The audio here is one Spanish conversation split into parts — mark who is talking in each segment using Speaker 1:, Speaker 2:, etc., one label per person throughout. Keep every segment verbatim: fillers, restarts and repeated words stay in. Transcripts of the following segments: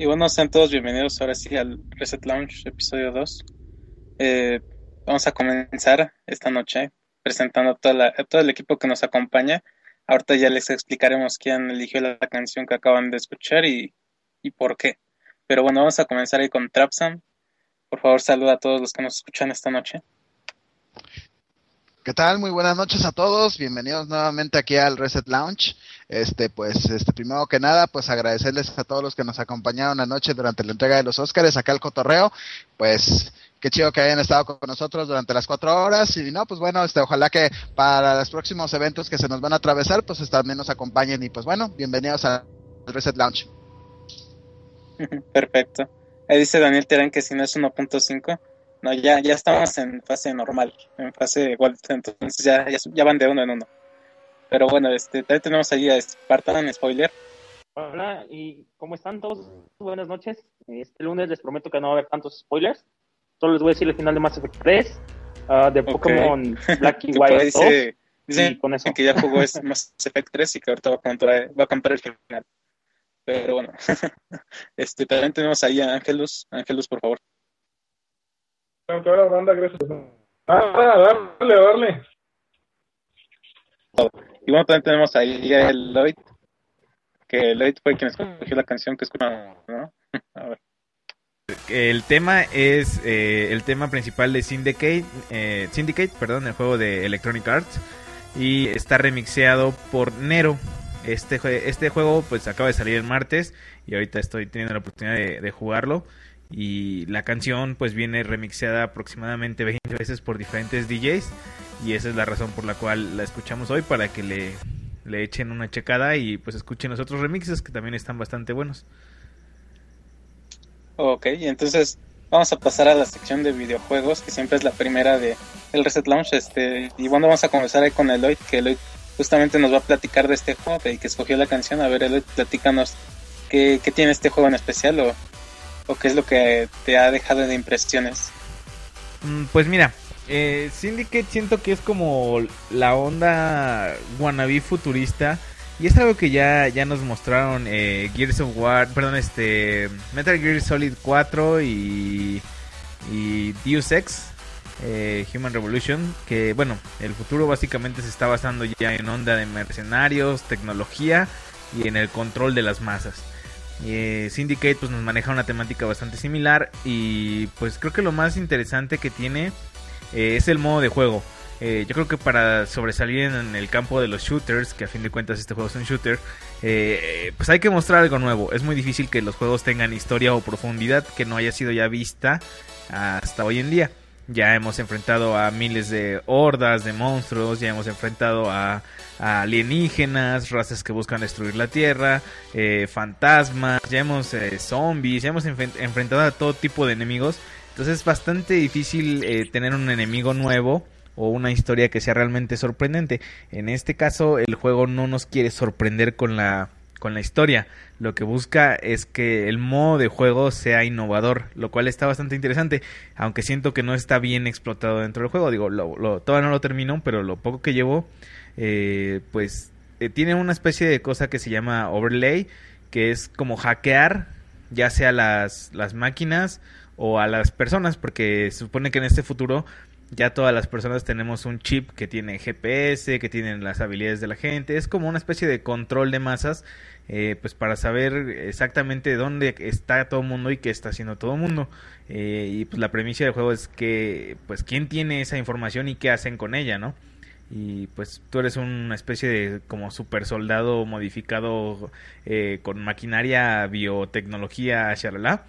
Speaker 1: bueno, sean todos bienvenidos ahora sí al Reset Lounge, episodio dos. Eh, Vamos a comenzar esta noche presentando a, toda la- a todo el equipo que nos acompaña. Ahorita ya les explicaremos quién eligió la canción que acaban de escuchar y, y por qué. Pero bueno, vamos a comenzar ahí con Trapsam. Por favor, saluda a todos los que nos escuchan esta noche.
Speaker 2: ¿Qué tal? Muy buenas noches a todos. Bienvenidos nuevamente aquí al Reset Lounge. Este, pues, este, primero que nada, pues agradecerles a todos los que nos acompañaron anoche durante la entrega de los Óscares acá al cotorreo. Pues, qué chido que hayan estado con nosotros durante las cuatro horas. Y no, pues bueno, este, ojalá que para los próximos eventos que se nos van a atravesar, pues también nos acompañen. Y pues bueno, bienvenidos al Reset Lounge.
Speaker 1: Perfecto. Ahí dice Daniel Terán que si no es uno punto cinco, no, ya, ya estamos en fase normal, en fase igual, entonces ya, ya, ya van de uno en uno. Pero bueno, este, también tenemos ahí a Spartan Spoiler.
Speaker 3: Hola, ¿y cómo están todos? Buenas noches. Este lunes les prometo que no va a haber tantos spoilers. Solo les voy a decir el final de Mass Effect tres, uh, de
Speaker 1: Okay.
Speaker 3: Pokémon Black y
Speaker 1: Que por ahí
Speaker 3: White
Speaker 1: dice,
Speaker 3: dos,
Speaker 1: dicen
Speaker 3: y con eso.
Speaker 1: que ya jugó es Mass Effect tres y que ahorita va a comprar, va a comprar el final. Pero bueno, este, también tenemos ahí a Angelus. Angelus, por favor.
Speaker 4: Toda la banda, gracias. Ah, darle, darle.
Speaker 1: Y bueno, también tenemos ahí a Lloyd, que Lloyd fue quien escogió la canción que escuchamos, ¿no? A ver.
Speaker 5: El tema es eh, el tema principal de Syndicate, eh, Syndicate, perdón, el juego de Electronic Arts, y está remixeado por Nero. Este, este juego pues acaba de salir el martes y ahorita estoy teniendo la oportunidad de, de jugarlo, y la canción pues viene remixeada aproximadamente veinte veces por diferentes D Js, y esa es la razón por la cual la escuchamos hoy, para que le, le echen una checada y pues escuchen los otros remixes que también están bastante buenos.
Speaker 1: Ok, y entonces vamos a pasar a la sección de videojuegos, que siempre es la primera de el Reset Launch. Este, y bueno, vamos a comenzar ahí con Eloy, que Eloy justamente nos va a platicar de este juego y que escogió la canción. A ver, Eloy, platícanos qué, qué tiene este juego en especial, o, o qué es lo que te ha dejado de impresiones.
Speaker 5: Mm, Pues mira, eh, Syndicate siento que es como la onda wannabe futurista, y es algo que ya, ya nos mostraron eh, Gears of War, perdón, este Metal Gear Solid cuatro y, y Deus Ex, eh, Human Revolution, que bueno, el futuro básicamente se está basando ya en onda de mercenarios, tecnología y en el control de las masas. Eh, Syndicate pues nos maneja una temática bastante similar, y pues creo que lo más interesante que tiene eh, es el modo de juego. Eh, yo creo que para sobresalir en el campo de los shooters, que a fin de cuentas este juego es un shooter, eh, pues hay que mostrar algo nuevo. Es muy difícil que los juegos tengan historia o profundidad que no haya sido ya vista hasta hoy en día. Ya hemos enfrentado a miles de hordas de monstruos, ya hemos enfrentado a, a alienígenas, razas que buscan destruir la Tierra, eh, fantasmas, ya hemos eh, zombies, ya hemos enf- enfrentado a todo tipo de enemigos. Entonces es bastante difícil eh, tener un enemigo nuevo o una historia que sea realmente sorprendente. En este caso el juego no nos quiere sorprender con la, con la historia. Lo que busca es que el modo de juego sea innovador, lo cual está bastante interesante, aunque siento que no está bien explotado dentro del juego. Digo, lo, lo, todavía no lo termino, pero lo poco que llevo, eh, pues eh, tiene una especie de cosa que se llama overlay, que es como hackear ya sea las, las máquinas o a las personas, porque se supone que en este futuro ya todas las personas tenemos un chip que tiene G P S, que tienen las habilidades de la gente. Es como una especie de control de masas, eh, pues para saber exactamente dónde está todo el mundo y qué está haciendo todo el mundo. Eh, y pues la premisa del juego es que, pues, quién tiene esa información y qué hacen con ella, ¿no? Y pues tú eres una especie de como super soldado modificado, eh, con maquinaria, biotecnología, shalala.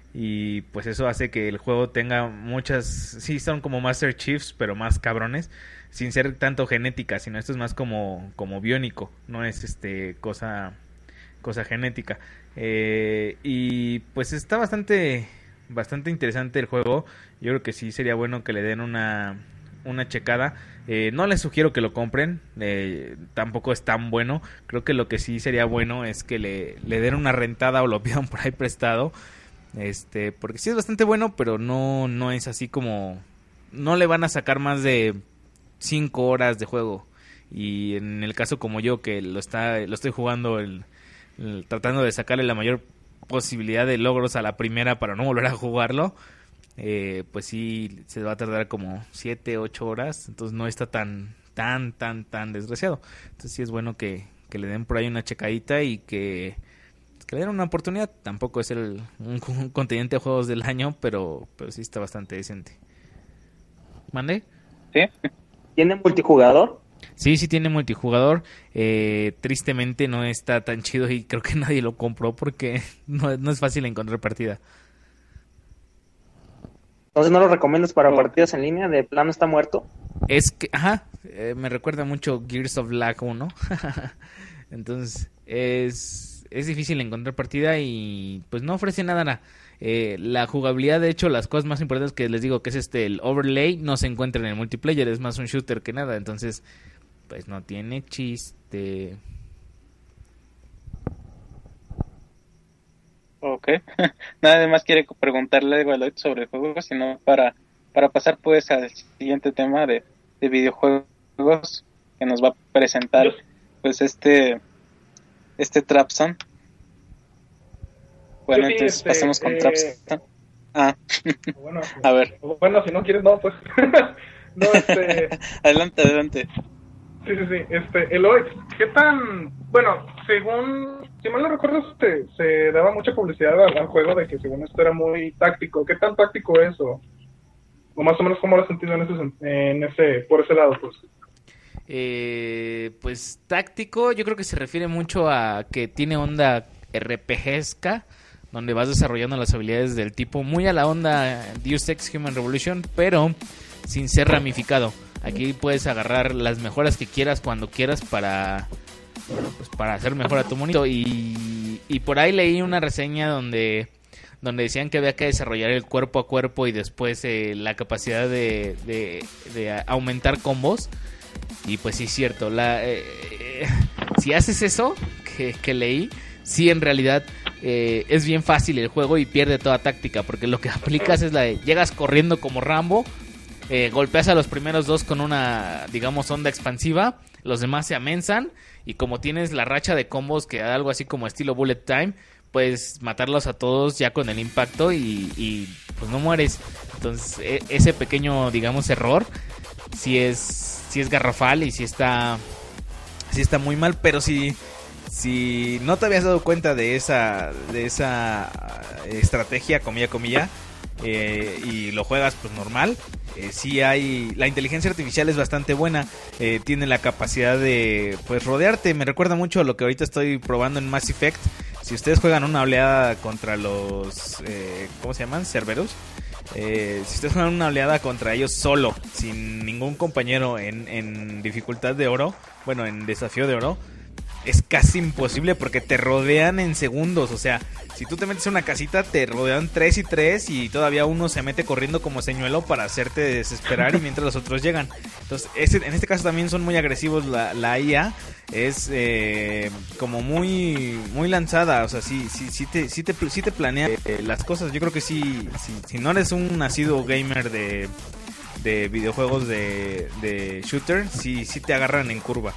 Speaker 5: Y pues eso hace que el juego tenga muchas, sí son como Master Chiefs, pero más cabrones, sin ser tanto genética, sino esto es más como, como biónico, no es este cosa, cosa genética. Eh, y pues está bastante, bastante interesante el juego. Yo creo que sí sería bueno que le den una, una checada. Eh, no les sugiero que lo compren, eh, tampoco es tan bueno. Creo que lo que sí sería bueno es que le, le den una rentada o lo pidan por ahí prestado. Este, porque sí es bastante bueno, pero no, no es así como, no le van a sacar más de cinco horas de juego. Y en el caso como yo, que lo está, lo estoy jugando el, el, tratando de sacarle la mayor posibilidad de logros a la primera para no volver a jugarlo, eh, pues sí se va a tardar como siete, ocho horas, entonces no está tan, tan, tan, tan desgraciado. Entonces sí es bueno que, que le den por ahí una checadita y que, que le den una oportunidad. Tampoco es el un, un contendiente de juegos del año, pero, pero sí está bastante decente. ¿Mande?
Speaker 1: ¿Sí?
Speaker 3: ¿Tiene multijugador?
Speaker 5: Sí, sí tiene multijugador. Eh, tristemente no está tan chido y creo que nadie lo compró porque no, no es fácil encontrar partida.
Speaker 3: Entonces, ¿no lo recomiendas para partidas en línea? ¿De plano está muerto?
Speaker 5: Es que, ajá, eh, me recuerda mucho Gears of Lag uno. Entonces, es, es difícil encontrar partida y pues no ofrece nada. nada. Eh, la jugabilidad, de hecho, las cosas más importantes que les digo, que es este, el overlay, no se encuentra en el multiplayer, es más un shooter que nada. Entonces, pues no tiene chiste.
Speaker 1: Ok. Nada más quiere preguntarle algo a Lloyd sobre juegos, sino para, para pasar pues al siguiente tema de, de videojuegos que nos va a presentar pues este este Trabzon. Bueno,
Speaker 4: Sí,
Speaker 1: entonces
Speaker 4: este,
Speaker 1: pasemos con
Speaker 4: eh,
Speaker 1: Trabzon. Ah,
Speaker 4: Bueno,
Speaker 1: a ver.
Speaker 4: bueno, si no quieres, no, pues. No, este.
Speaker 1: Adelante, adelante.
Speaker 4: Sí, sí, sí. Este, Eloy, ¿qué tan. Bueno, según. Si mal no recuerdo, se, se daba mucha publicidad al, al juego de que según esto era muy táctico. ¿Qué tan táctico es? O, o más o menos, ¿cómo lo has sentido en ese, sen- en ese por ese lado, pues?
Speaker 5: Eh, pues táctico, yo creo que se refiere mucho a que tiene onda RPGesca, donde vas desarrollando las habilidades del tipo muy a la onda Deus Ex Human Revolution, pero sin ser ramificado. Aquí puedes agarrar las mejoras que quieras cuando quieras para, pues, para hacer mejor a tu monito. Y, y por ahí leí una reseña donde, donde decían que había que desarrollar el cuerpo a cuerpo y después eh, la capacidad de, de, de aumentar combos. Y pues sí es cierto, la, eh, eh, si haces eso que, que leí, sí en realidad eh, es bien fácil el juego y pierde toda táctica, porque lo que aplicas es la de llegas corriendo como Rambo, eh, golpeas a los primeros dos con una, digamos, onda expansiva, los demás se amensan y como tienes la racha de combos que da algo así como estilo Bullet Time, puedes matarlos a todos ya con el impacto y, y pues no mueres. Entonces e- ese pequeño, digamos, error sí es, sí es garrafal y sí está, sí está muy mal, pero si, si no te habías dado cuenta de esa, de esa estrategia, comilla, comilla, eh, y lo juegas pues normal, eh, sí hay, la inteligencia artificial es bastante buena, eh, tiene la capacidad de pues rodearte, me recuerda mucho a lo que ahorita estoy probando en Mass Effect. Si ustedes juegan una oleada contra los, eh, ¿cómo se llaman? Cerberus. Eh, si ustedes juegan una oleada contra ellos solo, sin ningún compañero en, en dificultad de oro, bueno, en desafío de oro, es casi imposible porque te rodean en segundos. O sea, si tú te metes en una casita, te rodean tres y tres y todavía uno se mete corriendo como señuelo para hacerte desesperar y mientras los otros llegan. Entonces, ese, en este caso también son muy agresivos. La, la I A es eh, como muy muy lanzada. O sea, sí, sí, sí, te, sí, te, sí te planea eh, las cosas. Yo creo que sí, sí, si no eres un nacido gamer de, de videojuegos de, de shooter, sí, sí te agarran en curva.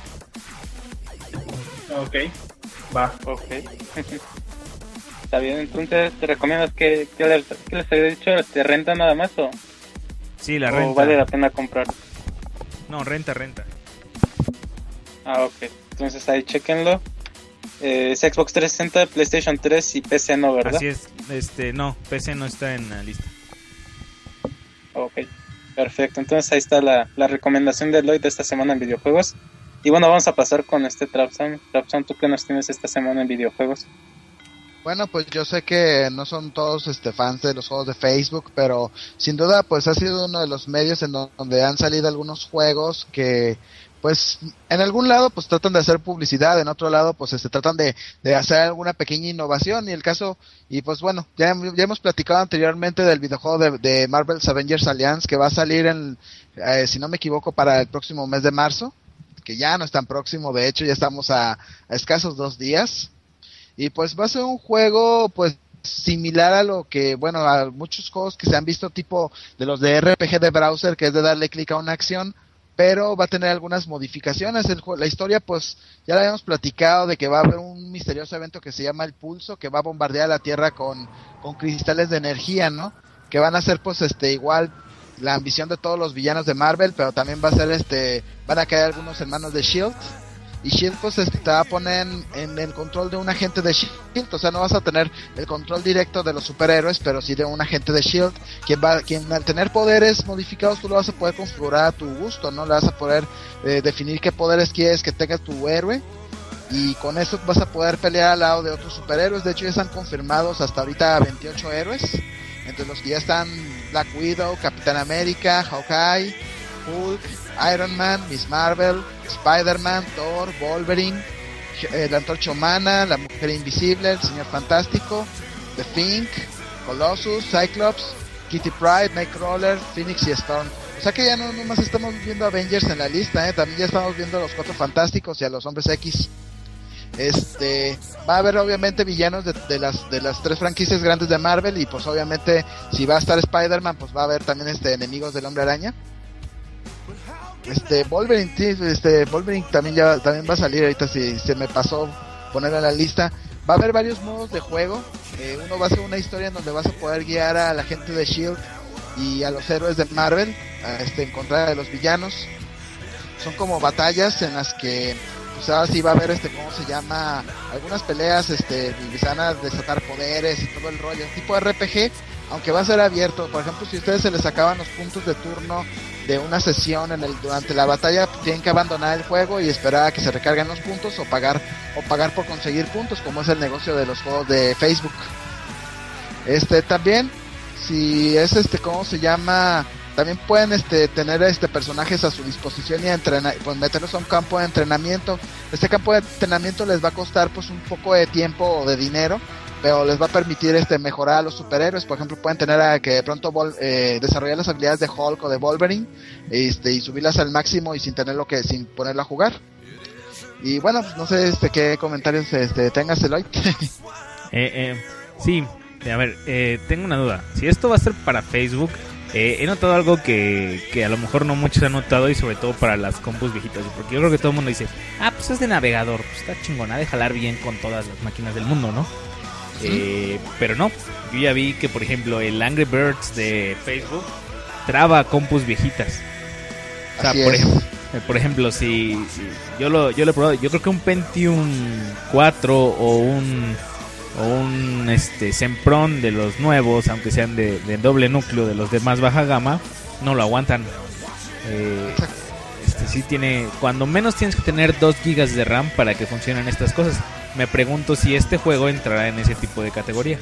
Speaker 4: Ok, va.
Speaker 1: Ok. Está bien, entonces te recomiendas que, que, les, que les había dicho, ¿te renta nada más o,
Speaker 5: Sí, la
Speaker 1: o
Speaker 5: renta.
Speaker 1: vale la pena comprar?
Speaker 5: No, renta, renta.
Speaker 1: Ah, ok. Entonces ahí chequenlo. Eh, es Xbox trescientos sesenta, PlayStation tres y P C no, ¿verdad?
Speaker 5: Así es. Este, no, P C no está en la lista.
Speaker 1: Ok, perfecto. Entonces ahí está la, la recomendación de Lloyd de esta semana en videojuegos. Y bueno, vamos a pasar con este Trabzon. Trabzon, ¿tú qué nos tienes esta semana en videojuegos?
Speaker 2: Bueno, pues yo sé que no son todos este fans de los juegos de Facebook, pero sin duda pues ha sido uno de los medios en donde han salido algunos juegos que pues en algún lado pues tratan de hacer publicidad, en otro lado pues este tratan de, de hacer alguna pequeña innovación y el caso, y pues bueno, ya, ya hemos platicado anteriormente del videojuego de, de Marvel's Avengers Alliance que va a salir en, eh, si no me equivoco, para el próximo mes de marzo, que ya no es tan próximo, de hecho ya estamos a, a escasos dos días. Y pues va a ser un juego pues similar a lo que, bueno, a muchos juegos que se han visto tipo de los de R P G de browser, que es de darle clic a una acción, pero va a tener algunas modificaciones. El, la historia, pues, ya la habíamos platicado de que va a haber un misterioso evento que se llama el Pulso, que va a bombardear la Tierra con, con cristales de energía, ¿no? Que van a ser, pues, este, igual la ambición de todos los villanos de Marvel, pero también va a ser, este, van a caer algunos en manos de Shield. Y Shield, pues, este, te va a poner en, en el control de un agente de Shield. O sea, no vas a tener el control directo de los superhéroes, pero sí de un agente de Shield. Quien va, quien al tener poderes modificados, tú lo vas a poder configurar a tu gusto, ¿no? Le vas a poder eh, definir qué poderes quieres que tenga tu héroe. Y con eso vas a poder pelear al lado de otros superhéroes. De hecho, ya están confirmados hasta ahorita veintiocho héroes. Entre los que ya están Black Widow, Capitán América, Hawkeye, Hulk, Iron Man, Miss Marvel, Spider-Man, Thor, Wolverine, eh, la Antorcha Humana, la Mujer Invisible, el Señor Fantástico, The Thing, Colossus, Cyclops, Kitty Pryde, Nightcrawler, Phoenix y Storm. O sea que ya no nomás estamos viendo Avengers en la lista, ¿eh? También ya estamos viendo a los Cuatro Fantásticos y a los Hombres X. Este va a haber obviamente villanos de, de las de las tres franquicias grandes de Marvel, y pues obviamente si va a estar Spider-Man, pues va a haber también este enemigos del Hombre Araña. Este Wolverine, sí, este Wolverine también ya también va a salir ahorita, si se me pasó ponerlo en la lista. Va a haber varios modos de juego. Eh, uno va a ser una historia en donde vas a poder guiar a la gente de Shield y a los héroes de Marvel a este en contra de los villanos. Son como batallas en las que pues ahora sí va a haber este, ¿cómo se llama? Algunas peleas, este, se van a desatar poderes y todo el rollo, tipo R P G, aunque va a ser abierto. Por ejemplo, si ustedes se les acaban los puntos de turno de una sesión en el durante la batalla, tienen que abandonar el juego y esperar a que se recarguen los puntos o pagar o pagar por conseguir puntos, como es el negocio de los juegos de Facebook. Este también, si es este, ¿cómo se llama? También pueden este tener este personajes a su disposición y entrenar, pues meterlos a un campo de entrenamiento. Este campo de entrenamiento les va a costar pues un poco de tiempo o de dinero, pero les va a permitir este mejorar a los superhéroes. Por ejemplo, pueden tener a que de pronto eh, desarrollar las habilidades de Hulk o de Wolverine, este, y subirlas al máximo y sin tenerlo que sin ponerlo a jugar. Y bueno, pues no sé este qué comentarios este tengas, Eloy.
Speaker 5: eh, eh, sí, a ver, eh, tengo una duda. Si esto va a ser para Facebook, Eh, he notado algo que, que a lo mejor no muchos han notado, y sobre todo para las compus viejitas, porque yo creo que todo el mundo dice, ah, pues es de navegador, pues está chingona de jalar bien con todas las máquinas del mundo, ¿no? ¿Sí? Eh, pero no, yo ya vi que por ejemplo el Angry Birds de Facebook traba compus viejitas. O sea, por ejemplo, por ejemplo, si, si yo lo yo lo he probado, yo creo que un Pentium cuatro o un o un este Sempron de los nuevos, aunque sean de, de doble núcleo de los de más baja gama, no lo aguantan. Eh, este sí tiene, cuando menos tienes que tener dos gigas de RAM para que funcionen estas cosas. Me pregunto si este juego entrará en ese tipo de categoría.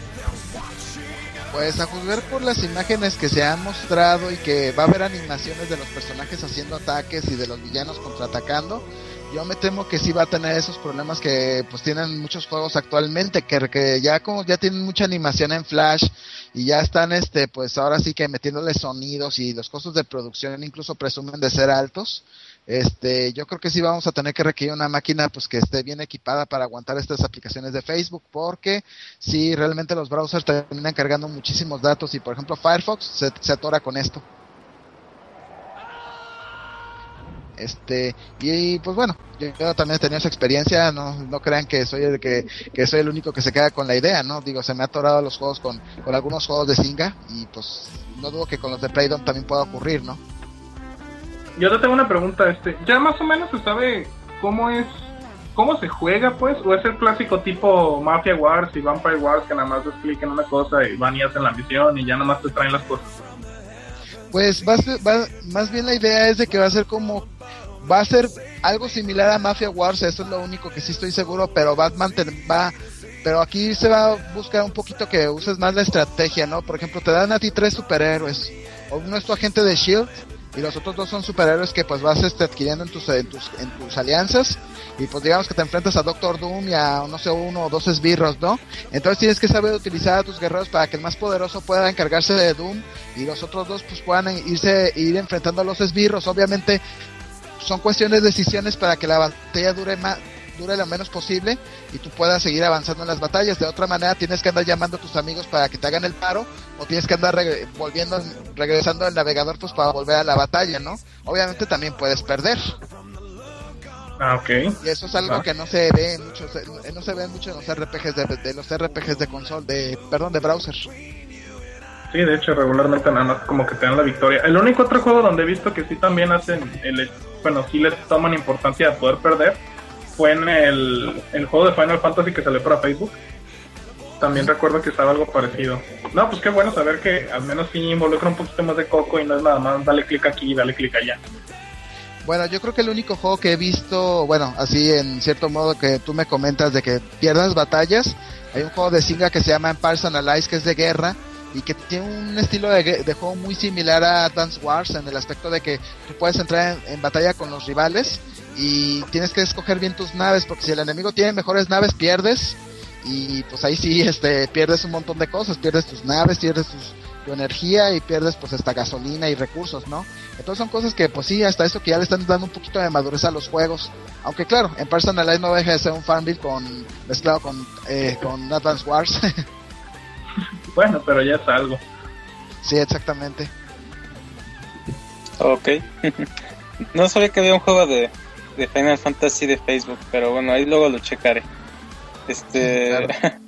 Speaker 2: Pues a juzgar por las imágenes que se han mostrado y que va a haber animaciones de los personajes haciendo ataques y de los villanos contraatacando, yo me temo que sí va a tener esos problemas que pues tienen muchos juegos actualmente, que, que ya como ya tienen mucha animación en Flash y ya están este pues ahora sí que metiéndole sonidos, y los costos de producción incluso presumen de ser altos. Este, yo creo que sí vamos a tener que requerir una máquina pues que esté bien equipada para aguantar estas aplicaciones de Facebook, porque sí, realmente los browsers terminan cargando muchísimos datos, y por ejemplo Firefox se, se atora con esto. Este, y pues bueno, yo, yo también he tenido esa experiencia, no, no crean que soy el que, que soy el único que se queda con la idea, ¿no? Digo, se me ha atorado los juegos con, con algunos juegos de Zynga, y pues no dudo que con los de Playdom también pueda ocurrir, ¿no?
Speaker 4: Yo te tengo una pregunta, este, ¿ya más o menos se sabe cómo es, cómo se juega, pues? ¿O es el clásico tipo Mafia Wars y Vampire Wars que nada más te explican una cosa y van y hacen la misión y ya nada más te traen las cosas?
Speaker 2: Pues va, va, más bien la idea es de que va a ser como, va a ser algo similar a Mafia Wars, eso es lo único que sí estoy seguro, pero va a mantener, va, pero aquí se va a buscar un poquito que uses más la estrategia, ¿no? Por ejemplo, te dan a ti tres superhéroes, uno es tu agente de Shield, y los otros dos son superhéroes que pues vas este, adquiriendo en tus, en tus en tus alianzas, y pues digamos que te enfrentas a Doctor Doom y a no sé uno o dos esbirros, ¿no? Entonces tienes que saber utilizar a tus guerreros para que el más poderoso pueda encargarse de Doom y los otros dos pues puedan irse ir enfrentando a los esbirros. Obviamente son cuestiones de decisiones para que la batalla dure más dure lo menos posible y tú puedas seguir avanzando en las batallas. De otra manera tienes que andar llamando a tus amigos para que te hagan el paro, o tienes que andar reg- volviendo, regresando al navegador pues para volver a la batalla, ¿no? Obviamente también puedes perder.
Speaker 4: Ah, ok.
Speaker 2: Y eso es algo
Speaker 4: ah.
Speaker 2: que no se ve en muchos, no se ve mucho en los R P Gs de, de los R P Gs de console, de, perdón, de browser.
Speaker 4: Sí, de hecho, regularmente nada más como que te dan la victoria. El único otro juego donde he visto que sí también hacen, el, bueno, sí les toman importancia de poder perder, fue en el, el juego de Final Fantasy que salió para Facebook. También recuerdo que estaba algo parecido. No, pues qué bueno saber que al menos sí involucra un poquito más de coco y no es nada más dale clic aquí y dale clic allá.
Speaker 2: Bueno, yo creo que el único juego que he visto, bueno, así en cierto modo que tú me comentas de que pierdas batallas, hay un juego de Zynga que se llama Empires and Allies, que es de guerra, y que tiene un estilo de, de juego muy similar a Advance Wars, en el aspecto de que tú puedes entrar en, en batalla con los rivales y tienes que escoger bien tus naves, porque si el enemigo tiene mejores naves pierdes, y pues ahí sí este pierdes un montón de cosas, pierdes tus naves, pierdes tus, tu energía y pierdes pues hasta gasolina y recursos, ¿no? Entonces son cosas que pues sí, hasta eso que ya le están dando un poquito de madurez a los juegos, aunque claro, en Personalize no deja de ser un Farmville con mezclado con eh, con Advance Wars.
Speaker 4: Bueno, pero ya es algo.
Speaker 2: Sí, exactamente.
Speaker 1: Ok. No sabía que había un juego de, de Final Fantasy de Facebook, pero bueno, ahí luego lo checaré. Este...
Speaker 2: Sí, claro.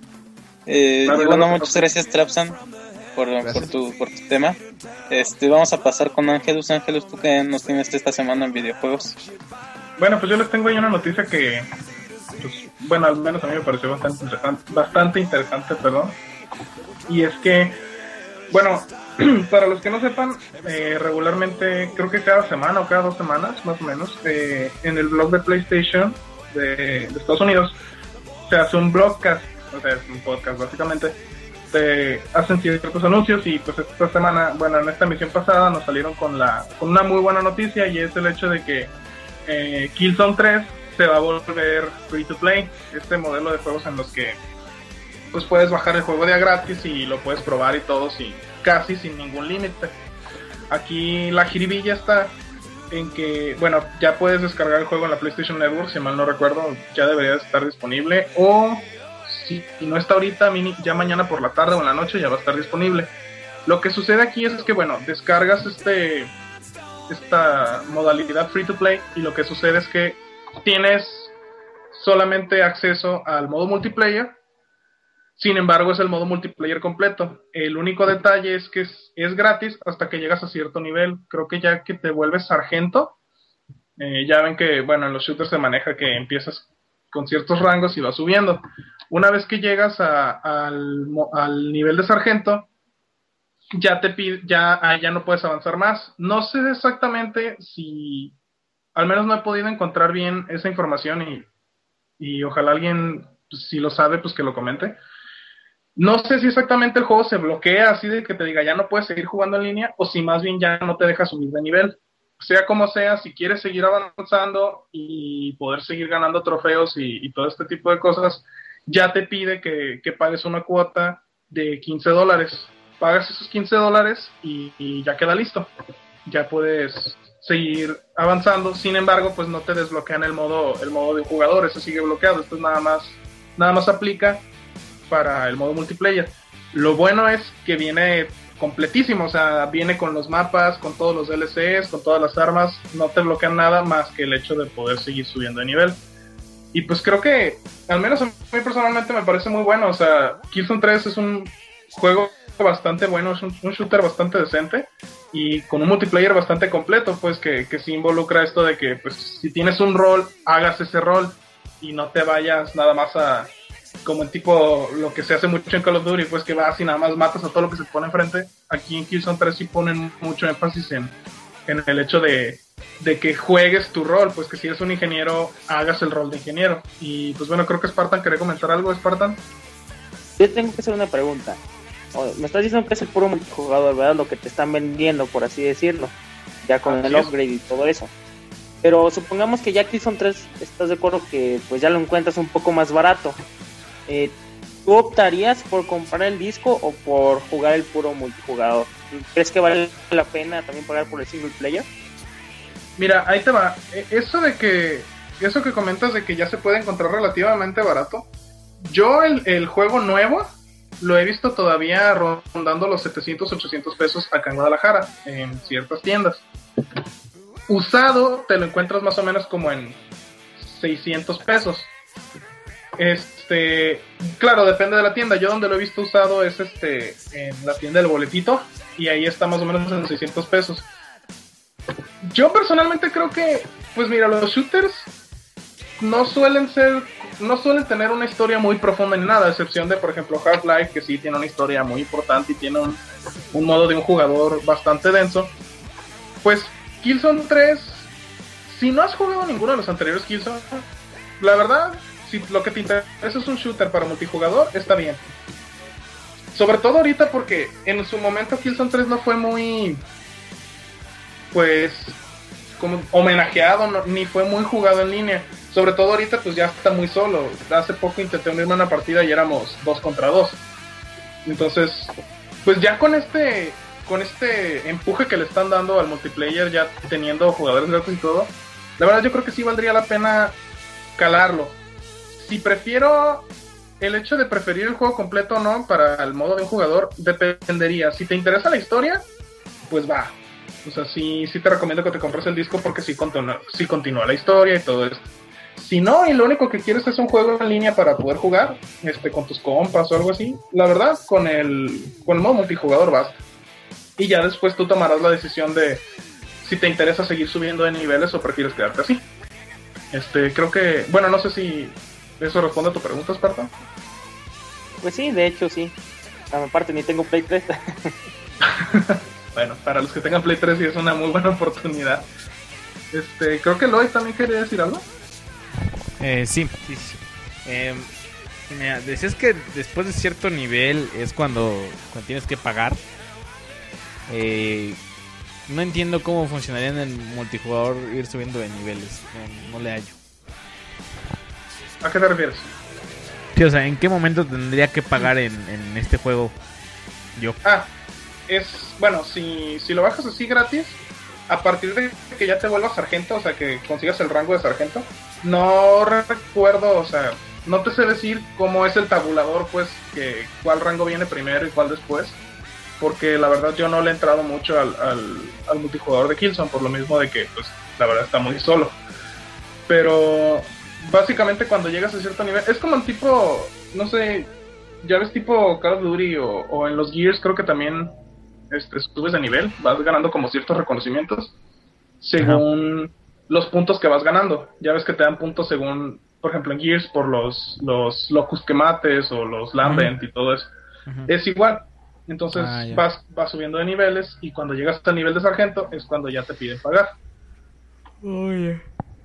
Speaker 1: eh,
Speaker 4: Claro,
Speaker 1: y bueno,
Speaker 4: claro.
Speaker 1: muchas gracias Trapsan por,
Speaker 2: Gracias.
Speaker 1: por, tu, por tu tema. Este, vamos a pasar con Ángelus. Ángelus, ¿tú qué nos tienes esta semana en videojuegos?
Speaker 4: Bueno, pues yo les tengo ahí una noticia que, pues, bueno, al menos a mí me pareció bastante interesante, bastante interesante, perdón. Y es que, bueno, para los que no sepan, eh, regularmente, creo que cada semana o cada dos semanas, más o menos, eh, en el blog de PlayStation de, de Estados Unidos, se hace un blogcast, o sea, es un podcast básicamente, se hacen ciertos anuncios y pues esta semana, bueno, en esta emisión pasada nos salieron con la con una muy buena noticia, y es el hecho de que eh, Killzone tres se va a volver free to play, este modelo de juegos en los que pues puedes bajar el juego de a gratis y lo puedes probar y todo sin, casi sin ningún límite. Aquí la jiribilla está en que, bueno, ya puedes descargar el juego en la PlayStation Network, si mal no recuerdo, ya debería de estar disponible, o si no está ahorita, ya mañana por la tarde o en la noche ya va a estar disponible. Lo que sucede aquí es, es que, bueno, descargas este esta modalidad free to play y lo que sucede es que tienes solamente acceso al modo multiplayer. Sin embargo, es el modo multiplayer completo. El único detalle es que es, es gratis hasta que llegas a cierto nivel. Creo que ya que te vuelves sargento, eh, ya ven que, bueno, en los shooters se maneja que empiezas con ciertos rangos y vas subiendo. Una vez que llegas a, al, al nivel de sargento, ya te pide, ya, ah, ya no puedes avanzar más. No sé exactamente si, al menos no he podido encontrar bien esa información y, y ojalá alguien, pues, si lo sabe, pues que lo comente. No sé si exactamente el juego se bloquea así de que te diga ya no puedes seguir jugando en línea, o si más bien ya no te deja subir de nivel. Sea como sea, si quieres seguir avanzando y poder seguir ganando trofeos y, y todo este tipo de cosas, ya te pide que, que pagues una cuota de quince dólares. Pagas esos quince dólares y, y ya queda listo. Ya puedes seguir avanzando. Sin embargo, pues no te desbloquean el modo, el modo de jugador, eso sigue bloqueado. Esto nada más, nada más aplica para el modo multiplayer. Lo bueno es que viene completísimo, o sea, viene con los mapas, con todos los D L Cs, con todas las armas, no te bloquean nada más que el hecho de poder seguir subiendo de nivel. Y pues creo que, al menos a mí personalmente me parece muy bueno, o sea, Killzone tres es un juego bastante bueno, es un, un shooter bastante decente y con un multiplayer bastante completo, pues que, que sí involucra esto de que pues si tienes un rol, hagas ese rol y no te vayas nada más a como en tipo lo que se hace mucho en Call of Duty, pues que vas y nada más matas a todo lo que se te pone enfrente. Aquí en Killzone tres sí ponen mucho énfasis en, en el hecho de, de que juegues tu rol, pues que si eres un ingeniero, hagas el rol de ingeniero. Y pues bueno, creo que Spartan quería comentar algo. Spartan,
Speaker 3: yo tengo que hacer una pregunta. Me estás diciendo que es el puro multijugador, ¿verdad? Lo que te están vendiendo, por así decirlo, ya con así el upgrade y todo eso. Pero supongamos que ya Killzone tres, ¿estás de acuerdo que pues ya lo encuentras un poco más barato? Eh, ¿Tú optarías por comprar el disco o por jugar el puro multijugador? ¿Crees que vale la pena también pagar por el single player?
Speaker 4: Mira, ahí te va. Eso de que eso que comentas de que ya se puede encontrar relativamente barato. Yo el, el juego nuevo lo he visto todavía rondando los setecientos, ochocientos pesos acá en Guadalajara, en ciertas tiendas. Usado te lo encuentras más o menos como en seiscientos pesos. Este, claro, depende de la tienda. Yo donde lo he visto usado es este en la tienda del Boletito, y ahí está más o menos en seiscientos pesos. Yo personalmente creo que, pues mira, los shooters no suelen ser, no suelen tener una historia muy profunda ni nada, a excepción de, por ejemplo, Half-Life, que sí tiene una historia muy importante y tiene un, un modo de un jugador bastante denso. Pues Killzone tres, si no has jugado ninguno de los anteriores Killzone, la verdad, si lo que te interesa es un shooter para multijugador, está bien. Sobre todo ahorita porque en su momento Killzone tres no fue muy, pues, como homenajeado, no, ni fue muy jugado en línea. Sobre todo ahorita pues ya está muy solo. Hace poco intenté unirme a una partida y éramos dos contra dos. Entonces, pues ya con este con este empuje que le están dando al multiplayer, ya teniendo jugadores gratis y todo, la verdad yo creo que sí valdría la pena calarlo. Si prefiero, el hecho de preferir el juego completo o no para el modo de un jugador, dependería. Si te interesa la historia, pues va. O sea, sí, sí te recomiendo que te compres el disco porque sí continúa, sí continúa la historia y todo esto. Si no, y lo único que quieres es un juego en línea para poder jugar este, con tus compas o algo así, la verdad, con el, con el modo multijugador basta. Y ya después tú tomarás la decisión de si te interesa seguir subiendo de niveles o prefieres quedarte así. Este, creo que, bueno, no sé si eso responde a tu pregunta, Esparta.
Speaker 3: Pues sí, de hecho sí. Aparte ni tengo Play tres.
Speaker 4: Bueno, para los que tengan Play tres sí es una muy buena oportunidad. Este, creo que Lloyd también quería decir algo.
Speaker 5: Eh, sí, sí, sí. Eh, mira, decías que después de cierto nivel es cuando, cuando tienes que pagar. Eh, no entiendo cómo funcionaría en el multijugador ir subiendo de niveles. No, no le hallo.
Speaker 4: ¿A qué te refieres?
Speaker 5: Sí, o sea, ¿en qué momento tendría que pagar en, en este juego yo?
Speaker 4: Ah, es, bueno, si, si lo bajas así gratis, a partir de que ya te vuelvas sargento, o sea, que consigas el rango de sargento, no recuerdo, o sea, no te sé decir cómo es el tabulador, pues, que cuál rango viene primero y cuál después, porque la verdad yo no le he entrado mucho al, al, al multijugador de Killzone, por lo mismo de que, pues, la verdad está muy solo. Pero básicamente cuando llegas a cierto nivel, es como el tipo, no sé, ya ves tipo Call of Duty o, o en los Gears creo que también este, subes de nivel, vas ganando como ciertos reconocimientos según Ajá. los puntos que vas ganando. Ya ves que te dan puntos según, por ejemplo en Gears, por los, los locus que mates o los Lambent uh-huh. y todo eso. Uh-huh. Es igual. Entonces ah, vas, vas subiendo de niveles y cuando llegas al nivel de sargento es cuando ya te piden pagar.
Speaker 1: Oh, yeah.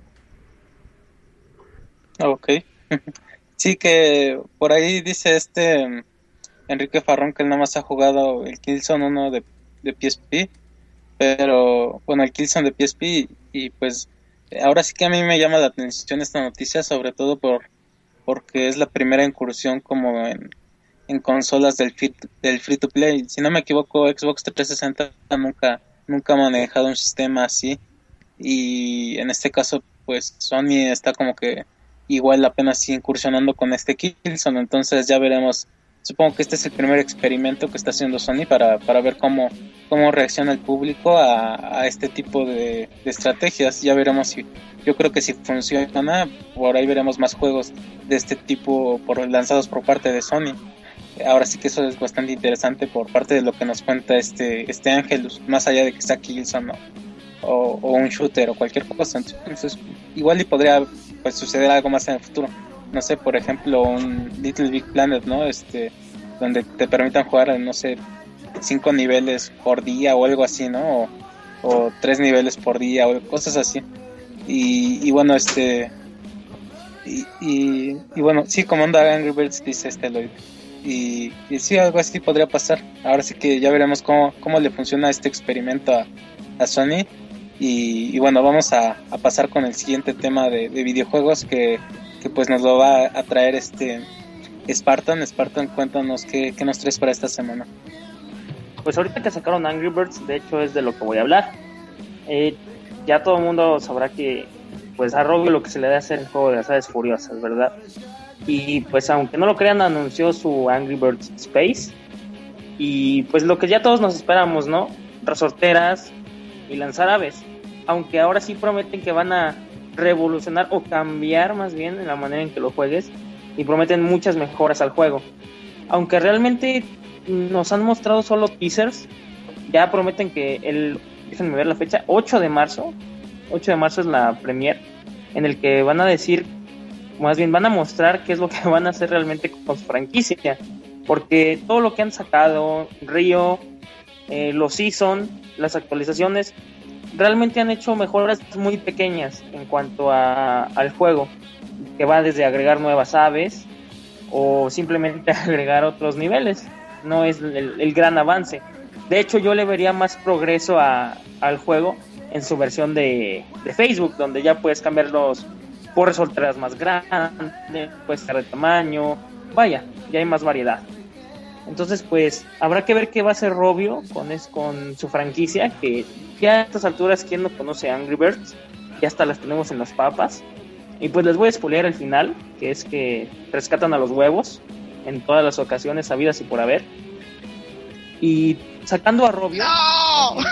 Speaker 1: Ok. Sí, que por ahí dice este Enrique Farrón que él nada más ha jugado el Killzone uno de, de P S P, pero bueno, el Killzone de P S P y, y pues ahora sí que a mí me llama la atención esta noticia, sobre todo por porque es la primera incursión como en, en consolas del free, del free to play. Si no me equivoco, Xbox trescientos sesenta nunca nunca ha manejado un sistema así, y en este caso pues Sony está como que igual apenas incursionando con este Killzone, entonces ya veremos. Supongo que este es el primer experimento que está haciendo Sony para, para ver cómo, cómo reacciona el público a, a este tipo de, de estrategias. Ya veremos si, yo creo que si funciona, por ahí veremos más juegos de este tipo por, lanzados por parte de Sony. Ahora sí que eso es bastante interesante por parte de lo que nos cuenta este, este Angelus, más allá de que sea Killzone o, o, o un shooter o cualquier cosa. Entonces igual y podría pues suceder algo más en el futuro. No sé, por ejemplo, un Little Big Planet, ¿no? Este, donde te permitan jugar, no sé, cinco niveles por día o algo así, ¿no? O, o tres niveles por día o cosas así. Y, y bueno, este, y, y, y bueno, sí, como anda Angry Birds, dice este Lloyd. Y, y sí, algo así podría pasar. Ahora sí que ya veremos cómo, cómo le funciona este experimento a, a Sony. Y, y bueno, vamos a, a pasar con el siguiente tema de, de videojuegos que, que pues nos lo va a traer este Spartan. Spartan, cuéntanos qué, qué nos traes para esta semana.
Speaker 3: Pues ahorita que sacaron Angry Birds, de hecho es de lo que voy a hablar. Eh, ya todo el mundo sabrá que pues a Rogue lo que se le da hacer el juego de las aves furiosas, ¿verdad? Y pues aunque no lo crean, anunció su Angry Birds Space. Y pues lo que ya todos nos esperamos, ¿no? Resorteras y lanzar aves. Aunque ahora sí prometen que van a revolucionar o cambiar más bien en la manera en que lo juegues. Y prometen muchas mejoras al juego. Aunque realmente nos han mostrado solo teasers, ya prometen que el, déjenme ver la fecha, ocho de marzo, ocho de marzo es la premiere, en el que van a decir, más bien van a mostrar qué es lo que van a hacer realmente con su franquicia, porque todo lo que han sacado, Río, eh, los Season, las actualizaciones, realmente han hecho mejoras muy pequeñas en cuanto a, al juego, que va desde agregar nuevas aves o simplemente agregar otros niveles. No es el, el gran avance. De hecho, yo le vería más progreso a, al juego en su versión de, de Facebook, donde ya puedes cambiarlos por resolteras más grandes, puede ser de tamaño, vaya, ya hay más variedad. Entonces, pues, habrá que ver qué va a hacer Rovio con, es, con su franquicia, que ya a estas alturas, ¿quién no conoce Angry Birds? Ya hasta las tenemos en las papas. Y pues les voy a spoilear el final, que es que rescatan a los huevos en todas las ocasiones habidas y por haber. Y sacando a Rovio...
Speaker 2: ¡No!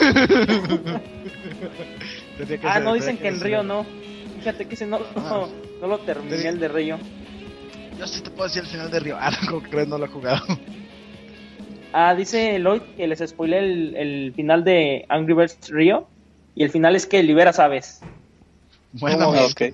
Speaker 3: ah, no, dicen que en Río no. Fíjate que ese no, no, no lo terminé, el de Río.
Speaker 2: Yo sí te puedo decir el final de Río. Ah, no, creo que no lo he jugado.
Speaker 3: Ah, dice Lloyd que les spoilé el, el final de Angry Birds Río. Y el final es que liberas aves.
Speaker 2: Bueno,
Speaker 1: oh, ok.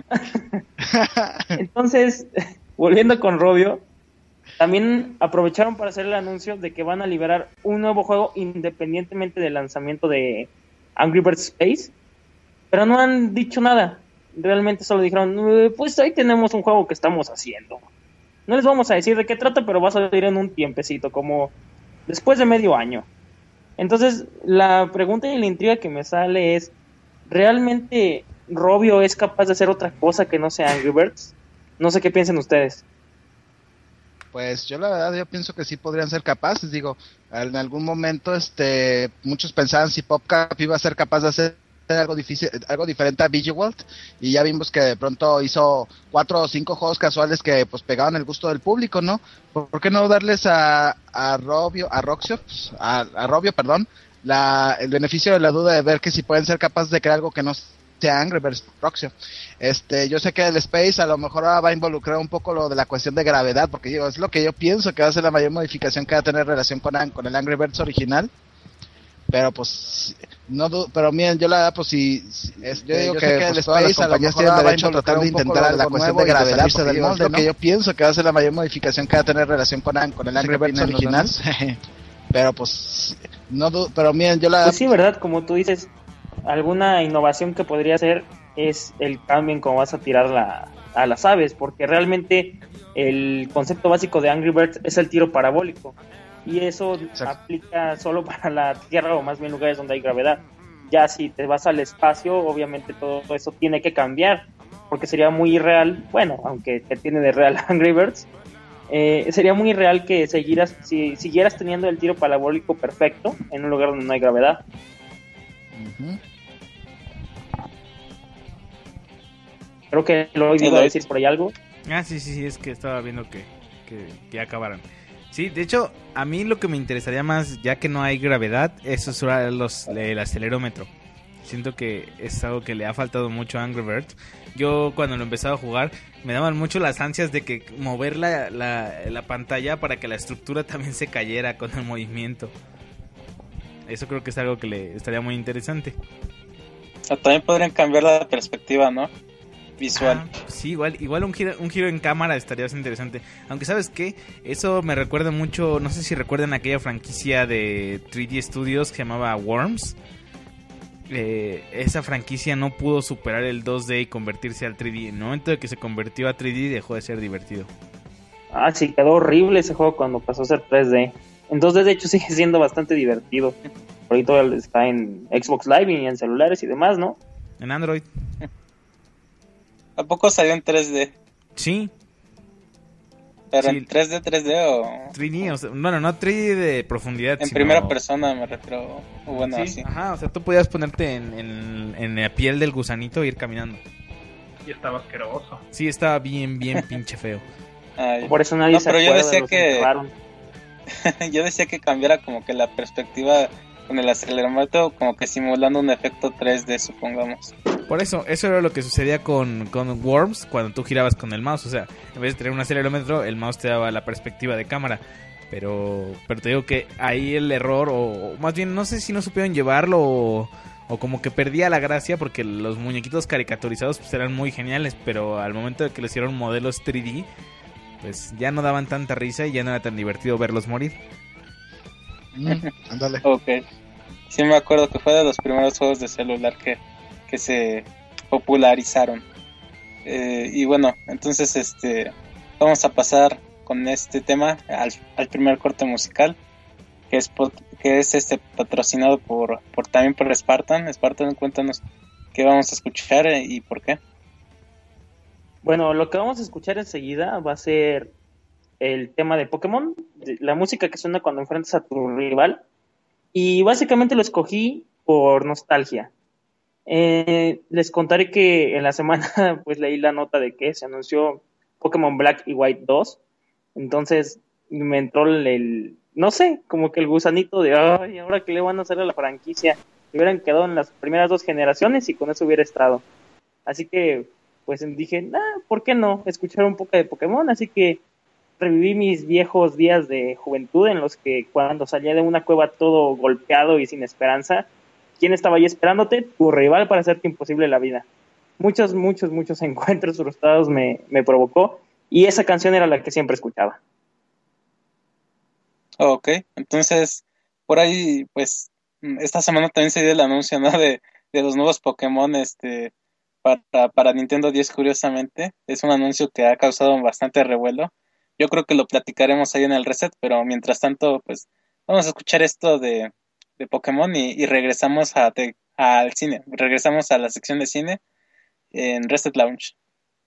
Speaker 3: Entonces, volviendo con Rovio, también aprovecharon para hacer el anuncio de que van a liberar un nuevo juego independientemente del lanzamiento de Angry Birds Space, pero no han dicho nada. Realmente solo dijeron, pues ahí tenemos un juego que estamos haciendo. No les vamos a decir de qué trata, pero va a salir en un tiempecito, como después de medio año. Entonces, la pregunta y la intriga que me sale es, ¿realmente Rovio es capaz de hacer otra cosa que no sea Angry Birds? No sé qué piensan ustedes.
Speaker 2: Pues yo la verdad yo pienso que sí podrían ser capaces, digo, en algún momento este muchos pensaban si PopCap iba a ser capaz de hacer algo difícil, algo diferente a Vigilwald, y ya vimos que de pronto hizo cuatro o cinco juegos casuales que pues pegaban el gusto del público, ¿no? ¿Por qué no darles a a Rovio, a Roxio, a, a Rovio, perdón, la el beneficio de la duda de ver que si pueden ser capaces de crear algo que no sea Angry Birds Roxio? Este, yo sé que el Space a lo mejor va a involucrar un poco lo de la cuestión de gravedad, porque digo, es lo que yo pienso que va a ser la mayor modificación que va a tener relación con, con el Angry Birds original. Pero pues no du- pero miren, yo la verdad pues si, si este, yo digo yo que, que pues, el Space a lo mejor tienen derecho a tratar de intentar la cuestión de gravedad de del molde, es lo ¿no? que yo pienso que va a ser la mayor modificación que va a tener relación con, con el Angry Birds original. Pero pues no du- pero miren, yo la verdad
Speaker 3: pues sí, verdad, como tú dices, alguna innovación que podría ser es el cambio en cómo vas a tirar la, a las aves, porque realmente el concepto básico de Angry Birds es el tiro parabólico, y eso Exacto. aplica solo para la Tierra o más bien lugares donde hay gravedad. Ya si te vas al espacio, obviamente todo eso tiene que cambiar, porque sería muy irreal, bueno, aunque te tiene de real Angry Birds, eh, sería muy irreal que siguieras, si, siguieras teniendo el tiro parabólico perfecto en un lugar donde no hay gravedad. Uh-huh. Creo que lo iba a decir por ahí algo.
Speaker 5: Ah, sí, sí, sí, es que estaba viendo que, que, que acabaran. Sí, de hecho, a mí lo que me interesaría más, ya que no hay gravedad, es usar los, el acelerómetro. Siento que es algo que le ha faltado mucho a Angry Birds. Yo cuando lo empezaba a jugar, me daban mucho las ansias de que mover la, la, la pantalla para que la estructura también se cayera con el movimiento. Eso creo que es algo que le estaría muy interesante.
Speaker 1: O también podrían cambiar la perspectiva, ¿no? Visual.
Speaker 5: Ah, sí, igual, igual un giro, un giro en cámara estaría más interesante. Aunque ¿sabes qué? Eso me recuerda mucho, no sé si recuerdan aquella franquicia de tres D Studios que se llamaba Worms. Eh, esa franquicia no pudo superar el dos D y convertirse al tres D. En el momento de que se convirtió a tres D dejó de ser divertido.
Speaker 3: Ah, sí, quedó horrible ese juego cuando pasó a ser tres D. En dos D de hecho sigue siendo bastante divertido. Ahorita está en Xbox Live y en celulares y demás, ¿no?
Speaker 5: En Android.
Speaker 1: ¿A poco salió en tres D?
Speaker 5: Sí.
Speaker 1: ¿Pero
Speaker 5: sí.
Speaker 1: en tres D, tres D o...?
Speaker 5: tres D, o sea, bueno, no tres D de profundidad,
Speaker 1: en
Speaker 5: sino...
Speaker 1: primera persona me refiero, bueno,
Speaker 5: sí,
Speaker 1: así.
Speaker 5: Ajá, o sea, tú podías ponerte en, en, en la piel del gusanito e ir caminando.
Speaker 4: Y estaba asqueroso.
Speaker 5: Sí, estaba bien, bien pinche feo.
Speaker 1: Ay.
Speaker 3: Por eso nadie
Speaker 1: No,
Speaker 3: se
Speaker 1: pero yo
Speaker 3: acuerda de
Speaker 1: decía
Speaker 3: los
Speaker 1: que-
Speaker 3: enterraron.
Speaker 1: Yo decía que cambiara como que la perspectiva con el acelerómetro, como que simulando un efecto tres D, supongamos.
Speaker 5: Por eso, eso era lo que sucedía con, con Worms cuando tú girabas con el mouse. O sea, en vez de tener un acelerómetro, el mouse te daba la perspectiva de cámara. Pero, pero te digo que ahí el error, o, o más bien no sé si no supieron llevarlo o, o como que perdía la gracia porque los muñequitos caricaturizados pues eran muy geniales, pero al momento de que les hicieron modelos tres D, pues ya no daban tanta risa y ya no era tan divertido verlos morir.
Speaker 2: Mm, ándale.
Speaker 1: Ok. Sí me acuerdo que fue de los primeros juegos de celular que, que se popularizaron. Eh, y bueno, entonces este vamos a pasar con este tema al, al primer corte musical, que es pot- que es este patrocinado por, por también por Spartan. Spartan, cuéntanos qué vamos a escuchar eh, y por qué.
Speaker 3: Bueno, lo que vamos a escuchar enseguida va a ser el tema de Pokémon, de- la música que suena cuando enfrentas a tu rival. Y básicamente lo escogí por nostalgia. Eh, les contaré que en la semana pues leí la nota de que se anunció Pokémon Black y White dos. Entonces me entró el, el- no sé, como que el gusanito de, ay, ahora qué le van a hacer a la franquicia. Se hubieran quedado en las primeras dos generaciones y con eso hubiera estado. Así que pues dije, ah, ¿por qué no? Escuchar un poco de Pokémon, así que reviví mis viejos días de juventud en los que cuando salía de una cueva todo golpeado y sin esperanza, ¿quién estaba ahí esperándote? Tu rival para hacerte imposible la vida. Muchos, muchos, muchos encuentros frustrados me, me provocó y esa canción era la que siempre escuchaba.
Speaker 1: Ok, entonces por ahí pues esta semana también se dio el anuncio, ¿no? de, de los nuevos Pokémon este para, para Nintendo diez, curiosamente. Es un anuncio que ha causado bastante revuelo. Yo creo que lo platicaremos ahí en el reset, pero mientras tanto pues vamos a escuchar esto de, de Pokémon y, y regresamos a te- al cine, regresamos a la sección de cine en Reset Lounge.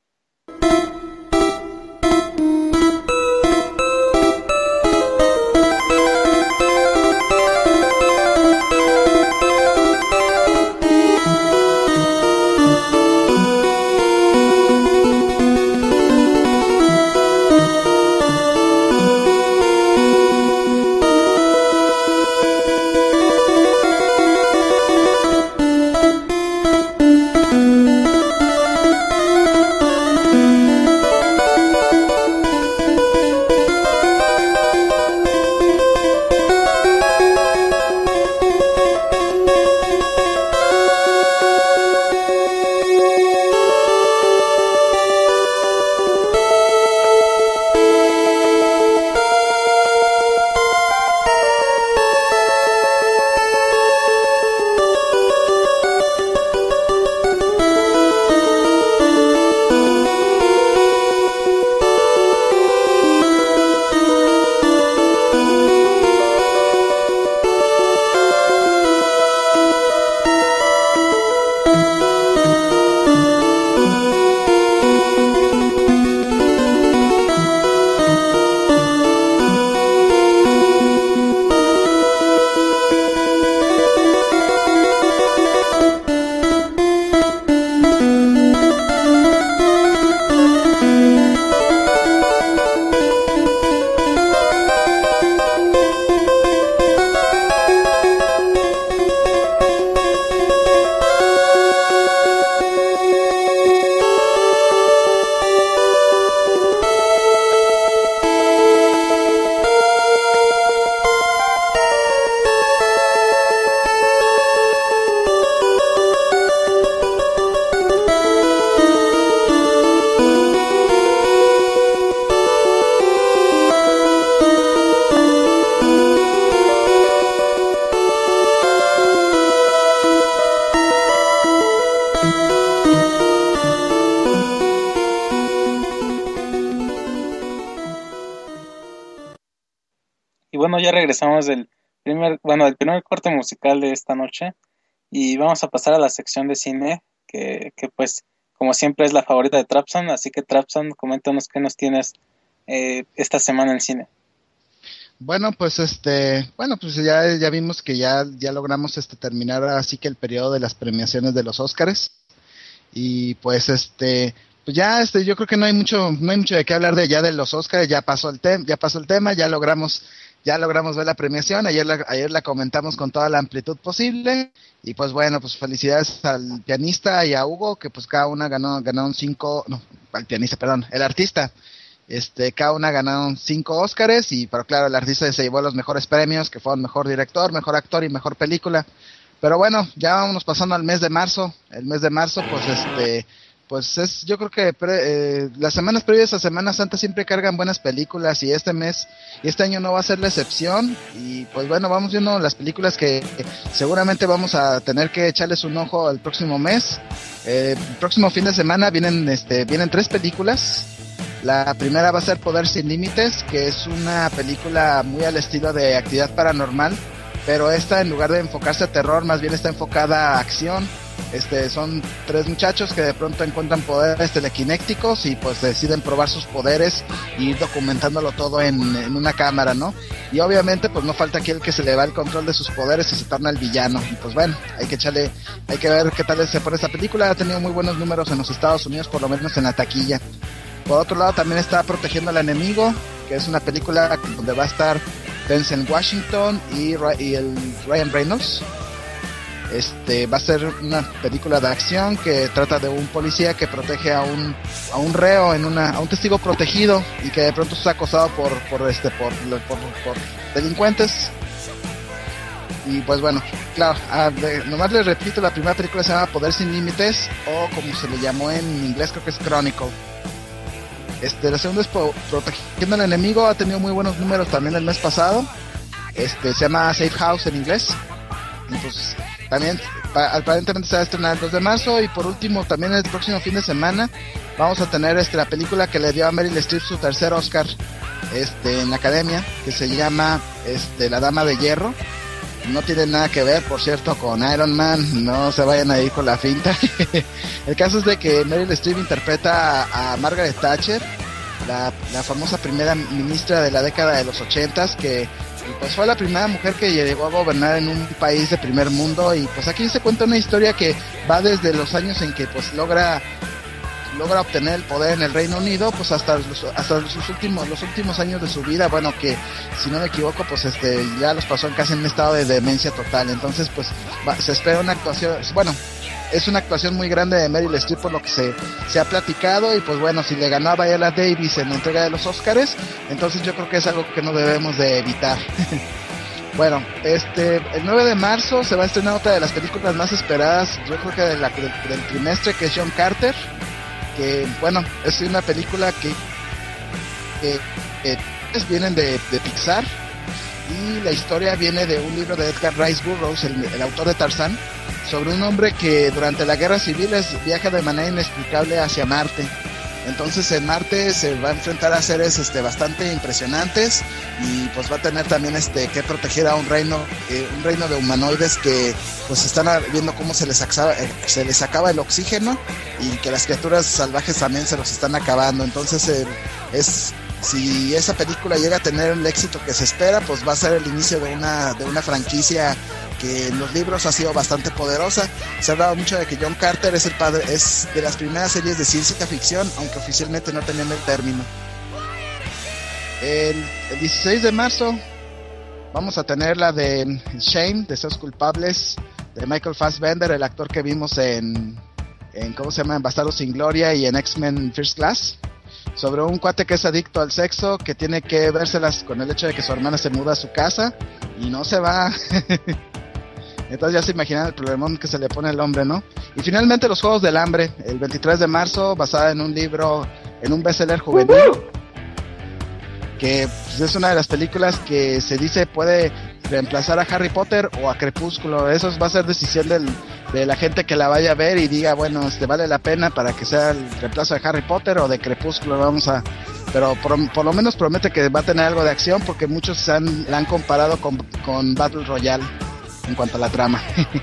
Speaker 1: Y bueno, ya regresamos del primer, bueno, del primer corte musical de esta noche y vamos a pasar a la sección de cine, que, que pues como siempre es la favorita de Trapson, así que Trapson, coméntanos qué nos tienes eh, esta semana en cine.
Speaker 2: Bueno, pues este, bueno, pues ya, ya vimos que ya, ya logramos este terminar así que el periodo de las premiaciones de los Óscares. Y pues este, pues ya este, yo creo que no hay mucho, no hay mucho de qué hablar de ya de los Oscars, ya pasó el tema, ya pasó el tema, ya logramos, ya logramos ver la premiación, ayer la, ayer la comentamos con toda la amplitud posible, y pues bueno, pues felicidades al pianista y a Hugo, que pues cada una ganó, ganaron cinco, no, al pianista, perdón, el artista. Este, cada una ganaron cinco Óscares, y pero claro, el artista se llevó los mejores premios, que fueron mejor director, mejor actor y mejor película. Pero bueno, ya vámonos pasando al mes de marzo. El mes de marzo, pues este, pues es, yo creo que pre, eh, las semanas previas a Semana Santa siempre cargan buenas películas, y este mes, y este año no va a ser la excepción. Y pues bueno, vamos viendo las películas que seguramente vamos a tener que echarles un ojo el próximo mes. Eh, el próximo fin de semana vienen, este, vienen tres películas. La primera va a ser Poder Sin Límites, que es una película muy al estilo de Actividad Paranormal, pero esta, en lugar de enfocarse a terror, más bien está enfocada a acción. Este, son tres muchachos que de pronto encuentran poderes telequinéticos y pues deciden probar sus poderes y ir documentándolo todo en, en una cámara, ¿no? Y obviamente pues no falta aquí el que se le va el control de sus poderes y se torna el villano. Y pues bueno, hay que echarle, hay que ver qué tal se pone esta película. Ha tenido muy buenos números en los Estados Unidos, por lo menos en la taquilla. Por otro lado también está Protegiendo al Enemigo, que es una película donde va a estar Denzel Washington y, y el Ryan Reynolds. Este va a ser una película de acción que trata de un policía que protege a un a un reo en una a un testigo protegido, y que de pronto es acosado por por este por por, por delincuentes. Y pues bueno, claro, a, de, nomás les repito, la primera película se llama Poder Sin Límites, o como se le llamó en inglés, creo que es Chronicle. Este, la segunda es Protegiendo al Enemigo, ha tenido muy buenos números también el mes pasado. Este, se llama Safe House en inglés. Entonces, también pa, aparentemente se va a estrenar el dos de marzo. Y por último, también el próximo fin de semana vamos a tener este, la película que le dio a Meryl Streep su tercer Oscar este, en la academia, que se llama este, La Dama de Hierro. No tiene nada que ver, por cierto, con Iron Man, no se vayan a ir con la finta. El caso es de que Meryl Streep interpreta a, a Margaret Thatcher, la, la famosa primera ministra de la década de los ochentas, que pues fue la primera mujer que llegó a gobernar en un país de primer mundo. Y pues aquí se cuenta una historia que va desde los años en que pues logra logra obtener el poder en el Reino Unido, pues hasta los, hasta los últimos los últimos años de su vida, bueno, que si no me equivoco pues este ya los pasó en casi en un estado de demencia total. Entonces pues va, se espera una actuación, bueno, es una actuación muy grande de Meryl Streep por lo que se, se ha platicado. Y pues bueno, si le ganó a Viola Davis en la entrega de los Óscares, entonces yo creo que es algo que no debemos de evitar. Bueno, este, el nueve de marzo se va a estrenar otra de las películas más esperadas, yo creo que de la, del, del trimestre, que es John Carter, que bueno, es una película que, que, que vienen de, de Pixar, y la historia viene de un libro de Edgar Rice Burroughs, el, el autor de Tarzán, sobre un hombre que durante la guerra civil viaja de manera inexplicable hacia Marte. Entonces en Marte se va a enfrentar a seres este, bastante impresionantes, y pues va a tener también este que proteger a un reino eh, un reino de humanoides que pues están viendo cómo se les acaba, eh, se les acaba el oxígeno, y que las criaturas salvajes también se los están acabando. Entonces eh, es si esa película llega a tener el éxito que se espera, pues va a ser el inicio de una de una franquicia que en los libros ha sido bastante poderosa. Se ha hablado mucho de que John Carter es el padre, es de las primeras series de ciencia ficción, aunque oficialmente no tenían el término. El, el dieciséis de marzo vamos a tener la de Shame, Deseos Culpables, de Michael Fassbender, el actor que vimos en, en ¿cómo se llama? En Bastardos sin Gloria y en X-Men First Class, sobre un cuate que es adicto al sexo, que tiene que vérselas con el hecho de que su hermana se muda a su casa y no se va. Entonces ya se imaginan el problemón que se le pone al hombre, ¿no? Y finalmente Los Juegos del Hambre, el veintitrés de marzo, basada en un libro, en un bestseller juvenil, que pues, es una de las películas que se dice puede reemplazar a Harry Potter o a Crepúsculo. Eso va a ser decisión del, de la gente que la vaya a ver y diga, bueno, este vale la pena para que sea el reemplazo de Harry Potter o de Crepúsculo. Vamos a... Pero por, por lo menos promete que va a tener algo de acción, porque muchos se han, la han comparado con, con Battle Royale en cuanto a la trama.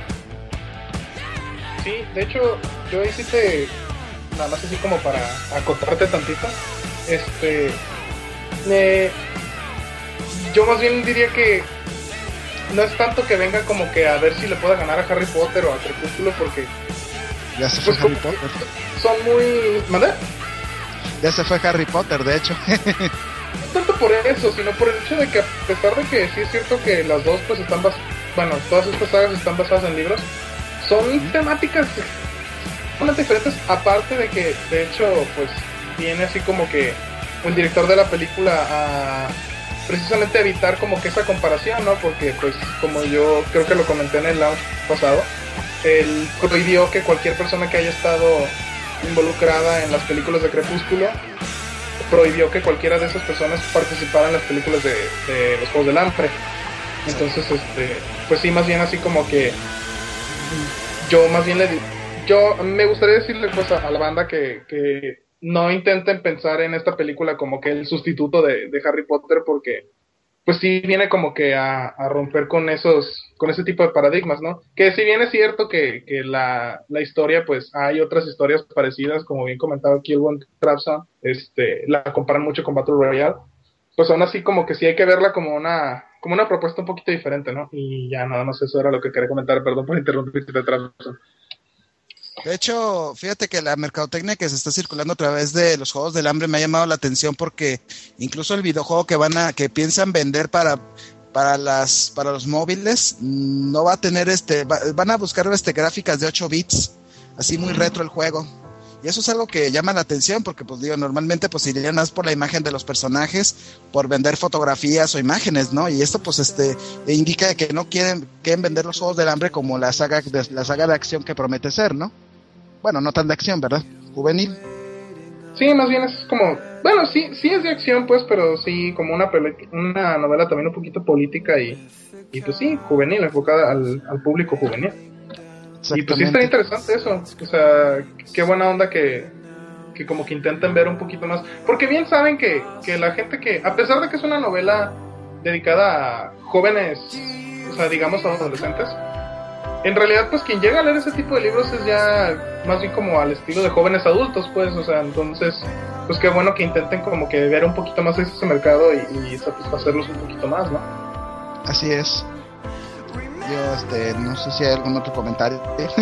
Speaker 4: Sí, de hecho, yo ahí sí te... Nada más así como para acotarte tantito. Este... Eh, yo más bien diría que no es tanto que venga como que a ver si le pueda ganar a Harry Potter o a Crepúsculo, porque
Speaker 2: Ya se fue
Speaker 4: pues,
Speaker 2: Harry Potter.
Speaker 4: Son muy... ¿Mande?
Speaker 2: Ya se fue Harry Potter, de hecho.
Speaker 4: No tanto por eso, sino por el hecho de que a pesar de que sí es cierto que las dos pues están bas... bueno, todas estas sagas están basadas en libros, son temáticas totalmente diferentes, aparte de que de hecho pues viene así como que el director de la película a precisamente evitar como que esa comparación, ¿no? Porque pues como yo creo que lo comenté en el launch pasado, él prohibió que cualquier persona que haya estado involucrada en las películas de Crepúsculo, prohibió que cualquiera de esas personas participara en las películas de, de los Juegos del Hambre. Entonces, este, pues sí, más bien así como que yo más bien le di, yo me gustaría decirle pues a, a la banda que, que no intenten pensar en esta película como que el sustituto de, de Harry Potter, porque pues sí viene como que a, a romper con esos, con ese tipo de paradigmas, ¿no? Que si bien es cierto que, que la, la historia, pues hay otras historias parecidas, como bien comentaba aquí el buen Trapson, este, la comparan mucho con Battle Royale, pues aún así como que sí hay que verla como una, como una propuesta un poquito diferente, ¿no? Y ya nada más eso era lo que quería comentar, perdón por interrumpirte, Trapson.
Speaker 2: De hecho, fíjate que la mercadotecnia que se está circulando a través de los Juegos del Hambre me ha llamado la atención, porque incluso el videojuego que van a, que piensan vender para, para las, para los móviles, no va a tener este, va, van a buscar este gráficas de ocho bits, así muy retro el juego. Y eso es algo que llama la atención, porque pues digo, normalmente pues irían más por la imagen de los personajes, por vender fotografías o imágenes, ¿no? Y esto pues este indica que no quieren, quieren vender los Juegos del Hambre como la saga de, la saga de acción que promete ser, ¿no? Bueno, no tan de acción, ¿verdad? Juvenil.
Speaker 4: Sí, más bien es como... Bueno, sí sí es de acción, pues, pero sí como una pele- una novela también un poquito política y, y pues sí, juvenil, enfocada al, al público juvenil. Y pues sí está interesante eso. O sea, qué buena onda que, que como que intenten ver un poquito más. Porque bien saben que, que la gente que... A pesar de que es una novela dedicada a jóvenes, o sea, digamos a adolescentes, en realidad pues quien llega a leer ese tipo de libros es ya más bien como al estilo de jóvenes adultos, pues, o sea, entonces pues qué bueno que intenten como que ver un poquito más ese mercado y, y satisfacerlos un poquito más, ¿no?
Speaker 2: Así es. Yo este no sé si hay algún otro comentario.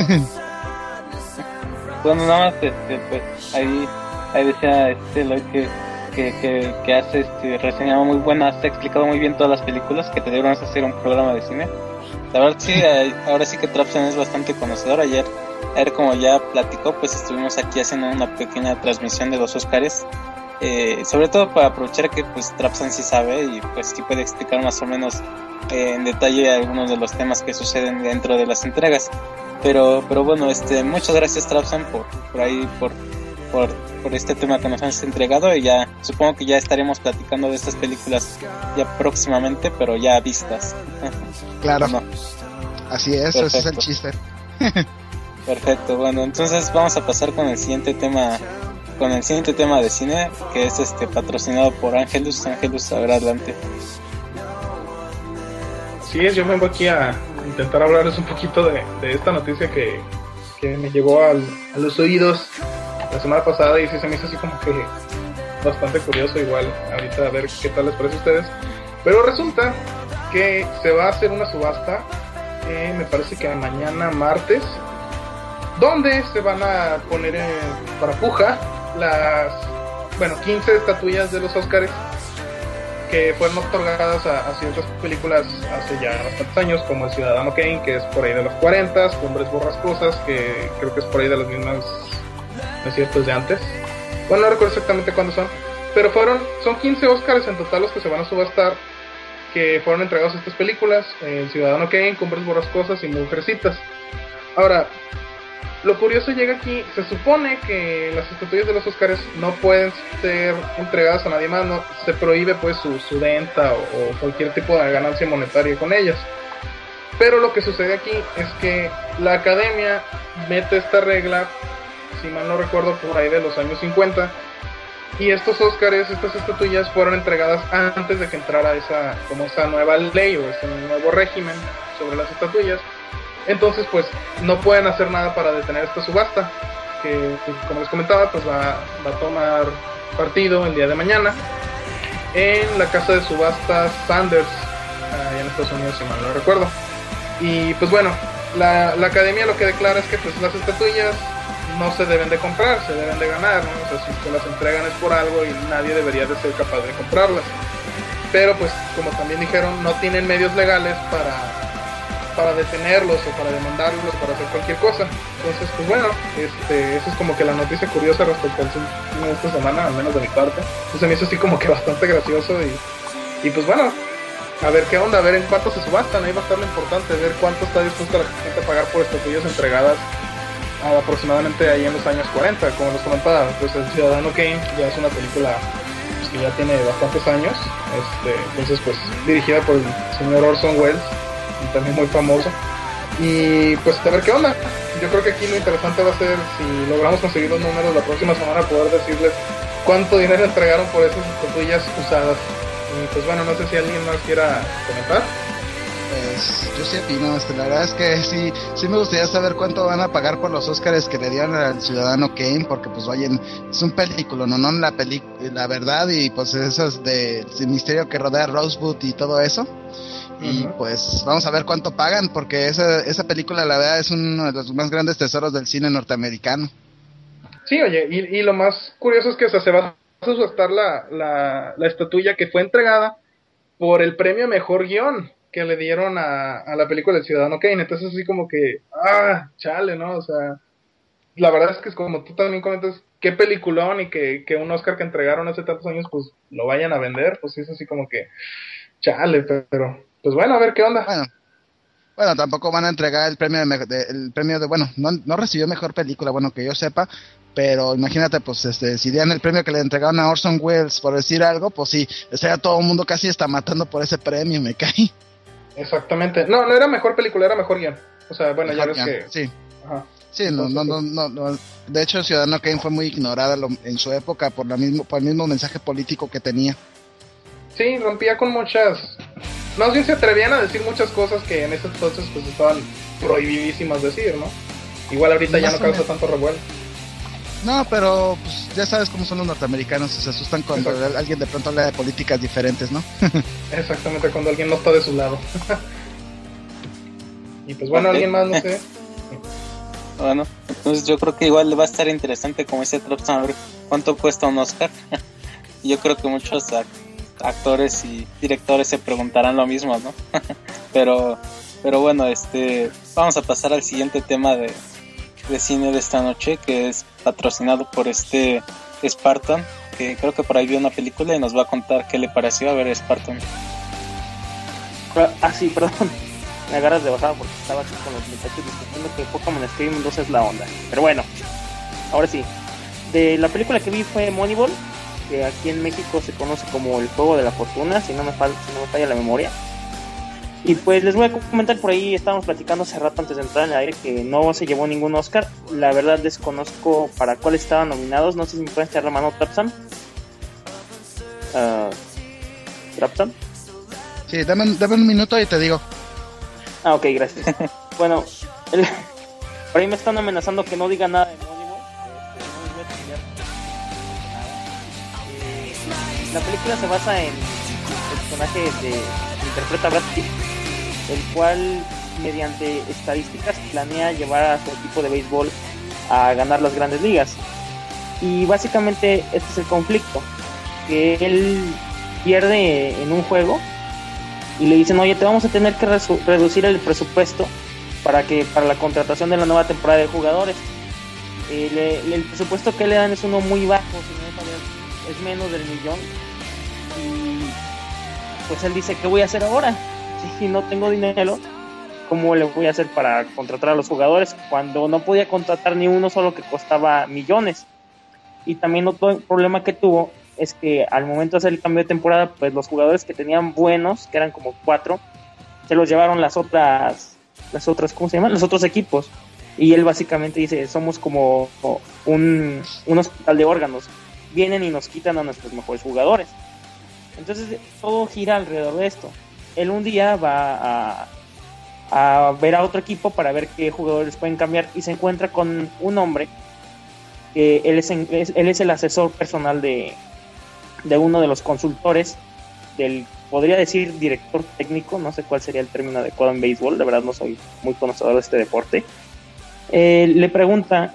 Speaker 1: Bueno, nada más este pues ahí ahí decía este Lloyd que que, que, que hace este reseña muy buena, has explicado muy bien todas las películas, que te debieron hacer un programa de cine. La verdad sí, ahora sí que Trapson es bastante conocedor. Ayer, ayer como ya platicó, pues estuvimos aquí haciendo una pequeña transmisión de los Óscares, eh, sobre todo para aprovechar que pues Trapson sí sabe y pues sí puede explicar más o menos eh, en detalle algunos de los temas que suceden dentro de las entregas. Pero pero bueno, este muchas gracias Trapson por por ahí por por por este tema que nos has entregado, y ya supongo que ya estaremos platicando de estas películas ya próximamente, pero ya vistas.
Speaker 2: Claro.
Speaker 1: No.
Speaker 2: Así es,
Speaker 1: Perfecto.
Speaker 2: ese es el chiste.
Speaker 1: Perfecto, bueno, entonces vamos a pasar con el siguiente tema, con el siguiente tema de cine, que es este patrocinado por Angelus. Angelus, a ver, adelante.
Speaker 4: Sí, yo vengo aquí a intentar hablarles un poquito de, de esta noticia que, que me llegó al, a los oídos la semana pasada y sí se me hizo así como que bastante curioso, igual ahorita a ver qué tal les parece a ustedes. Pero resulta que se va a hacer una subasta, eh, me parece que mañana martes, donde se van a poner en, para puja las, bueno, quince estatuillas de los Óscares que fueron otorgadas a, a ciertas películas hace ya bastantes años, como El Ciudadano Kane, que es por ahí de los cuarenta, Cumbres Borrascosas, que creo que es por ahí de las mismas, no es cierto, es de antes. Bueno, no recuerdo exactamente cuándo son, pero fueron, son quince Óscares en total los que se van a subastar, que fueron entregados a estas películas, El Ciudadano Kane, Cumbres Borrascosas y Mujercitas. Ahora, lo curioso llega aquí, se supone que las estatuillas de los Óscares no pueden ser entregadas a nadie más, no se prohíbe pues su, su venta o, o cualquier tipo de ganancia monetaria con ellas. Pero lo que sucede aquí es que la Academia mete esta regla, si mal no recuerdo, por ahí de los años cincuenta, y estos Óscares, estas estatuillas fueron entregadas antes de que entrara esa, como esa nueva ley o ese nuevo régimen sobre las estatuillas. Entonces pues no pueden hacer nada para detener esta subasta, que pues, como les comentaba, pues va, va a tomar partido el día de mañana en la casa de subastas Sanders, allá en Estados Unidos, si mal no recuerdo. Y pues bueno, la, la Academia lo que declara es que pues las estatuillas no se deben de comprar, se deben de ganar, ¿no? O sea, si se las entregan es por algo y nadie debería de ser capaz de comprarlas. Pero pues, como también dijeron, no tienen medios legales para, para detenerlos o para demandarlos o para hacer cualquier cosa. Entonces, pues bueno, este, esa es como que la noticia curiosa respecto al cine de esta semana, al menos de mi parte. Entonces me hizo así como que bastante gracioso y, y pues bueno, a ver qué onda, a ver en cuánto se subastan. Ahí va a estar lo importante, ver cuánto está dispuesta la gente a pagar por estatuillas entregadas a, aproximadamente ahí en los años cuarenta. Como les comentaba, pues El Ciudadano Kane ya es una película pues, que ya tiene bastantes años, este, entonces pues dirigida por el señor Orson Welles, y también muy famoso, y pues a ver qué onda. Yo creo que aquí lo interesante va a ser, si logramos conseguir los números la próxima semana, poder decirles cuánto dinero entregaron por esas estatuillas usadas. Y pues bueno, no sé si alguien más quiera comentar.
Speaker 2: Pues yo sí opino, este, la verdad es que sí, sí me gustaría saber cuánto van a pagar por los Óscares que le dieron al Ciudadano Kane, porque pues vayan, es un película, no, no la peli, la verdad, y pues esas de el misterio que rodea a Rosebud y todo eso. Y uh-huh. Pues vamos a ver cuánto pagan, porque esa, esa película la verdad es uno de los más grandes tesoros del cine norteamericano.
Speaker 4: Sí, oye, y, y lo más curioso es que o sea, se va a subastar la, la, la estatuilla que fue entregada por el premio Mejor Guión que le dieron a, a la película El Ciudadano Kane. Entonces así como que, ah, chale, ¿no? O sea, la verdad es que es como tú también comentas, qué peliculón, y que, que un Oscar que entregaron hace tantos años, pues lo vayan a vender, pues es así como que, chale, pero, pues bueno, a ver qué onda.
Speaker 2: Bueno, bueno tampoco van a entregar el premio de, de el premio de, bueno, no, no recibió mejor película, bueno, que yo sepa, pero imagínate, pues, este, si dieran el premio que le entregaron a Orson Welles, por decir algo, pues sí, estaría todo el mundo casi está matando por ese premio, me cae.
Speaker 4: Exactamente. No, no era mejor película, era mejor guión. O sea, bueno,
Speaker 2: mejor
Speaker 4: ya ves
Speaker 2: guión,
Speaker 4: que...
Speaker 2: sí.
Speaker 4: Ajá.
Speaker 2: Sí, no, no, no, no, no. De hecho, Ciudadano Kane fue muy ignorada lo, en su época por la mismo, por el mismo mensaje político que tenía.
Speaker 4: Sí, rompía con muchas... No sé si se atrevían a decir muchas cosas que en ese entonces pues estaban prohibidísimas decir, ¿no? Igual ahorita ya no causa tanto revuelo.
Speaker 2: No, pero pues, ya sabes cómo son los norteamericanos, se asustan cuando Exacto. alguien de pronto habla de políticas diferentes, ¿no?
Speaker 4: Exactamente, cuando alguien no está de su lado. Y pues bueno, okay. Alguien más, no sé.
Speaker 1: Bueno, entonces yo creo que igual va a estar interesante, como dice Tropson, a ver cuánto cuesta un Oscar. Yo creo que muchos actores y directores se preguntarán lo mismo, ¿no? pero, pero bueno, este, vamos a pasar al siguiente tema de de cine de esta noche, que es patrocinado por este Spartan, que creo que por ahí vio una película y nos va a contar qué le pareció. A ver, Spartan.
Speaker 3: Ah, sí, perdón, me agarras de bajada porque estaba aquí con los muchachos discutiendo que Pokémon Stadium dos es la onda. Pero bueno, ahora sí, de la película que vi fue Moneyball, que aquí en México se conoce como El Juego de la Fortuna, si no me falla, si no me falla la memoria. Y pues les voy a comentar, por ahí estábamos platicando hace rato antes de entrar en el aire que no se llevó ningún Oscar. La verdad desconozco para cuáles estaban nominados. No sé si me pueden echar la mano, Trapsan. Uh, ¿Trapsan?
Speaker 2: Sí, dame, dame un minuto y te digo.
Speaker 3: Ah, ok, gracias. Bueno, el, por ahí me están amenazando que no diga nada de Moneyball. Eh, la película se basa en el personaje de que interpreta Brad Pitt, el cual mediante estadísticas planea llevar a su equipo de béisbol a ganar las grandes ligas. Y básicamente este es el conflicto, que él pierde en un juego y le dicen, oye, te vamos a tener que resu- reducir el presupuesto para que para la contratación de la nueva temporada de jugadores. El, el, el presupuesto que le dan es uno muy bajo, si no es menos del millón. Y pues él dice, ¿qué voy a hacer ahora? Si no tengo dinero, ¿cómo le voy a hacer para contratar a los jugadores? Cuando no podía contratar ni uno solo que costaba millones. Y también otro problema que tuvo es que al momento de hacer el cambio de temporada, pues los jugadores que tenían buenos, que eran como cuatro, se los llevaron las otras, las otras, ¿cómo se llaman? Los otros equipos. Y él básicamente dice, somos como un, un hospital de órganos. Vienen y nos quitan a nuestros mejores jugadores. Entonces todo gira alrededor de esto. Él un día va a, a ver a otro equipo para ver qué jugadores pueden cambiar y se encuentra con un hombre que él es, él es el asesor personal de, de uno de los consultores del, podría decir, director técnico, no sé cuál sería el término adecuado en béisbol, de verdad no soy muy conocedor de este deporte. Eh, le pregunta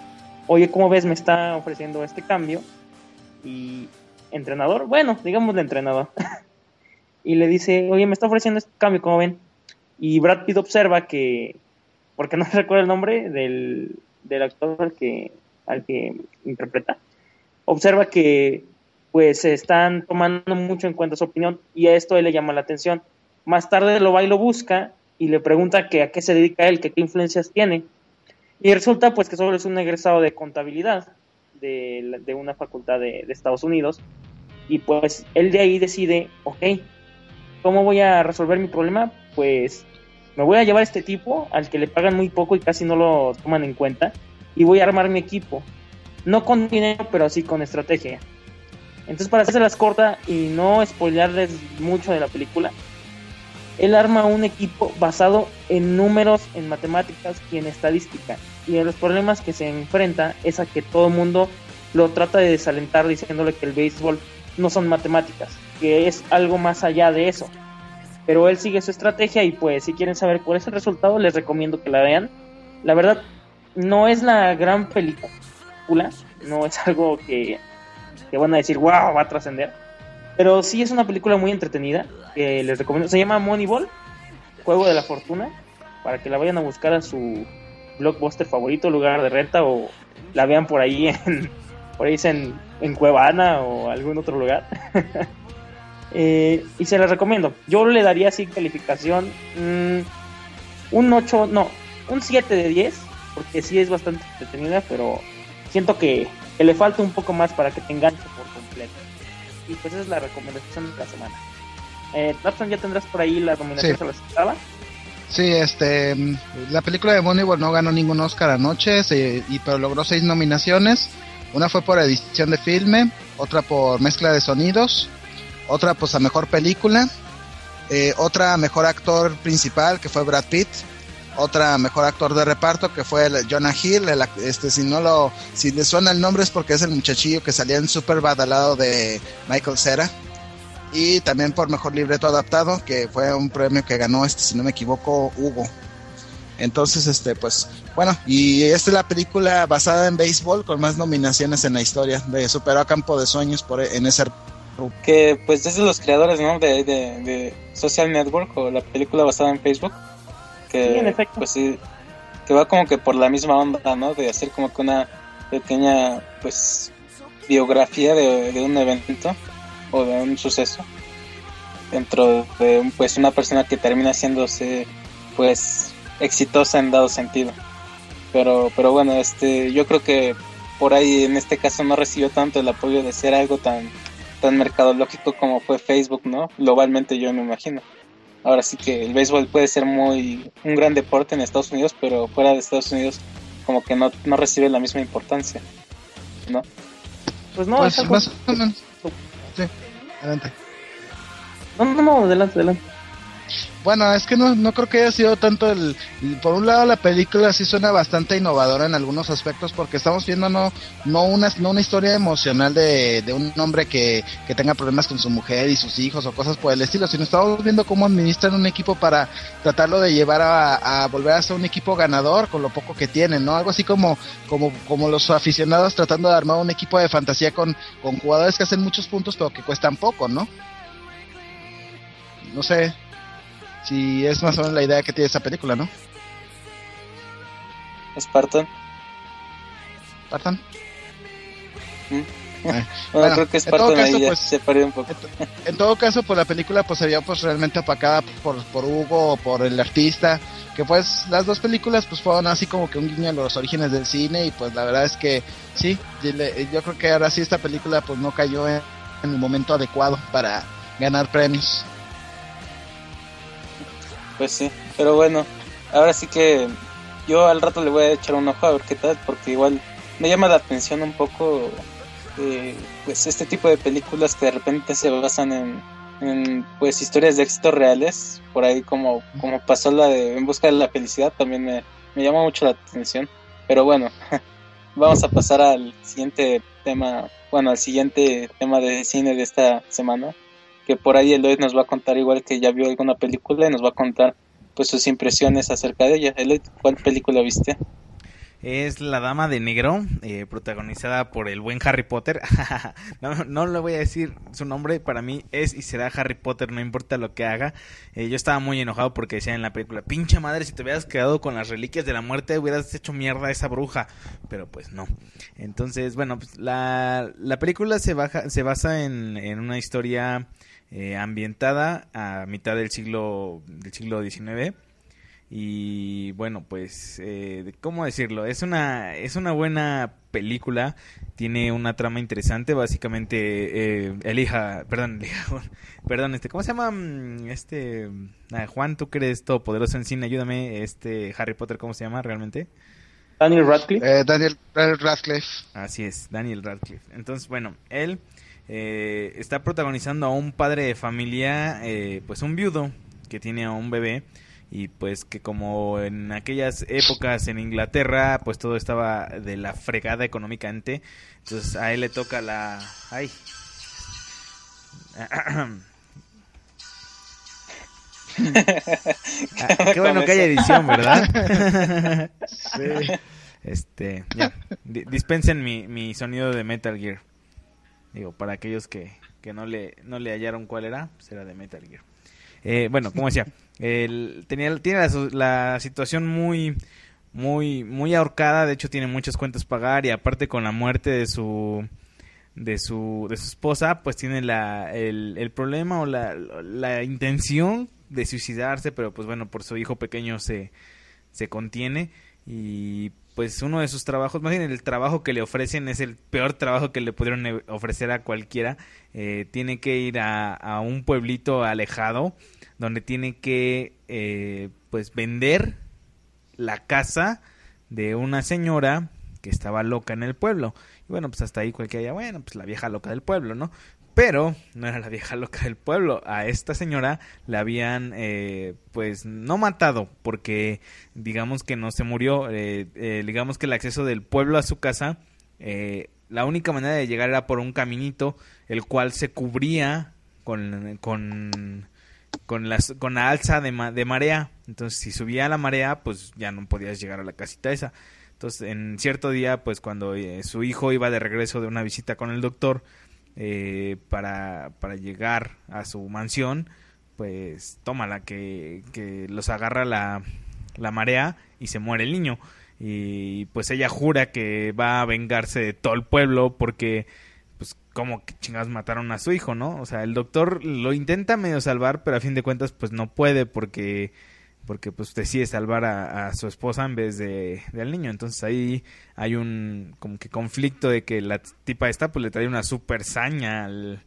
Speaker 3: oye, ¿cómo ves? Me está ofreciendo este cambio. Y entrenador, bueno, digamos de entrenador. Y le dice, oye, me está ofreciendo este cambio, ¿cómo ven? Y Brad Pitt observa que, porque no recuerdo el nombre del, del actor al que, al que interpreta, observa que pues se están tomando mucho en cuenta su opinión y a esto él le llama la atención. Más tarde lo va y lo busca y le pregunta que a qué se dedica él, que qué influencias tiene. Y resulta pues que solo es un egresado de contabilidad de, de una facultad de, de Estados Unidos. Y pues él de ahí decide, ok, ¿cómo voy a resolver mi problema? Pues me voy a llevar a este tipo al que le pagan muy poco y casi no lo toman en cuenta y voy a armar mi equipo. No con dinero, pero sí con estrategia. Entonces, para hacerlas corta y no spoilearles mucho de la película, él arma un equipo basado en números, en matemáticas y en estadística. Y de los problemas que se enfrenta es a que todo el mundo lo trata de desalentar diciéndole que el béisbol no son matemáticas, que es algo más allá de eso. Pero él sigue su estrategia y pues si quieren saber cuál es el resultado, les recomiendo que la vean. La verdad, no es la gran película, no es algo que, que van a decir, wow, va a trascender. Pero sí es una película muy entretenida, que les recomiendo. Se llama Moneyball, Juego de la Fortuna, para que la vayan a buscar a su blockbuster favorito, lugar de renta, o la vean por ahí en, por ahí en, en Cuevana o algún otro lugar. eh, y se las recomiendo. Yo le daría así calificación mmm, un ocho, no, un siete de diez, porque sí es bastante entretenida, pero siento que, que le falta un poco más para que te enganche por completo. Y pues esa es la recomendación de la semana. Eh, Tapson, ¿ya tendrás por ahí la nominación?
Speaker 2: Sí.
Speaker 3: ¿Se las estaba?
Speaker 2: Sí, este, la película de Moneyball no ganó ningún Oscar anoche, se, y, pero logró seis nominaciones. Una fue por edición de filme, otra por mezcla de sonidos, otra pues a mejor película, eh, otra a mejor actor principal, que fue Brad Pitt, otra a mejor actor de reparto, que fue el Jonah Hill. El, este, si no lo, si le suena el nombre es porque es el muchachillo que salía en Superbad al lado de Michael Cera. Y también por mejor libreto adaptado, que fue un premio que ganó, este, si no me equivoco, Hugo. Entonces, este, pues, bueno, y esta es la película basada en béisbol con más nominaciones en la historia, de superó a Campo de Sueños por en ese grupo.
Speaker 1: Que pues es de los creadores, ¿no? De, de, de Social Network, o la película basada en Facebook. Que,
Speaker 3: sí, en efecto.
Speaker 1: Pues sí, que va como que por la misma onda, ¿no? De hacer como que una pequeña, pues, biografía de, de un evento o de un suceso dentro de pues una persona que termina haciéndose pues exitosa en dado sentido. Pero pero bueno, este yo creo que por ahí en este caso no recibió tanto el apoyo de ser algo tan tan mercadológico como fue Facebook, ¿no? Globalmente, yo me imagino. Ahora sí que el béisbol puede ser muy un gran deporte en Estados Unidos, pero fuera de Estados Unidos como que no, no recibe la misma importancia, ¿no?
Speaker 3: Pues no,
Speaker 2: pues,
Speaker 3: es algo...
Speaker 2: más o menos. Sí, adelante.
Speaker 3: No, no, no, adelante, adelante.
Speaker 2: Bueno, es que no, no creo que haya sido tanto el... Por un lado, la película sí suena bastante innovadora en algunos aspectos, porque estamos viendo no no una no una historia emocional de, de un hombre que, que tenga problemas con su mujer y sus hijos o cosas por el estilo, sino estamos viendo cómo administran un equipo para tratarlo de llevar a, a volver a ser un equipo ganador con lo poco que tienen, ¿no? Algo así como como como los aficionados tratando de armar un equipo de fantasía con, con jugadores que hacen muchos puntos pero que cuestan poco, ¿no? No sé si es más o menos la idea que tiene esa película, ¿no?
Speaker 1: Spartan.
Speaker 2: ¿Spartan?
Speaker 1: ¿Mm?
Speaker 2: Eh,
Speaker 1: bueno,
Speaker 2: bueno,
Speaker 1: creo que
Speaker 2: en todo
Speaker 1: Spartan
Speaker 2: caso,
Speaker 1: ahí ya
Speaker 2: pues,
Speaker 1: se perdió un poco.
Speaker 2: En, en todo caso, pues la película pues se vio pues realmente opacada por, por Hugo o por el artista, que pues las dos películas pues fueron así como que un guiño a los orígenes del cine, y pues la verdad es que sí, yo creo que ahora sí esta película pues no cayó en, en el momento adecuado para ganar premios.
Speaker 1: Pues sí, pero bueno, ahora sí que yo al rato le voy a echar un ojo a ver qué tal, porque igual me llama la atención un poco eh, pues este tipo de películas que de repente se basan en, en pues historias de éxito reales, por ahí como, como pasó la de En Busca de la Felicidad, también me, me llama mucho la atención. Pero bueno, vamos a pasar al siguiente tema, bueno, al siguiente tema de cine de esta semana, que por ahí Eloy nos va a contar, igual que ya vio alguna película, y nos va a contar pues sus impresiones acerca de ella. Eloy, ¿cuál película viste?
Speaker 5: es La Dama de Negro, eh, protagonizada por el buen Harry Potter. no, no le voy a decir su nombre, para mí es y será Harry Potter, no importa lo que haga. Eh, yo estaba muy enojado porque decían en la película, pinche madre, si te hubieras quedado con las reliquias de la muerte, hubieras hecho mierda a esa bruja. Pero pues no. Entonces, bueno, pues la, la película se, baja, se basa en, en una historia eh, ambientada a mitad del siglo, del siglo diecinueve. Y bueno, pues, eh, ¿cómo decirlo? Es una, es una buena película, tiene una trama interesante, básicamente, eh, elija, perdón, elija, perdón, este, ¿cómo se llama? Este, ah, Juan, tú que eres todopoderoso en cine, ayúdame, este, Harry Potter, ¿cómo se llama realmente?
Speaker 3: Daniel Radcliffe.
Speaker 2: Eh, Daniel, Daniel Radcliffe.
Speaker 5: Así es, Daniel Radcliffe. Entonces, bueno, él eh, está protagonizando a un padre de familia, eh, pues un viudo que tiene a un bebé. Y pues que como en aquellas épocas en Inglaterra pues todo estaba de la fregada económicamente, entonces a él le toca la... ¡Ay! ah, qué bueno que haya edición, ¿verdad?
Speaker 2: Sí.
Speaker 5: Este, ya, di- dispensen mi, mi sonido de Metal Gear. Digo, para aquellos que, que no le no le hallaron cuál era, pues era de Metal Gear. Eh, bueno, como decía, él tenía, tiene la, la situación muy, muy, muy ahorcada. De hecho, tiene muchas cuentas a pagar y aparte con la muerte de su, de su, de su esposa, pues tiene la, el, el problema o la, la intención de suicidarse, pero pues bueno, por su hijo pequeño se, se contiene y pues uno de sus trabajos, más bien el trabajo que le ofrecen es el peor trabajo que le pudieron ofrecer a cualquiera. Eh, tiene que ir a, a un pueblito alejado donde tiene que eh, pues vender la casa de una señora que estaba loca en el pueblo. Y bueno, pues hasta ahí cualquiera, bueno, pues la vieja loca del pueblo, ¿no? Pero no era la vieja loca del pueblo. A esta señora la habían, eh, pues, no matado, porque digamos que no se murió. Eh, eh, digamos que el acceso del pueblo a su casa, eh, la única manera de llegar era por un caminito, el cual se cubría con, con, con, las, con la alza de, ma, de marea. Entonces, si subía la marea, pues ya no podías llegar a la casita esa. Entonces, en cierto día, pues, cuando eh, su hijo iba de regreso de una visita con el doctor, Eh, para, para llegar a su mansión, pues tómala que, que los agarra la, la marea y se muere el niño. Y pues ella jura que va a vengarse de todo el pueblo porque pues como que chingados mataron a su hijo, ¿no? O sea, el doctor lo intenta medio salvar, pero a fin de cuentas pues no puede porque porque pues decide salvar a, a su esposa en vez de, de al niño. Entonces ahí hay un como que conflicto de que la tipa esta pues le trae una super saña al,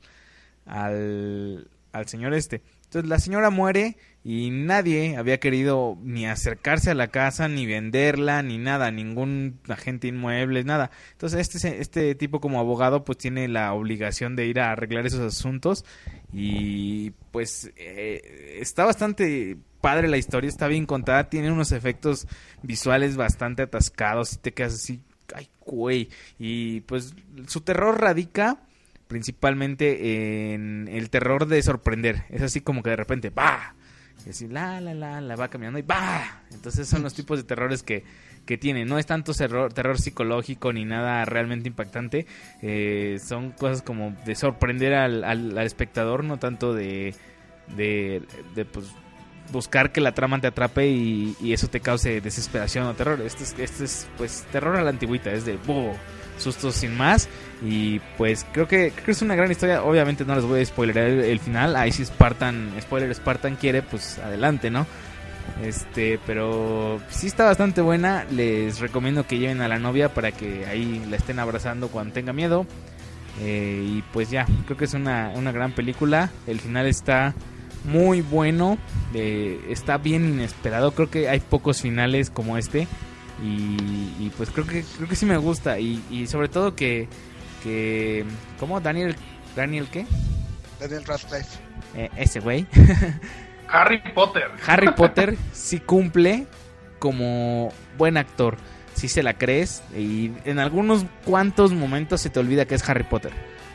Speaker 5: al, al señor este. Entonces la señora muere y nadie había querido ni acercarse a la casa, ni venderla, ni nada, ningún agente inmueble, nada. Entonces este, este tipo como abogado pues tiene la obligación de ir a arreglar esos asuntos y pues eh, está bastante padre la historia, está bien contada, tiene unos efectos visuales bastante atascados y te quedas así, ay güey, y pues su terror radica principalmente en el terror de sorprender, es así como que de repente ¡bah! Y así la la la la va caminando y ¡bah! Entonces son los tipos de terrores que, que tiene, no es tanto terror, terror psicológico ni nada realmente impactante, eh, son cosas como de sorprender al, al, al espectador, no tanto de de, de pues buscar que la trama te atrape y, y eso te cause desesperación o terror. Este es, este es pues terror a la antigüita, es de ¡buh! Sustos sin más y pues creo que creo que es una gran historia. Obviamente no les voy a spoilerar el, el final, ahí si Spartan, spoiler Spartan quiere, pues adelante, ¿no? Este, pero sí está bastante buena, les recomiendo que lleven a la novia para que ahí la estén abrazando cuando tenga miedo. Eh, y pues ya, creo que es una, una gran película, el final está muy bueno, eh, está bien inesperado, creo que hay pocos finales como este y, y pues creo que creo que sí me gusta y, y sobre todo que que ¿cómo? Daniel Daniel ¿qué?
Speaker 2: Daniel Radcliffe.
Speaker 5: Eh, ese güey.
Speaker 4: Harry Potter.
Speaker 5: Harry Potter sí cumple como buen actor, sí se la crees y en algunos cuantos momentos se te olvida que es Harry Potter.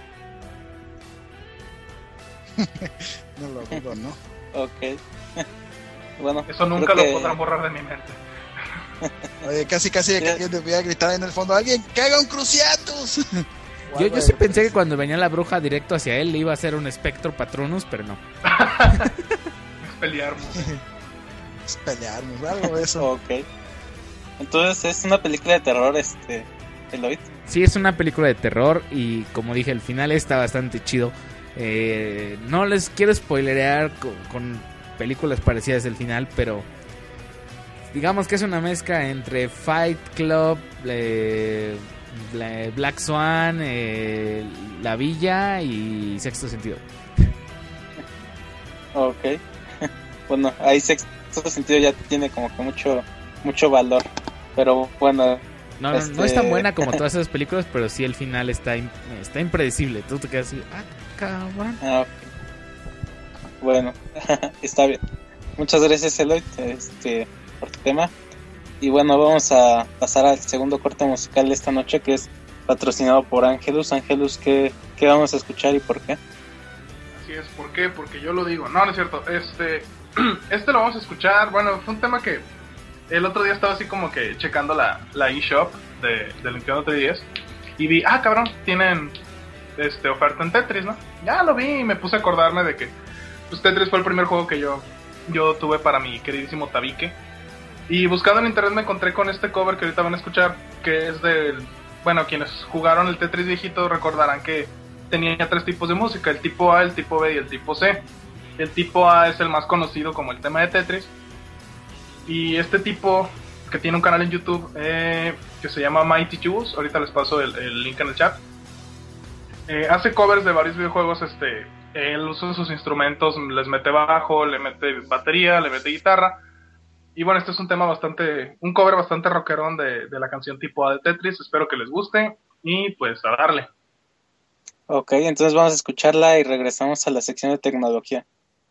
Speaker 2: No lo dudo, ¿no?
Speaker 1: Ok. Bueno,
Speaker 4: Eso nunca
Speaker 1: creo
Speaker 4: lo
Speaker 1: que-
Speaker 4: podrán borrar de mi mente.
Speaker 2: Oye, casi casi que alguien debía gritar en el fondo, alguien que haga un Cruciatus.
Speaker 6: Yo, yo sí pensé que cuando venía la bruja directo hacia él le iba a hacer un Spectro Patronus, pero no.
Speaker 4: Expelliarmus.
Speaker 2: Expelliarmus, algo de eso.
Speaker 1: Ok. Entonces es una película de terror, este, Eloy.
Speaker 6: Sí, es una película de terror y como dije, el final está bastante chido. Eh, no les quiero spoilerear con, con películas parecidas del final, pero digamos que es una mezcla entre Fight Club, eh, Black Swan, eh, La Villa y Sexto Sentido.
Speaker 1: Ok. Bueno, ahí Sexto Sentido ya tiene como que mucho mucho valor, pero bueno.
Speaker 6: No, no,
Speaker 1: este...
Speaker 6: no es tan buena como todas esas películas, pero sí el final está está impredecible. Tú te quedas así, ah, cabrón.
Speaker 1: Ah, okay. Bueno, está bien. Muchas gracias, Eloy, este, por tu tema. Y bueno, vamos a pasar al segundo corte musical de esta noche, que es patrocinado por Angelus. Angelus, ¿qué, qué vamos a escuchar y por qué?
Speaker 4: Así es, ¿por qué? Porque yo lo digo. No, no es cierto. Este, este lo vamos a escuchar. Bueno, fue un tema que el otro día estaba así como que checando la, la eShop de, del Nintendo tres D S y vi, ah, cabrón, tienen este oferta en Tetris, ¿no? Ya lo vi y me puse a acordarme de que pues Tetris fue el primer juego que yo, yo tuve para mi queridísimo tabique. Y buscando en internet me encontré con este cover que ahorita van a escuchar, que es del... Bueno, quienes jugaron el Tetris viejito recordarán que tenía tres tipos de música, el tipo A, el tipo B y el tipo C. El tipo A es el más conocido como el tema de Tetris. Y este tipo, que tiene un canal en YouTube eh, que se llama Mighty Jules, ahorita les paso el, el link en el chat, eh, hace covers de varios videojuegos. Este, él usa sus instrumentos, les mete bajo, le mete batería, le mete guitarra. Y bueno, este es un tema bastante, un cover bastante rockerón de, de la canción tipo A de Tetris. Espero que les guste y pues a darle.
Speaker 1: Ok, entonces vamos a escucharla y regresamos a la sección de tecnología.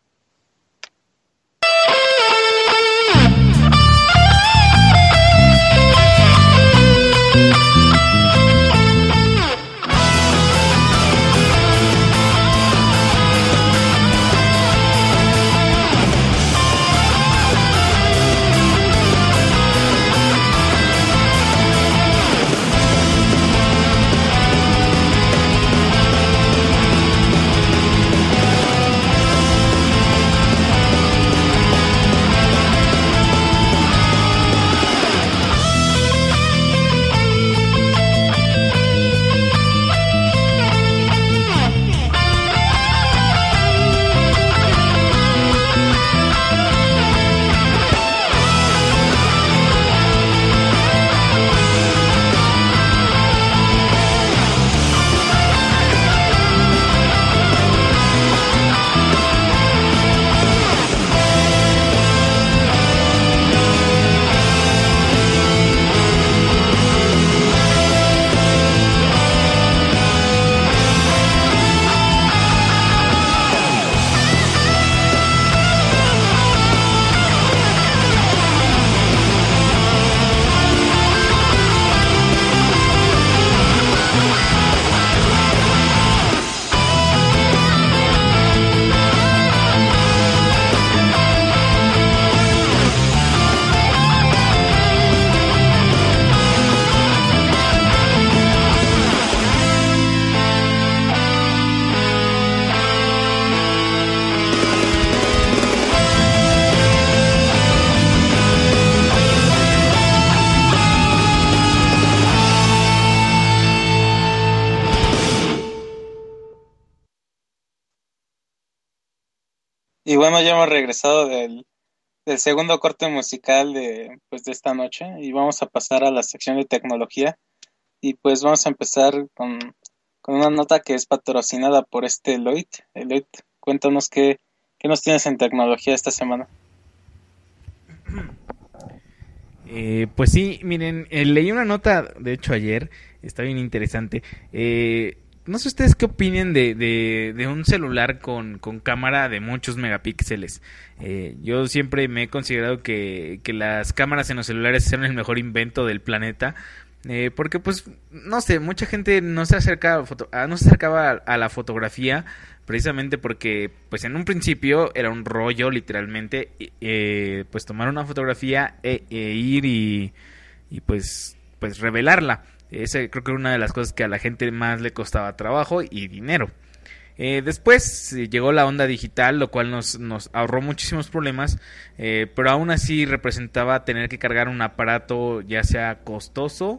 Speaker 1: Y bueno, ya hemos regresado del, del segundo corte musical de, pues, de esta noche y vamos a pasar a la sección de tecnología y pues vamos a empezar con, con una nota que es patrocinada por este Eloy. Eloy, cuéntanos qué, qué nos tienes en tecnología esta semana.
Speaker 5: Eh, pues sí, miren, eh, leí una nota, de hecho ayer, está bien interesante. Eh, no sé ustedes qué opinen de, de, de un celular con, con cámara de muchos megapíxeles. Eh, yo siempre me he considerado que, que las cámaras en los celulares son el mejor invento del planeta. Eh, porque pues, no sé, mucha gente no se acerca a foto- a- no se acercaba a, a la fotografía precisamente porque pues en un principio era un rollo literalmente, eh, pues tomar una fotografía e, e ir y, y pues, pues revelarla. Esa creo que era una de las cosas que a la gente más le costaba trabajo y dinero. Eh, después eh, llegó la onda digital, lo cual nos, nos ahorró muchísimos problemas, eh, pero aún así representaba tener que cargar un aparato ya sea costoso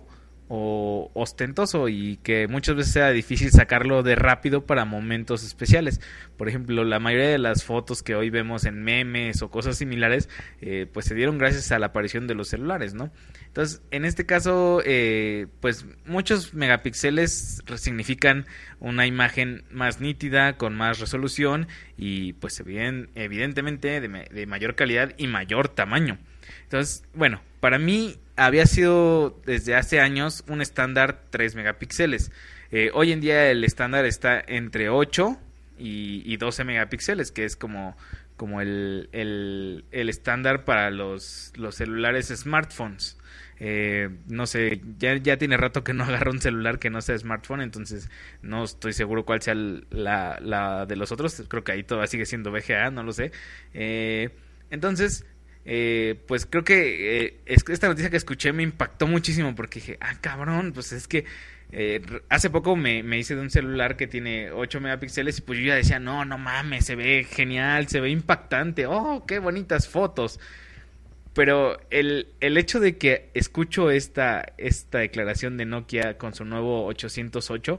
Speaker 5: o ostentoso y que muchas veces era difícil sacarlo de rápido para momentos especiales. Por ejemplo, la mayoría de las fotos que hoy vemos en memes o cosas similares, eh, pues se dieron gracias a la aparición de los celulares, ¿no? Entonces, en este caso, eh, pues muchos megapíxeles significan una imagen más nítida, con más resolución y pues evident- evidentemente de, me- de mayor calidad y mayor tamaño. Entonces, bueno, para mí había sido desde hace años un estándar tres megapíxeles. Eh, hoy en día el estándar está entre ocho y, y doce megapíxeles, que es como, como el, el, el estándar para los, los celulares smartphones. Eh, no sé, ya, ya tiene rato que no agarro un celular que no sea smartphone, entonces no estoy seguro cuál sea el- la, la de los otros. Creo que ahí todavía sigue siendo V G A, no lo sé. Eh, entonces... Eh, pues creo que eh, es que esta noticia que escuché me impactó muchísimo porque dije, ah, cabrón, pues es que eh, hace poco me, me hice de un celular que tiene ocho megapíxeles y pues yo ya decía, no, no mames, se ve genial, se ve impactante, oh, qué bonitas fotos. Pero el, el hecho de que escucho esta, esta declaración de Nokia con su nuevo ochocientos ocho,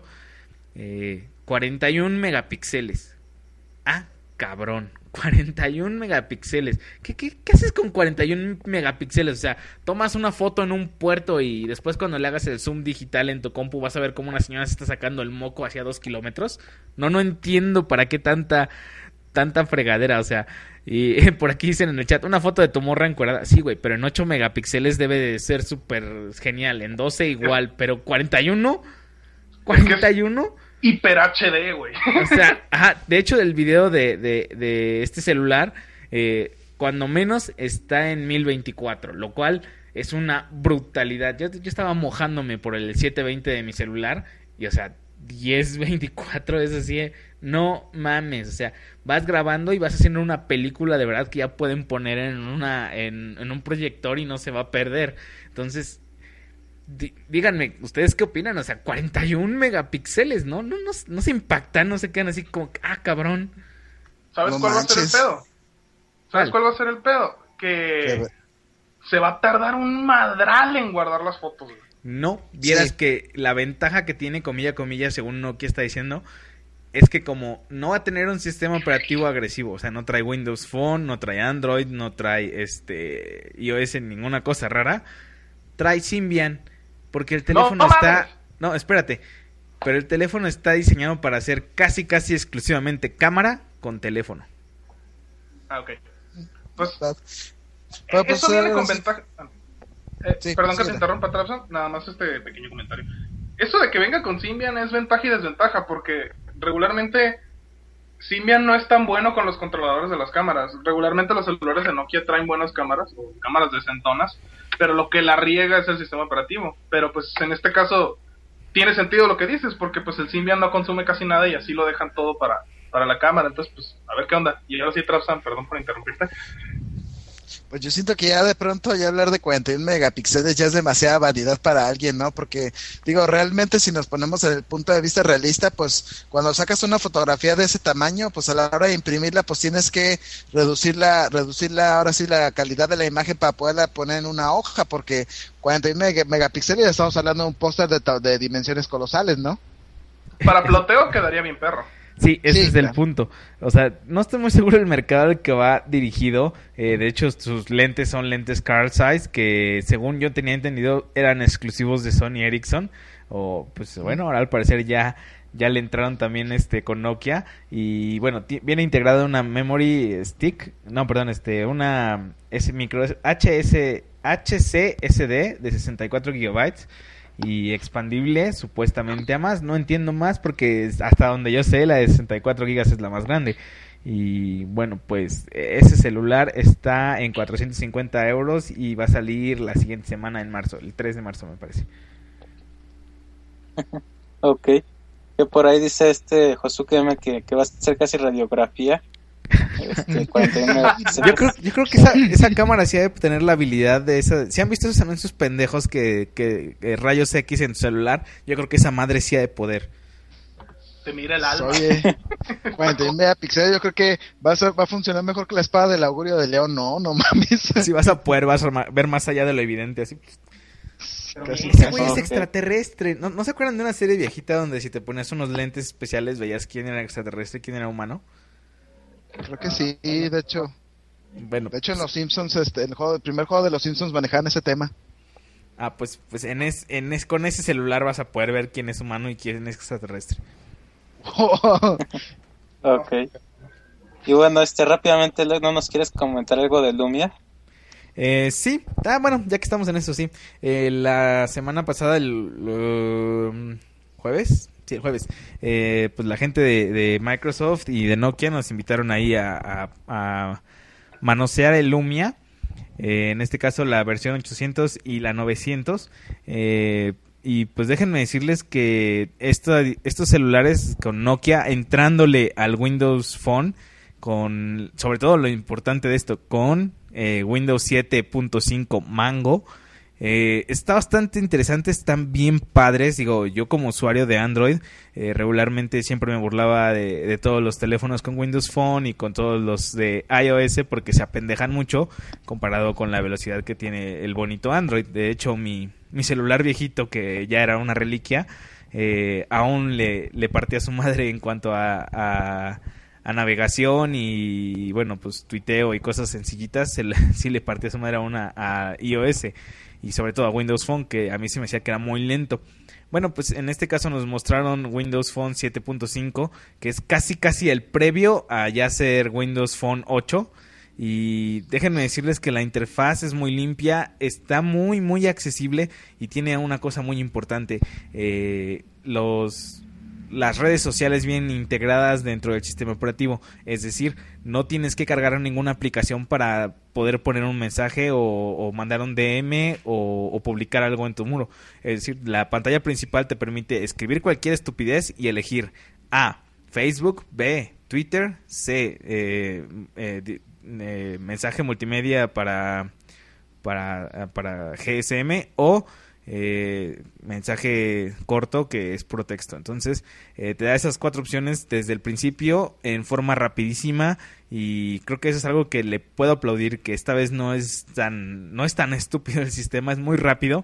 Speaker 5: eh, cuarenta y un megapíxeles. Ah, cabrón, cuarenta y un megapíxeles. ¿Qué, qué, ¿Qué haces con cuarenta y un megapíxeles? O sea, tomas una foto en un puerto y después cuando le hagas el zoom digital en tu compu vas a ver cómo una señora se está sacando el moco hacia dos kilómetros. No, no entiendo para qué tanta, tanta fregadera, o sea... Y eh, por aquí dicen en el chat, una foto de tu morra encuerada. Sí, güey, pero en ocho megapíxeles debe de ser súper genial. En doce igual, pero cuarenta y uno... ¿cuarenta y uno?
Speaker 4: Hiper H D, güey.
Speaker 5: O sea, ajá, de hecho del video de, de, de este celular, eh, cuando menos está en mil veinticuatro, lo cual es una brutalidad. Yo, yo estaba mojándome por el setecientos veinte de mi celular y, o sea, diez veinticuatro es así, eh, no mames, o sea, vas grabando y vas haciendo una película de verdad que ya pueden poner en una en, en un proyector y no se va a perder. Entonces, Dí- díganme, ¿ustedes qué opinan? O sea, cuarenta y un megapíxeles, ¿no? No, no, no se impactan, no se quedan así como, ah, cabrón.
Speaker 4: ¿Sabes
Speaker 2: No
Speaker 4: cuál va a ser el
Speaker 2: manches.
Speaker 4: pedo? ¿Sabes
Speaker 5: ¿Cuál?
Speaker 4: cuál va a ser el pedo? Que
Speaker 2: Que-
Speaker 4: se va a tardar un madral en guardar las fotos, güey.
Speaker 5: No, vieras
Speaker 2: Sí.
Speaker 5: que la ventaja que tiene, comilla, comilla, según Nokia está diciendo, es que como no va a tener un sistema operativo agresivo, o sea, no trae Windows Phone, no trae Android, no trae este iOS, ninguna cosa rara, trae Symbian, porque el teléfono
Speaker 4: no
Speaker 5: está...
Speaker 4: mames.
Speaker 5: No, espérate, pero el teléfono está diseñado para ser casi, casi exclusivamente cámara con teléfono.
Speaker 4: Ah, ok. Pues,
Speaker 2: Pero, pues,
Speaker 4: eso viene
Speaker 2: eh,
Speaker 4: con
Speaker 2: sí.
Speaker 4: ventaja. Eh,
Speaker 2: Sí,
Speaker 4: perdón que
Speaker 2: sí,
Speaker 4: te interrumpa, Trapson. Nada más este pequeño comentario. Eso de que venga con Symbian es ventaja y desventaja, porque regularmente Symbian no es tan bueno con los controladores de las cámaras. Regularmente los celulares de Nokia traen buenas cámaras, o cámaras decentonas, pero lo que la riega es el sistema operativo. Pero pues en este caso tiene sentido lo que dices, porque pues el Symbian no consume casi nada y así lo dejan todo para, para la cámara. Entonces, pues, a ver qué onda. Y ahora sí, Trapson, perdón por interrumpirte.
Speaker 2: Pues yo siento que ya de pronto ya hablar de cuarenta y un megapíxeles ya es demasiada vanidad para alguien, ¿no? Porque, digo, realmente si nos ponemos en el punto de vista realista, pues cuando sacas una fotografía de ese tamaño, pues a la hora de imprimirla, pues tienes que reducirla, reducirla ahora sí la calidad de la imagen para poderla poner en una hoja, porque cuarenta y un meg- megapíxeles ya estamos hablando de un póster de, ta- de dimensiones colosales, ¿no?
Speaker 4: Para ploteo quedaría bien perro.
Speaker 5: Sí, ese
Speaker 2: Sí,
Speaker 5: es el
Speaker 2: claro.
Speaker 5: punto. O sea, no estoy muy seguro del mercado al que va dirigido. Eh, de hecho, sus lentes son lentes Carl Zeiss, que según yo tenía entendido eran exclusivos de Sony Ericsson. O, pues bueno, ahora al parecer ya, ya le entraron también este con Nokia. Y bueno, ti- viene integrada una memory stick. No, perdón, este, una S micro H S, H C S D de sesenta y cuatro gigabytes. Y expandible supuestamente a más. No entiendo más porque hasta donde yo sé la de sesenta y cuatro gigas es la más grande. Y bueno, pues ese celular está en cuatrocientos cincuenta euros y va a salir la siguiente semana en marzo, el tres de marzo me parece.
Speaker 1: Ok. Que por ahí dice este Josuke M que, que va a ser casi radiografía. Este, cuarenta y uno
Speaker 5: Yo creo, yo creo que esa, esa cámara sí debe tener la habilidad de esa. ¿Si han visto esos anuncios pendejos que, que, que rayos X en tu celular? Yo creo que esa madre sí ha de poder.
Speaker 4: Te mira el alma.
Speaker 2: Oye, cuarenta y uno megapíxeles, yo creo que va a, ser, va a funcionar mejor que la espada del augurio de León. No, no mames.
Speaker 5: Si vas a poder vas a ver más allá de lo evidente. Así.
Speaker 2: Casi,
Speaker 5: Ese
Speaker 2: casi.
Speaker 5: güey es
Speaker 1: Ok.
Speaker 5: extraterrestre. ¿No, ¿No se acuerdan de una serie viejita donde si te ponías unos lentes especiales veías quién era extraterrestre y quién era humano?
Speaker 2: Creo que sí, de hecho.
Speaker 5: Bueno,
Speaker 2: De hecho, en los Simpsons, este, el, juego, el primer juego de los Simpsons manejaban ese tema.
Speaker 5: ah, pues, pues en es, en es, con ese celular vas a poder ver quién es humano y quién es extraterrestre.
Speaker 1: Ok. Y bueno, este rápidamente, Leo, ¿no nos quieres comentar algo de Lumia?
Speaker 5: Eh, sí, ah, bueno, ya que estamos en eso, sí. Eh, la semana pasada, el um, jueves, sí, el jueves, eh, pues la gente de, de Microsoft y de Nokia nos invitaron ahí a, a, a manosear el Lumia. Eh, en este caso la versión ochocientos y la novecientos. Eh, y pues déjenme decirles que esto, estos celulares con Nokia entrándole al Windows Phone, con sobre todo lo importante de esto, con eh, Windows siete punto cinco Mango, eh, está bastante interesante, están bien padres. Digo, yo como usuario de Android eh, regularmente siempre me burlaba de, de todos los teléfonos con Windows Phone y con todos los de iOS porque se apendejan mucho comparado con la velocidad que tiene el bonito Android. De hecho, mi, mi celular viejito, que ya era una reliquia, eh, aún le, le partía a su madre en cuanto a... a a navegación y bueno, pues tuiteo y cosas sencillitas, se le, sí le partía su madre a una a iOS y sobre todo a Windows Phone, que a mí se me decía que era muy lento. Bueno, pues en este caso nos mostraron Windows Phone siete punto cinco, que es casi casi el previo a ya ser Windows Phone ocho. Y déjenme decirles que la interfaz es muy limpia, está muy muy accesible y tiene una cosa muy importante, eh, los... las redes sociales vienen integradas dentro del sistema operativo, es decir, no tienes que cargar ninguna aplicación para poder poner un mensaje o, o mandar un D M o, o publicar algo en tu muro. Es decir, la pantalla principal te permite escribir cualquier estupidez y elegir A, Facebook, B, Twitter, C, eh, eh, eh, mensaje multimedia para, para, para G S M o Eh, mensaje corto que es puro texto. Entonces eh, te da esas cuatro opciones desde el principio en forma rapidísima y creo que eso es algo que le puedo aplaudir, que esta vez no es tan no es tan estúpido el sistema, es muy rápido.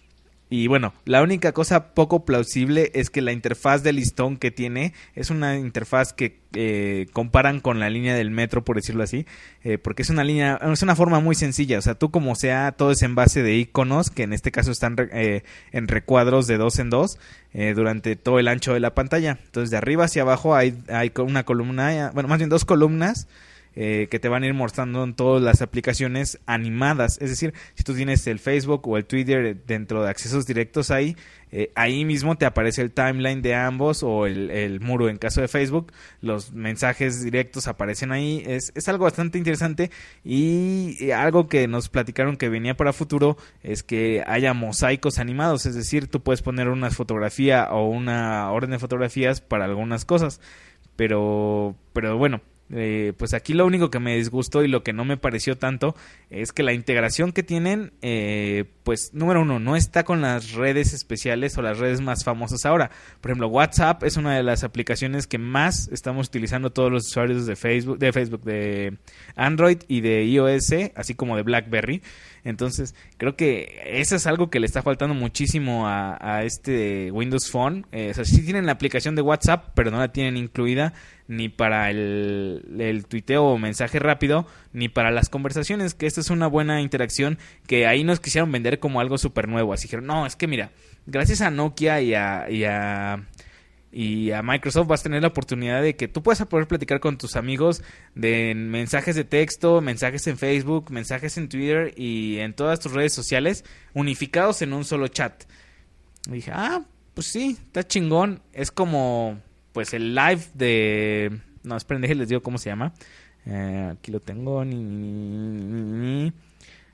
Speaker 5: Y bueno, la única cosa poco plausible es que la interfaz de listón que tiene es una interfaz que eh, comparan con la línea del metro, por decirlo así, eh, porque es una línea, es una forma muy sencilla. O sea, tú como sea, todo es en base de iconos, que en este caso están eh, en recuadros de dos en dos eh, durante todo el ancho de la pantalla. Entonces, de arriba hacia abajo hay, hay una columna, bueno, más bien dos columnas, Eh, que te van a ir mostrando en todas las aplicaciones animadas. Es decir, si tú tienes el Facebook o el Twitter dentro de accesos directos ahí, eh, ahí mismo te aparece el timeline de ambos o el, el muro en caso de Facebook, los mensajes directos aparecen ahí. Es, es algo bastante interesante y, y algo que nos platicaron que venía para futuro es que haya mosaicos animados, es decir, tú puedes poner una fotografía o una orden de fotografías para algunas cosas, pero, pero bueno, Eh, pues aquí lo único que me disgustó y lo que no me pareció tanto es que la integración que tienen, eh, pues número uno, no está con las redes especiales o las redes más famosas ahora. Por ejemplo, WhatsApp es una de las aplicaciones que más estamos utilizando todos los usuarios de Facebook, de Facebook, de Android y de iOS, así como de BlackBerry. Entonces, creo que eso es algo que le está faltando muchísimo a, a este Windows Phone. Eh, o sea, sí tienen la aplicación de WhatsApp, pero no la tienen incluida ni para el, el tuiteo o mensaje rápido, ni para las conversaciones, que esta es una buena interacción que ahí nos quisieron vender como algo súper nuevo. Así dijeron, no, es que mira, gracias a Nokia y a... Y a y a Microsoft vas a tener la oportunidad de que tú puedas poder platicar con tus amigos de mensajes de texto, mensajes en Facebook, mensajes en Twitter y en todas tus redes sociales unificados en un solo chat. Y dije, ah, pues sí, está chingón. Es como pues el live de... No, esperen, déjenles digo cómo se llama. Eh, aquí lo tengo. Ni, ni, ni, ni.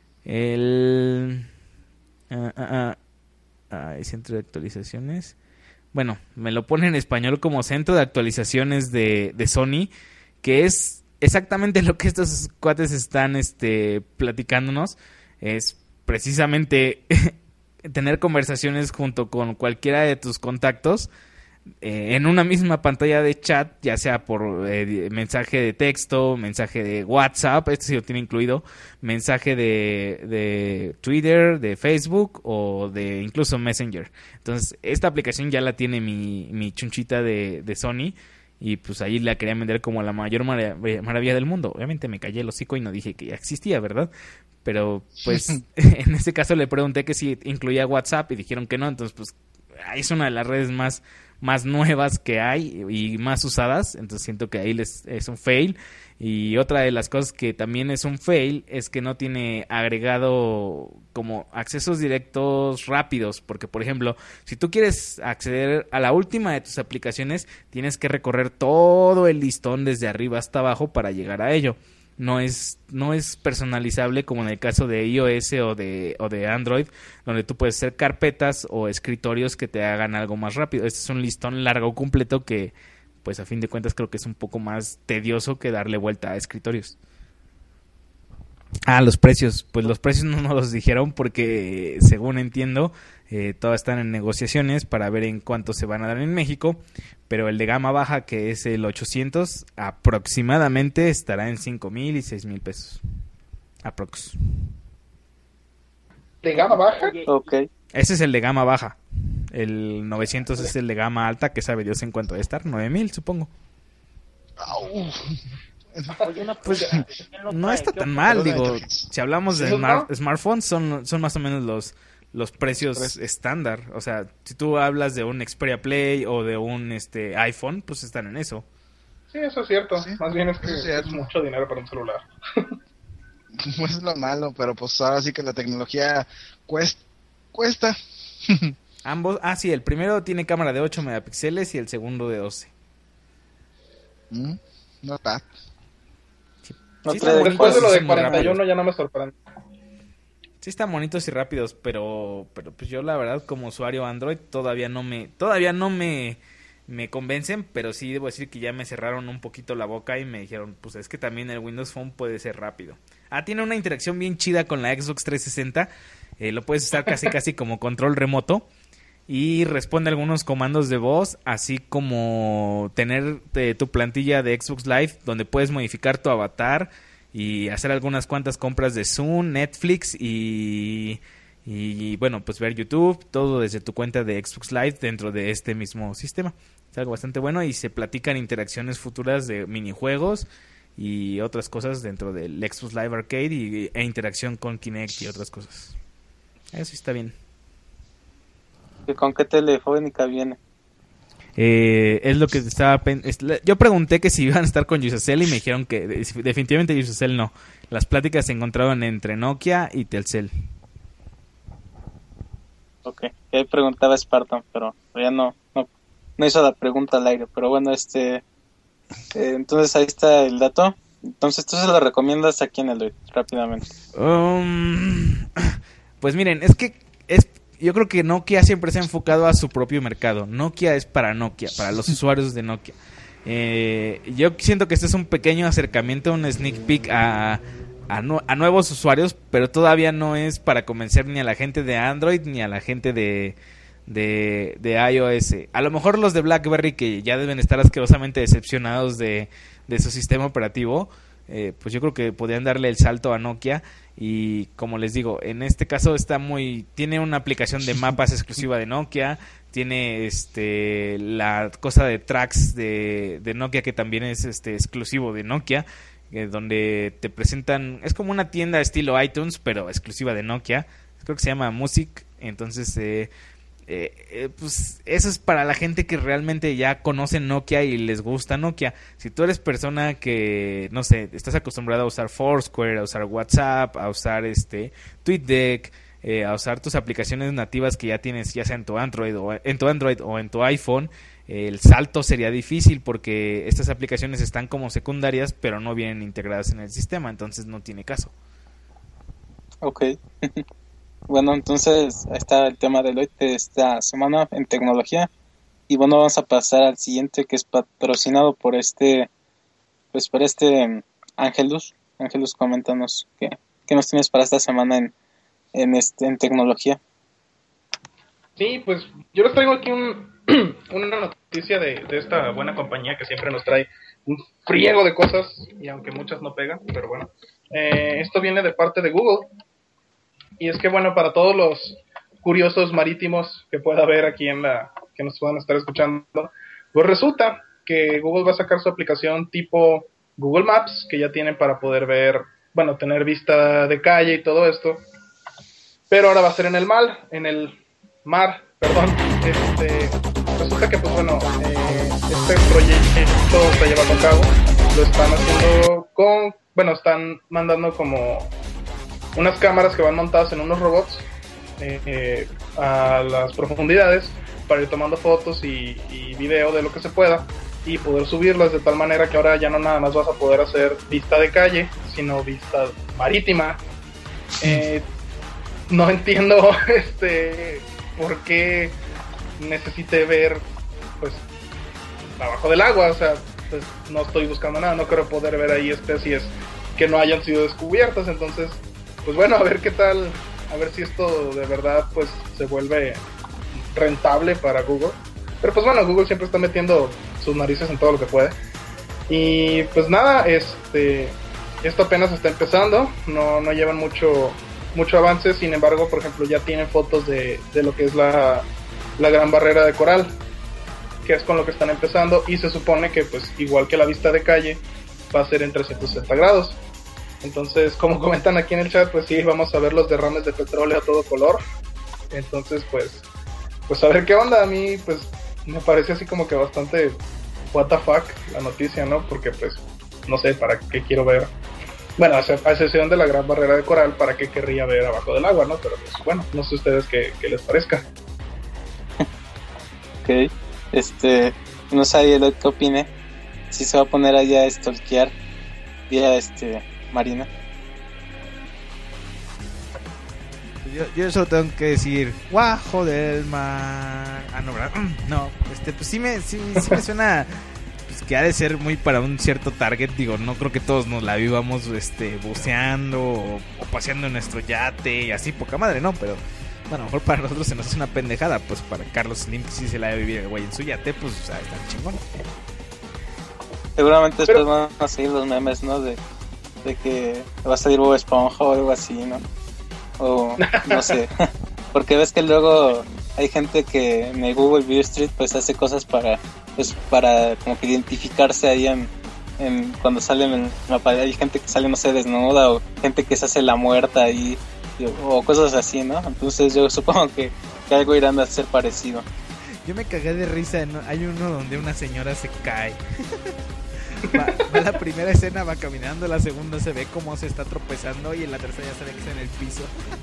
Speaker 5: El... Uh, uh, uh, uh, centro de actualizaciones.
Speaker 6: bueno, me lo pone en español como Centro de Actualizaciones de, de Sony, que es exactamente lo que estos cuates están este, platicándonos. Es precisamente tener conversaciones junto con cualquiera de tus contactos eh, en una misma pantalla de chat, ya sea por eh, mensaje de texto, mensaje de WhatsApp, este sí lo tiene incluido, mensaje de, de Twitter, de Facebook o de incluso Messenger. Entonces, esta aplicación ya la tiene mi, mi chunchita de, de Sony y pues ahí la quería vender como la mayor marav- maravilla del mundo. Obviamente me callé el hocico y no dije que ya existía, ¿verdad? Pero pues en este caso le pregunté que si incluía WhatsApp y dijeron que no, entonces pues es una de las redes más, más nuevas que hay y más usadas, entonces siento que ahí les, es un fail. Y otra de las cosas que también es un fail es que no tiene agregado como accesos directos rápidos, porque por ejemplo, si tú quieres acceder a la última de tus aplicaciones, tienes que recorrer todo el listón desde arriba hasta abajo para llegar a ello. No es, no es personalizable como en el caso de iOS o de, o de Android, donde tú puedes hacer carpetas o escritorios que te hagan algo más rápido. Este es un listón largo completo que, pues a fin de cuentas, creo que es un poco más tedioso que darle vuelta a escritorios. Ah, los precios. Pues los precios no nos los dijeron porque, según entiendo, eh, todas están en negociaciones para ver en cuánto se van a dar en México. Pero el de gama baja, que es el ochocientos, aproximadamente estará en cinco mil y seis mil pesos. Aprox.
Speaker 4: ¿De gama baja?
Speaker 1: Ok.
Speaker 6: Ese es el de gama baja. El novecientos es el de gama alta, que sabe Dios en cuánto debe estar. nueve mil, supongo.
Speaker 3: Oye, una
Speaker 6: Pues
Speaker 3: pregunta, ¿quién lo
Speaker 6: no
Speaker 3: trae?
Speaker 6: está
Speaker 3: ¿Qué
Speaker 6: tan
Speaker 3: opina?
Speaker 6: mal, digo. Si hablamos de
Speaker 4: ¿Sí,
Speaker 6: smart-
Speaker 4: no?
Speaker 6: smartphones, son, son más o menos los, los precios estándar. O sea, si tú hablas de un Xperia Play o de un este iPhone, pues están en eso.
Speaker 4: Sí, eso es cierto.
Speaker 2: Sí,
Speaker 4: Más bien es que
Speaker 2: eso es cierto.
Speaker 4: es mucho dinero para un celular.
Speaker 2: Pues es lo malo, pero pues ahora sí que la tecnología cuesta. cuesta.
Speaker 6: Ambos, ah sí, el primero tiene cámara de ocho megapíxeles y el segundo de doce.
Speaker 2: Mm, no está.
Speaker 1: No
Speaker 6: Sí,
Speaker 1: trae
Speaker 6: están
Speaker 1: de
Speaker 4: Después de lo
Speaker 6: bonitos,
Speaker 4: de
Speaker 6: son muy
Speaker 4: cuarenta y uno
Speaker 6: rápidos.
Speaker 4: ya no me sorprende.
Speaker 6: Sí están bonitos y rápidos, pero pero pues yo la verdad como usuario Android todavía no me todavía no me me convencen, pero sí debo decir que ya me cerraron un poquito la boca y me dijeron, pues es que también el Windows Phone puede ser rápido. Ah, tiene una interacción bien chida con la Xbox trescientos sesenta, eh, lo puedes usar casi casi como control remoto y responde algunos comandos de voz, así como tener eh, tu plantilla de Xbox Live donde puedes modificar tu avatar y hacer algunas cuantas compras de Zoom, Netflix y, y bueno, pues ver YouTube, todo desde tu cuenta de Xbox Live dentro de este mismo sistema. Es algo bastante bueno y se platican interacciones futuras de minijuegos y otras cosas dentro del Xbox Live Arcade y, e interacción con Kinect y otras cosas. Eso está bien.
Speaker 1: ¿Y con qué telefónica viene?
Speaker 6: Eh, es lo que estaba pen- es la- yo pregunté que si iban a estar con Yusacell y me dijeron que de- definitivamente Yusacell no. Las pláticas se encontraban entre Nokia y Telcel.
Speaker 1: Ok, ahí preguntaba Spartan, pero ya no, no, no hizo la pregunta al aire. Pero bueno, este, eh, entonces ahí está el dato. Entonces tú se lo recomiendas aquí en el rápidamente.
Speaker 6: Um, pues miren, es que es yo creo que Nokia siempre se ha enfocado a su propio mercado. Nokia es para Nokia, para los usuarios de Nokia. Eh, yo siento que este es un pequeño acercamiento, un sneak peek a, a, nu- a nuevos usuarios, pero todavía no es para convencer ni a la gente de Android ni a la gente de, de, de iOS. A lo mejor los de BlackBerry, que ya deben estar asquerosamente decepcionados de, de su sistema operativo, eh, pues yo creo que podrían darle el salto a Nokia. Y como les digo, en este caso está muy, tiene una aplicación de mapas exclusiva de Nokia, tiene este la cosa de tracks de, de Nokia que también es este exclusivo de Nokia, eh, donde te presentan, es como una tienda estilo iTunes pero exclusiva de Nokia, creo que se llama Music. Entonces eh, eh, eh, pues eso es para la gente que realmente ya conoce Nokia y les gusta Nokia. Si tú eres persona que, no sé, estás acostumbrado a usar Foursquare, a usar WhatsApp, a usar este TweetDeck, eh, a usar tus aplicaciones nativas que ya tienes, ya sea en tu Android o en tu Android o en tu iPhone, eh, el salto sería difícil porque estas aplicaciones están como secundarias pero no vienen integradas en el sistema, entonces no tiene caso.
Speaker 1: Ok. Bueno, entonces ahí está el tema de hoy de esta semana en tecnología. Y bueno, vamos a pasar al siguiente, que es patrocinado por este, pues por este Ángelus. Ángelus, coméntanos qué, qué nos tienes para esta semana en, en, este, en tecnología.
Speaker 4: Sí, pues yo les traigo aquí un, una noticia de, de esta buena compañía que siempre nos trae un friego de cosas, y aunque muchas no pegan, pero bueno. Eh, esto viene de parte de Google, y es que bueno, para todos los curiosos marítimos que pueda haber aquí en la, que nos puedan estar escuchando, pues resulta que Google va a sacar su aplicación tipo Google Maps, que ya tienen para poder ver, bueno, tener vista de calle y todo esto, pero ahora va a ser en el mar, en el mar, perdón. Este, resulta que pues bueno, eh, este proyecto está llevando a cabo, lo están haciendo con, bueno, están mandando como unas cámaras que van montadas en unos robots eh, eh, a las profundidades para ir tomando fotos y, y video de lo que se pueda y poder subirlas de tal manera que ahora ya no nada más vas a poder hacer vista de calle, sino vista marítima. Eh, no entiendo este por qué necesite ver pues abajo del agua, o sea, pues no estoy buscando nada, no creo poder ver ahí especies que no hayan sido descubiertas, entonces pues bueno, a ver qué tal, a ver si esto de verdad pues se vuelve rentable para Google. Pero pues bueno, Google siempre está metiendo sus narices en todo lo que puede. Y pues nada, este esto apenas está empezando, no, no llevan mucho mucho avance, sin embargo, por ejemplo, ya tienen fotos de, de lo que es la, la Gran Barrera de Coral, que es con lo que están empezando, y se supone que pues igual que la vista de calle va a ser en trescientos sesenta grados. Entonces, como comentan aquí en el chat, pues sí, vamos a ver los derrames de petróleo a todo color. Entonces, pues pues a ver qué onda. A mí pues me parece así como que bastante what the fuck la noticia, ¿no? Porque pues no sé para qué quiero ver, bueno, a excepción de la Gran Barrera de Coral, para qué querría ver abajo del agua, ¿no? Pero pues bueno, no sé ustedes qué, qué les parezca.
Speaker 1: Ok, este, no sé Eloy qué opine, si se va a poner allá a stalkear vía este Marina.
Speaker 5: Yo, yo solo tengo que decir Guajo del mar. Ah, no, ¿verdad? No, este, pues sí me, sí, sí me suena pues, que ha de ser muy para un cierto target. Digo, no creo que todos nos la vivamos este, buceando o, o paseando en nuestro yate y así, poca madre, no, pero bueno, a lo mejor para nosotros se nos hace una pendejada. Pues para Carlos Slim, que sí se la ha de vivir el güey en su yate, pues o sea, está chingón.
Speaker 1: Seguramente después
Speaker 4: pero...
Speaker 1: van a seguir los memes, ¿no? De, de que va a salir Bob Esponja o algo así, ¿no? O no sé, porque ves que luego hay gente que en el Google View Street pues hace cosas para pues para como que identificarse ahí en, en cuando salen en el mapa. Hay gente que sale no sé desnuda, o gente que se hace la muerta ahí, o cosas así, ¿no? Entonces yo supongo que, que algo irán a hacer parecido.
Speaker 5: Yo me cagué de risa, ¿no? Hay uno donde una señora se cae. Va, va la primera escena, va caminando, la segunda se ve cómo se está tropezando y en la tercera ya se ve que está en el piso.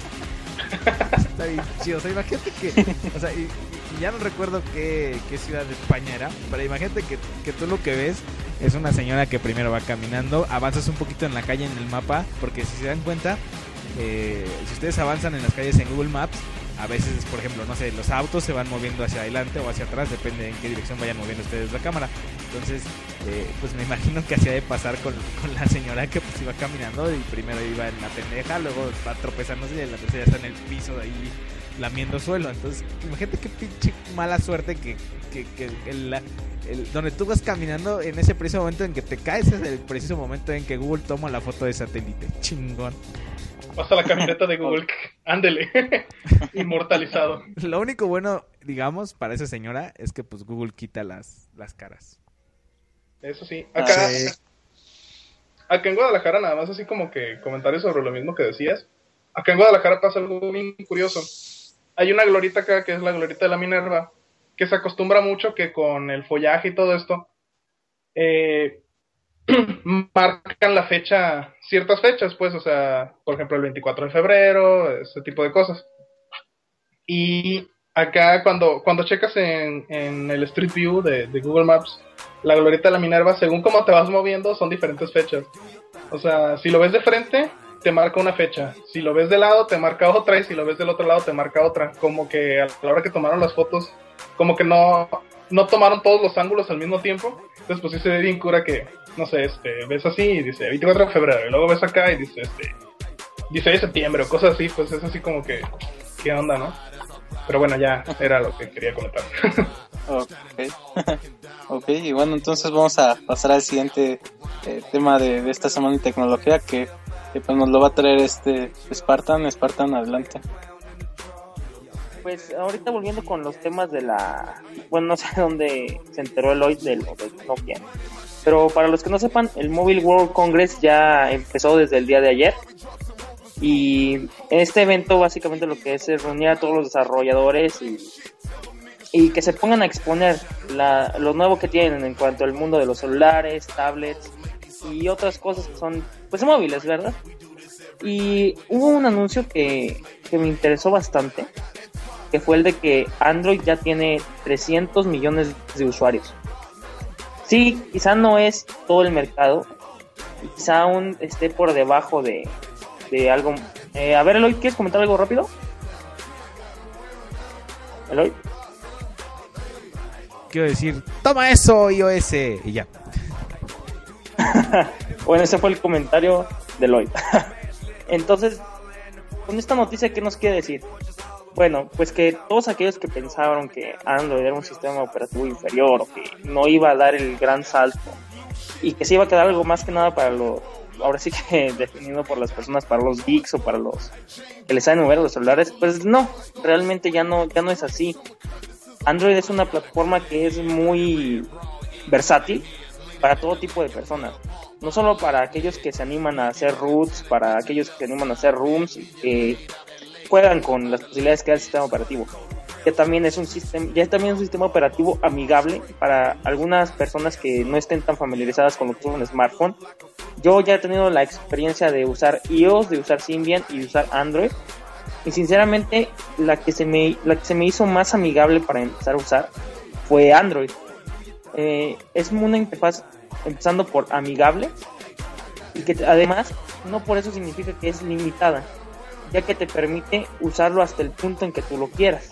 Speaker 5: Está bien chido, o sea, imagínate que, o sea, y, y ya no recuerdo qué, qué ciudad de España era, pero imagínate que, que tú lo que ves es una señora que primero va caminando, avanzas un poquito en la calle en el mapa, porque si se dan cuenta, eh, si ustedes avanzan en las calles en Google Maps, a veces, por ejemplo, no sé, los autos se van moviendo hacia adelante o hacia atrás, depende en qué dirección vayan moviendo ustedes la cámara. Entonces, eh, pues me imagino que hacía de pasar con, con la señora que pues iba caminando y primero iba en la pendeja, luego va tropezándose y en la tercera ya está en el piso de ahí lamiendo suelo. Entonces, imagínate qué pinche mala suerte que, que, que el, el, donde tú vas caminando, en ese preciso momento en que te caes es el preciso momento en que Google toma la foto de satélite. Chingón.
Speaker 4: Pasa la camioneta de Google, ándele, inmortalizado.
Speaker 5: Lo único bueno, digamos, para esa señora es que pues Google quita las, las caras.
Speaker 4: Eso sí, acá,
Speaker 1: Sí.
Speaker 4: acá en Guadalajara nada más así como que comentarios sobre lo mismo que decías. Acá en Guadalajara pasa algo bien curioso. Hay una glorieta acá que es la glorieta de la Minerva, que se acostumbra mucho que con el follaje y todo esto, eh... marcan la fecha, ciertas fechas, pues, o sea, por ejemplo el veinticuatro de febrero, ese tipo de cosas. Y acá cuando, cuando checas en, en el Street View de, de Google Maps, la glorieta de la Minerva, según cómo te vas moviendo, son diferentes fechas. O sea, si lo ves de frente, te marca una fecha. Si lo ves de lado, te marca otra. Y si lo ves del otro lado, te marca otra. Como que a la hora que tomaron las fotos, como que no... no tomaron todos los ángulos al mismo tiempo. Entonces pues sí se ve bien cura que, no sé, este, ves así y dice veinticuatro de febrero, y luego ves acá y dice este dieciséis de septiembre o cosas así, pues es así como que, ¿qué onda, no? Pero bueno, ya era lo que quería comentar.
Speaker 1: Ok, ok, y bueno, entonces vamos a pasar al siguiente eh, tema de, de esta semana de tecnología que, que pues nos lo va a traer este Spartan. Spartan, adelante.
Speaker 3: Pues ahorita volviendo con los temas de la... Bueno, no sé dónde se enteró Eloy de lo de Nokia. Pero para los que no sepan, el Mobile World Congress ya empezó desde el día de ayer. Y en este evento básicamente lo que es es reunir a todos los desarrolladores y, y que se pongan a exponer la, lo nuevo que tienen en cuanto al mundo de los celulares, tablets y otras cosas que son pues móviles, ¿verdad? Y hubo un anuncio que, que me interesó bastante, que fue el de que Android ya tiene trescientos millones de usuarios. Sí, quizá no es todo el mercado, quizá aún esté por debajo de de algo. Eh, a ver, Eloy, ¿quieres comentar algo rápido? Eloy.
Speaker 5: Quiero decir, toma eso, iOS, y ya.
Speaker 3: Bueno, ese fue el comentario de Eloy. Entonces, con esta noticia, ¿qué nos quiere decir? Bueno, pues que todos aquellos que pensaron que Android era un sistema operativo inferior o que no iba a dar el gran salto y que se iba a quedar algo más que nada para los, ahora sí que definido por las personas, para los geeks o para los que les saben mover los celulares, pues no, realmente ya no, ya no es así. Android es una plataforma que es muy versátil para todo tipo de personas, no solo para aquellos que se animan a hacer roots, para aquellos que se animan a hacer rooms y que juegan con las posibilidades que da el sistema operativo, que también es un sistema, ya es también un sistema operativo amigable para algunas personas que no estén tan familiarizadas con lo que es un smartphone. Yo ya he tenido la experiencia de usar iOS, de usar Symbian y de usar Android, y sinceramente la que se me la que se me hizo más amigable para empezar a usar fue Android. Eh, es una interfaz empezando por amigable y que además no por eso significa que es limitada, ya que te permite usarlo hasta el punto en que tú lo quieras.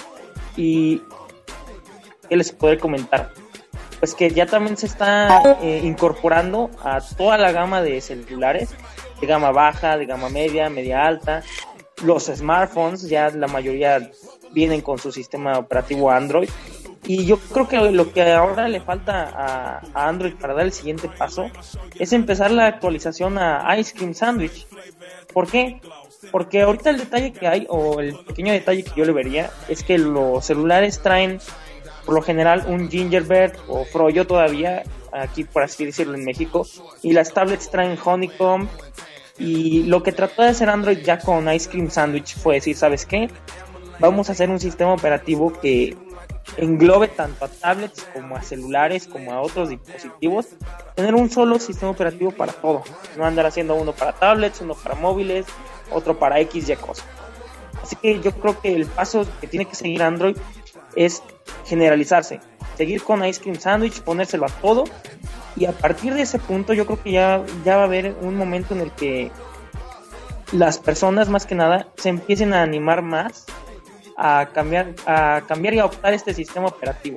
Speaker 3: Y ¿qué les podré comentar? Pues que ya también se está eh, incorporando a toda la gama de celulares, de gama baja, de gama media, media alta. Los smartphones ya la mayoría vienen con su sistema operativo Android. Y yo creo que lo que ahora le falta a, a Android para dar el siguiente paso es empezar la actualización a Ice Cream Sandwich. ¿Por qué? Porque ahorita el detalle que hay, o el pequeño detalle que yo le vería, es que los celulares traen, por lo general, un Gingerbread o Froyo todavía, aquí por así decirlo en México, y las tablets traen Honeycomb, y lo que trató de hacer Android ya con Ice Cream Sandwich fue decir, ¿sabes qué? Vamos a hacer un sistema operativo que englobe tanto a tablets como a celulares como a otros dispositivos, tener un solo sistema operativo para todo, no andar haciendo uno para tablets, uno para móviles, otro para X y cosas. Así que yo creo que el paso que tiene que seguir Android es generalizarse, seguir con Ice Cream Sandwich, ponérselo a todo, y a partir de ese punto yo creo que ya, ya va a haber un momento en el que las personas más que nada se empiecen a animar más a cambiar, a cambiar y a optar este sistema operativo.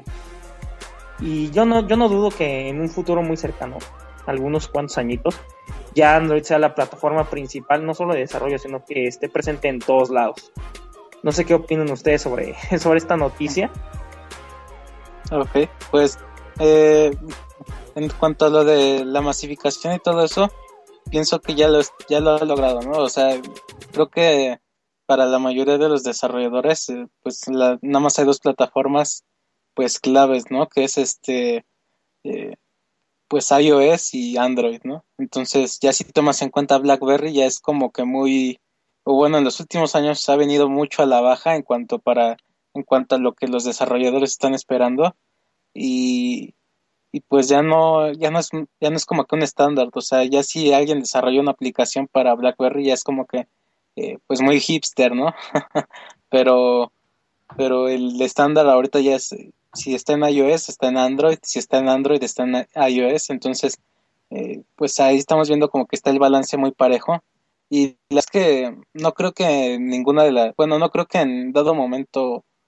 Speaker 3: Y yo no, yo no dudo que en un futuro muy cercano, algunos cuantos añitos, ya Android sea la plataforma principal, no solo de desarrollo, sino que esté presente en todos lados. No sé qué opinan ustedes sobre, sobre esta noticia.
Speaker 1: Ok, pues eh, en cuanto a lo de la masificación y todo eso, pienso que ya lo, ya lo ha logrado, ¿no? O sea, creo que para la mayoría de los desarrolladores, eh, pues la, nada más hay dos plataformas pues claves, ¿no? Que es este eh, pues iOS y Android, ¿no? Entonces ya si tomas en cuenta BlackBerry ya es como que muy, o bueno, en los últimos años ha venido mucho a la baja en cuanto para en cuanto a lo que los desarrolladores están esperando, y y pues ya no ya no es ya no es como que un estándar. O sea, ya si alguien desarrolla una aplicación para BlackBerry ya es como que eh, pues muy hipster, ¿no? pero pero el estándar ahorita ya es, si está en iOS está en Android, si está en Android está en iOS. Entonces eh, pues ahí estamos viendo como que está el balance muy parejo, y es que no creo que ninguna de las, bueno, no creo que en dado momento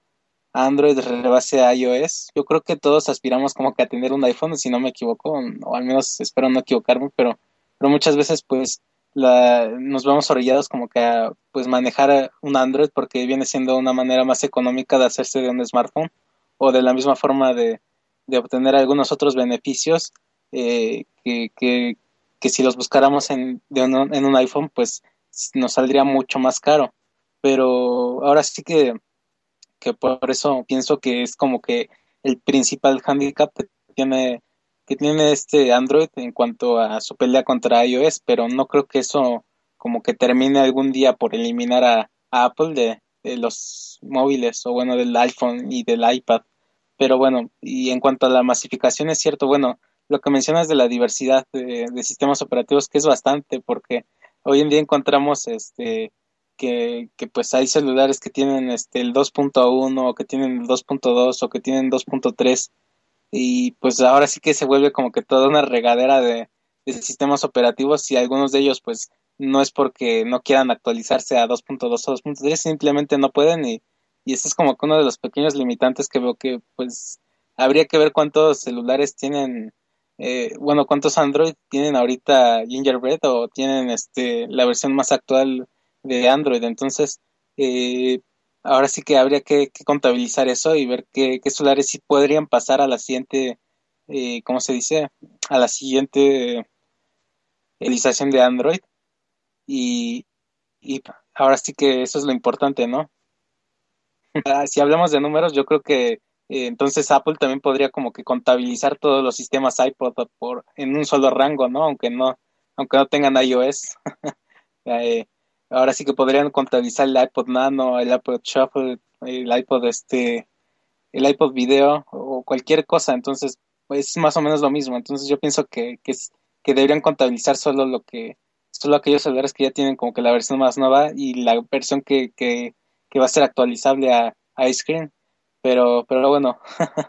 Speaker 1: Android rebase a iOS. Yo creo que todos aspiramos como que a tener un iPhone, si no me equivoco, o al menos espero no equivocarme, pero, pero muchas veces pues la, nos vemos orillados como que a pues manejar un Android porque viene siendo una manera más económica de hacerse de un smartphone o de la misma forma de, de obtener algunos otros beneficios eh, que, que, que si los buscáramos en, de un, en un iPhone pues nos saldría mucho más caro. Pero ahora sí que que por eso pienso que es como que el principal handicap que tiene que tiene este Android en cuanto a su pelea contra iOS, pero no creo que eso como que termine algún día por eliminar a, a Apple de, de los móviles o bueno del iPhone y del iPad. Pero bueno, y en cuanto a la masificación es cierto, bueno, lo que mencionas de la diversidad de, de sistemas operativos que es bastante porque hoy en día encontramos este que, que pues hay celulares que tienen este el dos punto uno o que tienen el dos punto dos o que tienen dos punto tres y pues ahora sí que se vuelve como que toda una regadera de, de sistemas operativos y algunos de ellos pues no es porque no quieran actualizarse a dos punto dos o dos punto tres, simplemente no pueden y, y ese es como que uno de los pequeños limitantes que veo que pues habría que ver cuántos celulares tienen eh, bueno, cuántos Android tienen ahorita Gingerbread o tienen este la versión más actual de Android. Entonces, eh, ahora sí que habría que, que contabilizar eso y ver qué, qué celulares sí podrían pasar a la siguiente, eh, ¿cómo se dice? A la siguiente utilización de Android. Y, y ahora sí que eso es lo importante, ¿no? Si hablamos de números, yo creo que eh, entonces Apple también podría como que contabilizar todos los sistemas iPod por, en un solo rango, ¿no? Aunque no, aunque no tengan iOS. eh, ahora sí que podrían contabilizar el iPod Nano, el iPod Shuffle, el iPod este, el iPod Video o cualquier cosa. Entonces, pues es más o menos lo mismo. Entonces yo pienso que, que, es, que deberían contabilizar solo lo que, solo aquellos celulares que ya tienen como que la versión más nueva y la versión que, que, que va a ser actualizable a, a iScreen. Pero, pero bueno,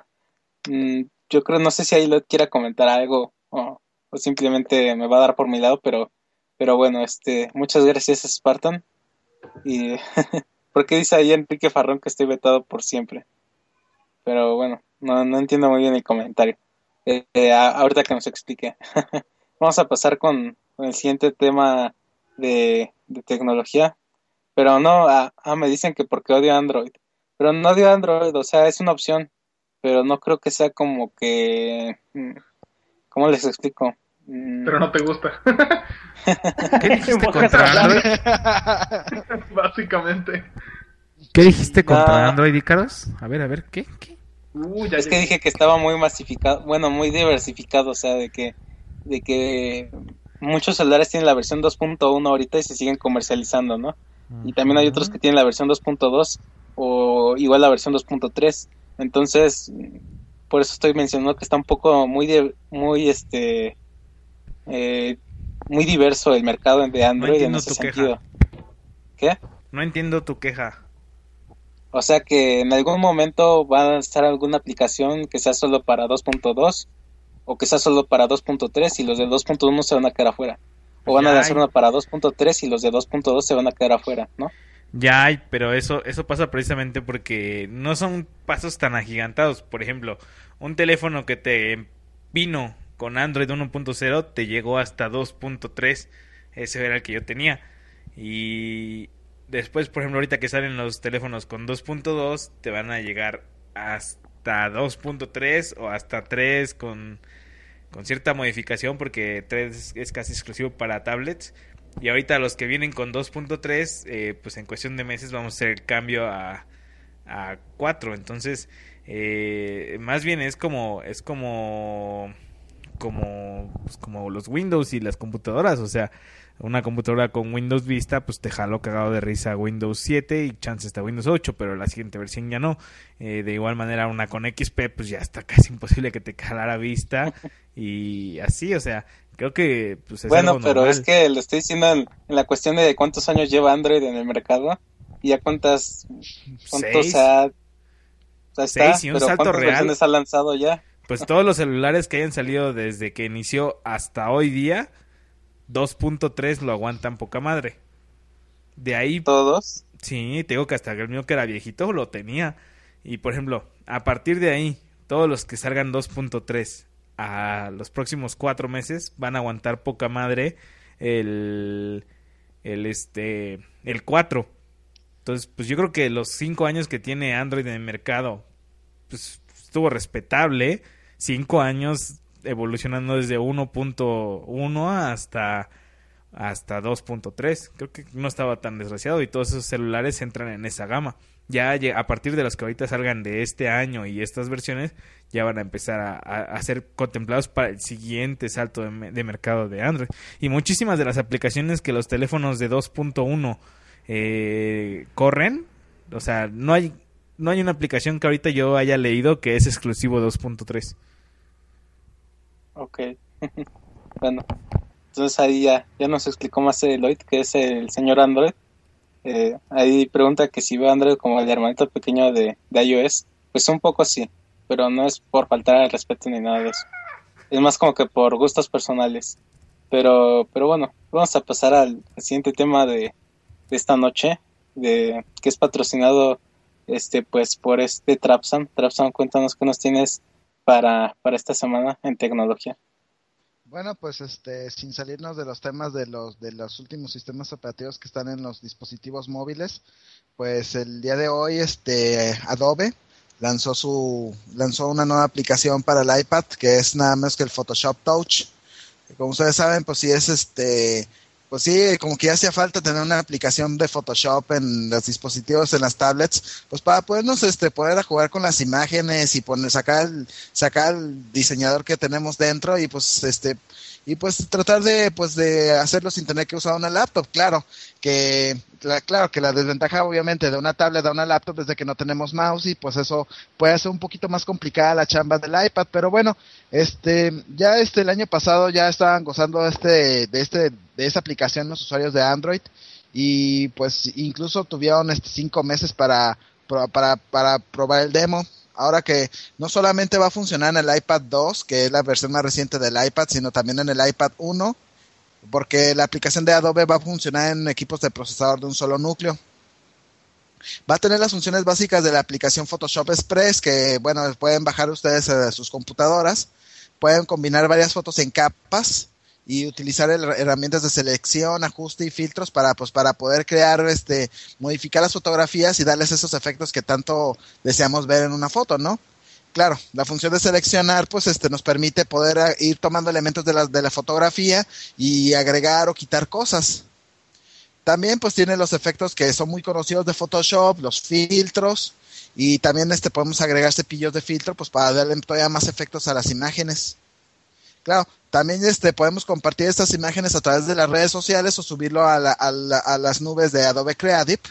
Speaker 1: yo creo, no sé si ahí le quiera comentar algo o, o simplemente me va a dar por mi lado, pero pero bueno, este, muchas gracias Spartan. Y ¿por qué dice ahí Enrique Farrón que estoy vetado por siempre? Pero bueno, no, no entiendo muy bien el comentario. Eh, eh, a, ahorita que nos explique. Vamos a pasar con, con el siguiente tema de, de tecnología. Pero no, ah, ah, me dicen que porque odio Android. Pero no odio Android, o sea, es una opción. Pero no creo que sea como que... ¿Cómo les explico?
Speaker 4: Pero no te gusta.
Speaker 5: ¿Qué dijiste contra Android?
Speaker 4: Básicamente.
Speaker 5: ¿Qué dijiste contra
Speaker 1: Ah.
Speaker 5: Android, Icaros? A ver, a ver, ¿qué? ¿Qué?
Speaker 4: Uh, ya
Speaker 1: Es que
Speaker 4: llegué.
Speaker 1: dije que estaba muy masificado, bueno, muy diversificado, o sea, de que, de que muchos celulares tienen la versión dos punto uno ahorita y se siguen comercializando, ¿no? Y también hay otros que tienen la versión dos punto dos o igual la versión dos punto tres. Entonces, por eso estoy mencionando que está un poco muy, de, muy, este, eh, muy diverso el mercado de Android en
Speaker 5: entiendo
Speaker 1: ese
Speaker 5: tu
Speaker 1: sentido.
Speaker 5: queja.
Speaker 1: ¿Qué?
Speaker 5: No entiendo tu queja.
Speaker 1: O sea que en algún momento va a lanzar alguna aplicación que sea solo para dos punto dos o que sea solo para dos punto tres y los de dos punto uno se van a quedar afuera. O van
Speaker 5: Ya
Speaker 1: a lanzar
Speaker 5: hay.
Speaker 1: una para dos punto tres y los de dos punto dos se van a quedar afuera, ¿no?
Speaker 5: Ya hay, pero eso, eso pasa precisamente porque no son pasos tan agigantados. Por ejemplo, un teléfono que te vino con Android uno punto cero te llegó hasta dos punto tres. Ese era el que yo tenía. Y después, por ejemplo, ahorita que salen los teléfonos con dos punto dos, te van a llegar hasta dos punto tres o hasta tres con, con cierta modificación porque tres es casi exclusivo para tablets. Y ahorita los que vienen con dos punto tres, eh, pues en cuestión de meses vamos a hacer el cambio a, a cuatro. Entonces, eh, más bien es como es como como pues como los Windows y las computadoras. O sea, una computadora con Windows Vista, pues te jaló cagado de risa Windows siete y chance hasta Windows ocho, pero la siguiente versión ya no. Eh, de igual manera, una con X P, pues ya está casi imposible que te jalara Vista. Y así, o sea, creo que pues es
Speaker 1: Bueno,
Speaker 5: algo
Speaker 1: pero
Speaker 5: normal.
Speaker 1: es que lo estoy diciendo en, en la cuestión de cuántos años lleva Android en el mercado y ya cuántas, cuántos
Speaker 5: Seis.
Speaker 1: ha, ya está,
Speaker 5: Seis y un
Speaker 1: pero
Speaker 5: salto
Speaker 1: cuántas
Speaker 5: real.
Speaker 1: versiones ha lanzado ya.
Speaker 5: Pues todos los celulares que hayan salido desde que inició hasta hoy día, dos punto tres lo aguantan poca madre. De ahí,
Speaker 1: Todos.
Speaker 5: sí, te digo que hasta el mío que era viejito lo tenía. Y por ejemplo, a partir de ahí, todos los que salgan dos punto tres a los próximos cuatro meses van a aguantar poca madre el, el, este, el cuatro. Entonces, pues yo creo que los cinco años que tiene Android en el mercado, pues estuvo respetable. cinco años evolucionando desde uno punto uno hasta, hasta dos punto tres. Creo que no estaba tan desgraciado y todos esos celulares entran en esa gama. Ya a partir de los que ahorita salgan de este año y estas versiones, ya van a empezar a, a, a ser contemplados para el siguiente salto de, de mercado de Android. Y muchísimas de las aplicaciones que los teléfonos de dos punto uno eh, corren, o sea, no hay no hay una aplicación que ahorita yo haya leído que es exclusivo dos punto tres.
Speaker 1: Ok. Bueno, entonces ahí ya, ya nos explicó más Eloy, que es el señor Android. Eh, ahí pregunta que si ve Android como el hermanito pequeño de, de iOS. Pues un poco sí, pero no es por faltar al respeto ni nada de eso. Es más como que por gustos personales. Pero pero bueno, vamos a pasar al, al siguiente tema de, de esta noche, de que es patrocinado este pues por este Trapsan. Trapsan, cuéntanos qué nos tienes para, para esta semana en tecnología.
Speaker 2: Bueno, pues este, sin salirnos de los temas de los de los últimos sistemas operativos que están en los dispositivos móviles, pues el día de hoy este Adobe lanzó su lanzó una nueva aplicación para el iPad que es nada más que el Photoshop Touch. Como ustedes saben, pues sí es este pues sí, como que ya hacía falta tener una aplicación de Photoshop en los dispositivos, en las tablets, pues para podernos este poder a jugar con las imágenes y poner sacar el, sacar el diseñador que tenemos dentro y pues este y pues tratar de pues de hacerlo sin tener que usar una laptop. Claro que la, claro que la desventaja obviamente de una tablet a una laptop es de que no tenemos mouse y pues eso puede hacer un poquito más complicada la chamba del iPad, pero bueno, este ya este el año pasado ya estaban gozando este de este de esta aplicación los usuarios de Android y pues incluso tuvieron este cinco meses para para para probar el demo. Ahora que no solamente va a funcionar en el iPad dos, que es la versión más reciente del iPad, sino también en el iPad uno, porque la aplicación de Adobe va a funcionar en equipos de procesador de un solo núcleo. Va a tener las funciones básicas de la aplicación Photoshop Express, que bueno, pueden bajar ustedes a sus computadoras, pueden combinar varias fotos en capas y utilizar el, herramientas de selección, ajuste y filtros para pues para poder crear este modificar las fotografías y darles esos efectos que tanto deseamos ver en una foto, ¿no? Claro, la función de seleccionar pues este nos permite poder ir tomando elementos de la de la fotografía y agregar o quitar cosas. También pues tiene los efectos que son muy conocidos de Photoshop, los filtros, y también este podemos agregar cepillos de filtro pues para darle todavía más efectos a las imágenes. Claro, también este podemos compartir estas imágenes a través de las redes sociales o subirlo a, la, a, la, a las nubes de Adobe Creative,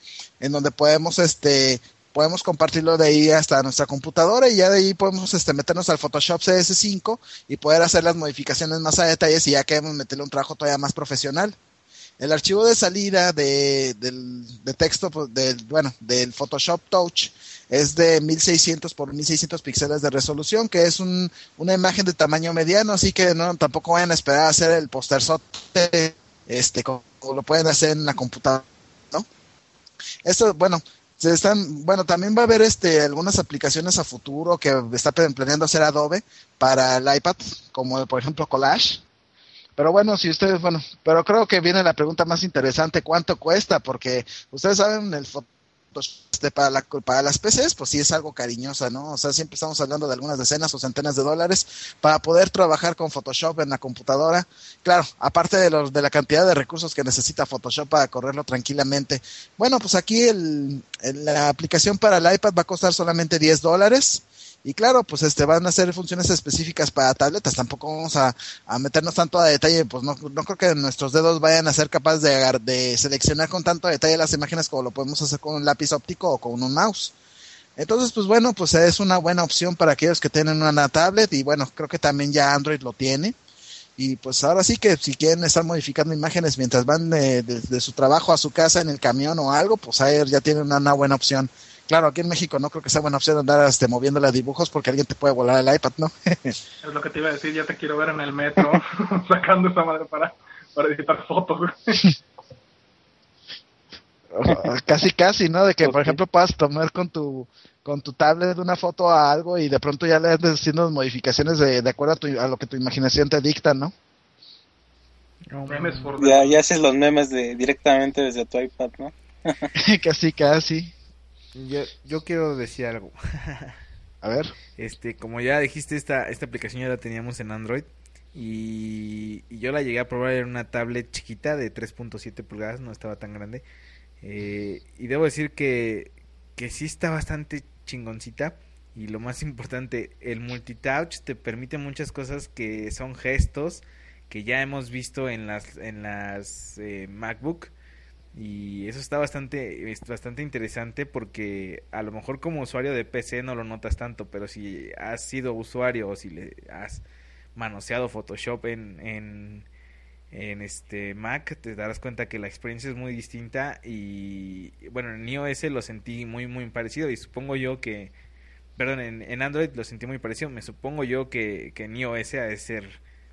Speaker 2: en donde podemos este podemos compartirlo de ahí hasta nuestra computadora y ya de ahí podemos este meternos al Photoshop C S cinco y poder hacer las modificaciones más a detalles y ya queremos meterle un trabajo todavía más profesional. El archivo de salida de, del, de texto del, bueno, del Photoshop Touch es de mil seiscientos por mil seiscientos píxeles de resolución, que es un, una imagen de tamaño mediano, así que no tampoco vayan a esperar a hacer el posterzote este, como, como lo pueden hacer en la computadora, ¿no? Esto, bueno, se están, bueno, también va a haber este algunas aplicaciones a futuro que está planeando hacer Adobe para el iPad, como por ejemplo Collage. Pero bueno, si ustedes, bueno, pero creo que viene la pregunta más interesante, ¿cuánto cuesta? Porque ustedes saben, el Photoshop para, la, para las P Cs, pues sí es algo cariñosa, ¿no? O sea, siempre estamos hablando de algunas decenas o centenas de dólares para poder trabajar con Photoshop en la computadora. Claro, aparte de, los, de la cantidad de recursos que necesita Photoshop para correrlo tranquilamente. Bueno, pues aquí el, el, la aplicación para el iPad va a costar solamente diez dólares. Y claro, pues este van a hacer funciones específicas para tabletas, tampoco vamos a, a meternos tanto a detalle, pues no, no creo que nuestros dedos vayan a ser capaces de, agar, de seleccionar con tanto detalle las imágenes como lo podemos hacer con un lápiz óptico o con un mouse. Entonces, pues bueno, pues es una buena opción para aquellos que tienen una tablet y bueno, creo que también ya Android lo tiene. Y pues ahora sí que si quieren estar modificando imágenes mientras van de, de, de su trabajo a su casa en el camión o algo, pues ahí ya tienen una, una buena opción. Claro, aquí en México no creo que sea buena opción andar este, moviéndole a dibujos porque alguien te puede volar el iPad, ¿no?
Speaker 4: Es lo que te iba a decir, ya te quiero ver en el metro sacando esa madre para, para editar fotos.
Speaker 2: Casi, casi, ¿no? De que, okay. Por ejemplo, puedas tomar con tu con tu tablet una foto a algo y de pronto ya le andas haciendo modificaciones de, de acuerdo a, tu, a lo que tu imaginación te dicta, ¿no?
Speaker 4: Memes por
Speaker 1: Ya, ya haces los memes de directamente desde tu iPad, ¿no?
Speaker 2: Casi, casi.
Speaker 5: Yo, yo quiero decir algo.
Speaker 2: A ver.
Speaker 5: Este, como ya dijiste, esta, esta aplicación ya la teníamos en Android. Y, y yo la llegué a probar en una tablet chiquita de tres punto siete pulgadas, no estaba tan grande. Eh, y debo decir que, que sí está bastante chingoncita. Y lo más importante, el multitouch te permite muchas cosas que son gestos que ya hemos visto en las, en las eh, MacBook. Y eso está bastante, es bastante interesante porque a lo mejor como usuario de P C no lo notas tanto, pero si has sido usuario o si le has manoseado Photoshop en, en, en este Mac, te darás cuenta que la experiencia es muy distinta. Y bueno, en iOS lo sentí muy muy parecido y supongo yo que, perdón, en, en Android lo sentí muy parecido, me supongo yo que, que en iOS ha de ser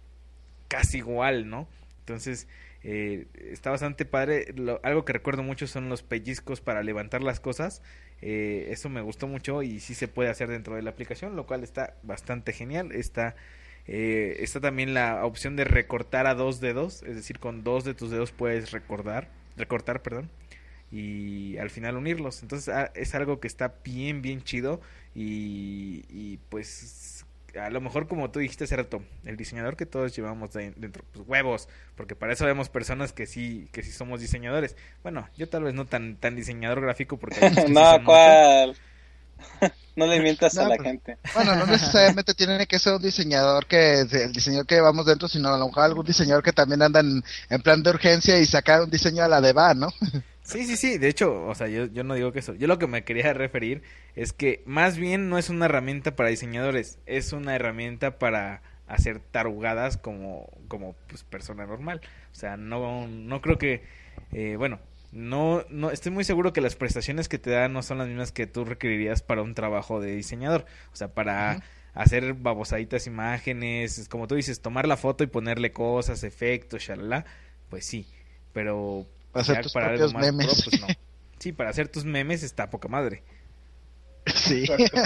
Speaker 5: casi igual, ¿no? Entonces eh, está bastante padre. Lo, algo que recuerdo mucho son los pellizcos para levantar las cosas. Eh, eso me gustó mucho y sí se puede hacer dentro de la aplicación, lo cual está bastante genial. Está eh, está también la opción de recortar a dos dedos, es decir, con dos de tus dedos puedes recordar, recortar, perdón, y al final unirlos. Entonces ah, es algo que está bien bien chido y, y pues a lo mejor como tú dijiste hace rato, el diseñador que todos llevamos de, dentro, pues huevos, porque para eso vemos personas que sí que sí somos diseñadores. Bueno, yo tal vez no tan tan diseñador gráfico porque hay que
Speaker 1: no,
Speaker 5: sí
Speaker 1: ¿cuál? No le mientas
Speaker 2: no,
Speaker 1: a la
Speaker 2: pues,
Speaker 1: gente.
Speaker 2: Bueno, no necesariamente tiene que ser un diseñador que el diseñador que vamos dentro, sino a lo mejor algún diseñador que también anda en, en plan de urgencia y sacar un diseño a la de va, ¿no?
Speaker 5: Sí, sí, sí, de hecho, o sea, yo, yo no digo que eso, yo lo que me quería referir es que más bien no es una herramienta para diseñadores, es una herramienta para hacer tarugadas como, como pues persona normal. O sea, no, no creo que, eh, bueno, no, no, estoy muy seguro que las prestaciones que te dan no son las mismas que tú requerirías para un trabajo de diseñador. O sea, para uh-huh. hacer babosaditas imágenes, como tú dices, tomar la foto y ponerle cosas, efectos, shalala, pues sí, pero
Speaker 2: para hacer tus
Speaker 5: para
Speaker 2: propios
Speaker 5: algo más
Speaker 2: memes.
Speaker 5: pro, pues no. Sí, para hacer tus memes está poca madre.
Speaker 2: Sí.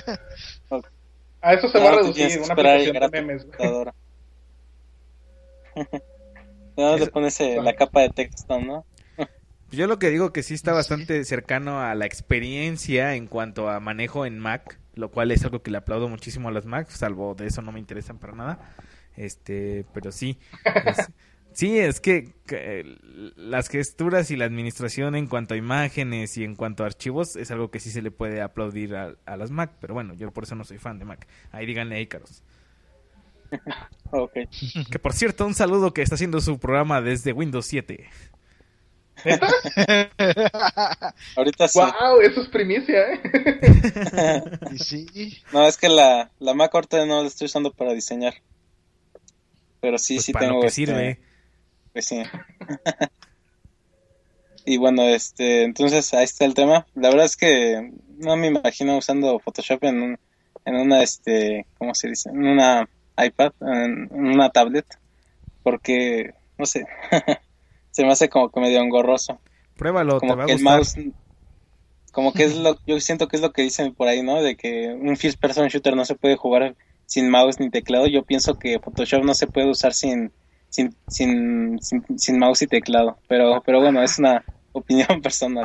Speaker 4: A eso se
Speaker 1: no,
Speaker 4: va a reducir una aplicación de memes.
Speaker 1: No le pones eh, la capa de texto, ¿no?
Speaker 5: Yo lo que digo que sí está bastante cercano a la experiencia en cuanto a manejo en Mac, lo cual es algo que le aplaudo muchísimo a las Mac, salvo de eso no me interesan para nada. Este, pero sí. Es, sí, es que, que las gesturas y la administración en cuanto a imágenes y en cuanto a archivos es algo que sí se le puede aplaudir a, a las Mac, pero bueno, yo por eso no soy fan de Mac. Ahí díganle a Icaros.
Speaker 1: Okay.
Speaker 5: Que por cierto, un saludo que está haciendo su programa desde Windows siete.
Speaker 1: Ahorita sí.
Speaker 4: Wow, eso es primicia, ¿eh?
Speaker 2: Y sí.
Speaker 1: No, es que la, la Mac ahorita no la estoy usando para diseñar. Pero sí,
Speaker 5: pues
Speaker 1: sí
Speaker 5: para
Speaker 1: tengo.
Speaker 5: Lo que
Speaker 1: este,
Speaker 5: sirve.
Speaker 1: Pues sí. Y bueno, este, entonces ahí está el tema. La verdad es que no me imagino usando Photoshop en un, en una, este, ¿cómo se dice? En una iPad, en, en una tablet, porque, no sé, se me hace como que medio engorroso.
Speaker 5: Pruébalo,
Speaker 1: como
Speaker 5: te va a
Speaker 1: que
Speaker 5: gustar.
Speaker 1: El mouse, como que es lo, yo siento que es lo que dicen por ahí, ¿no? De que un first person shooter no se puede jugar sin mouse ni teclado. Yo pienso que Photoshop no se puede usar sin sin sin sin, sin mouse y teclado, pero pero bueno, es una opinión personal.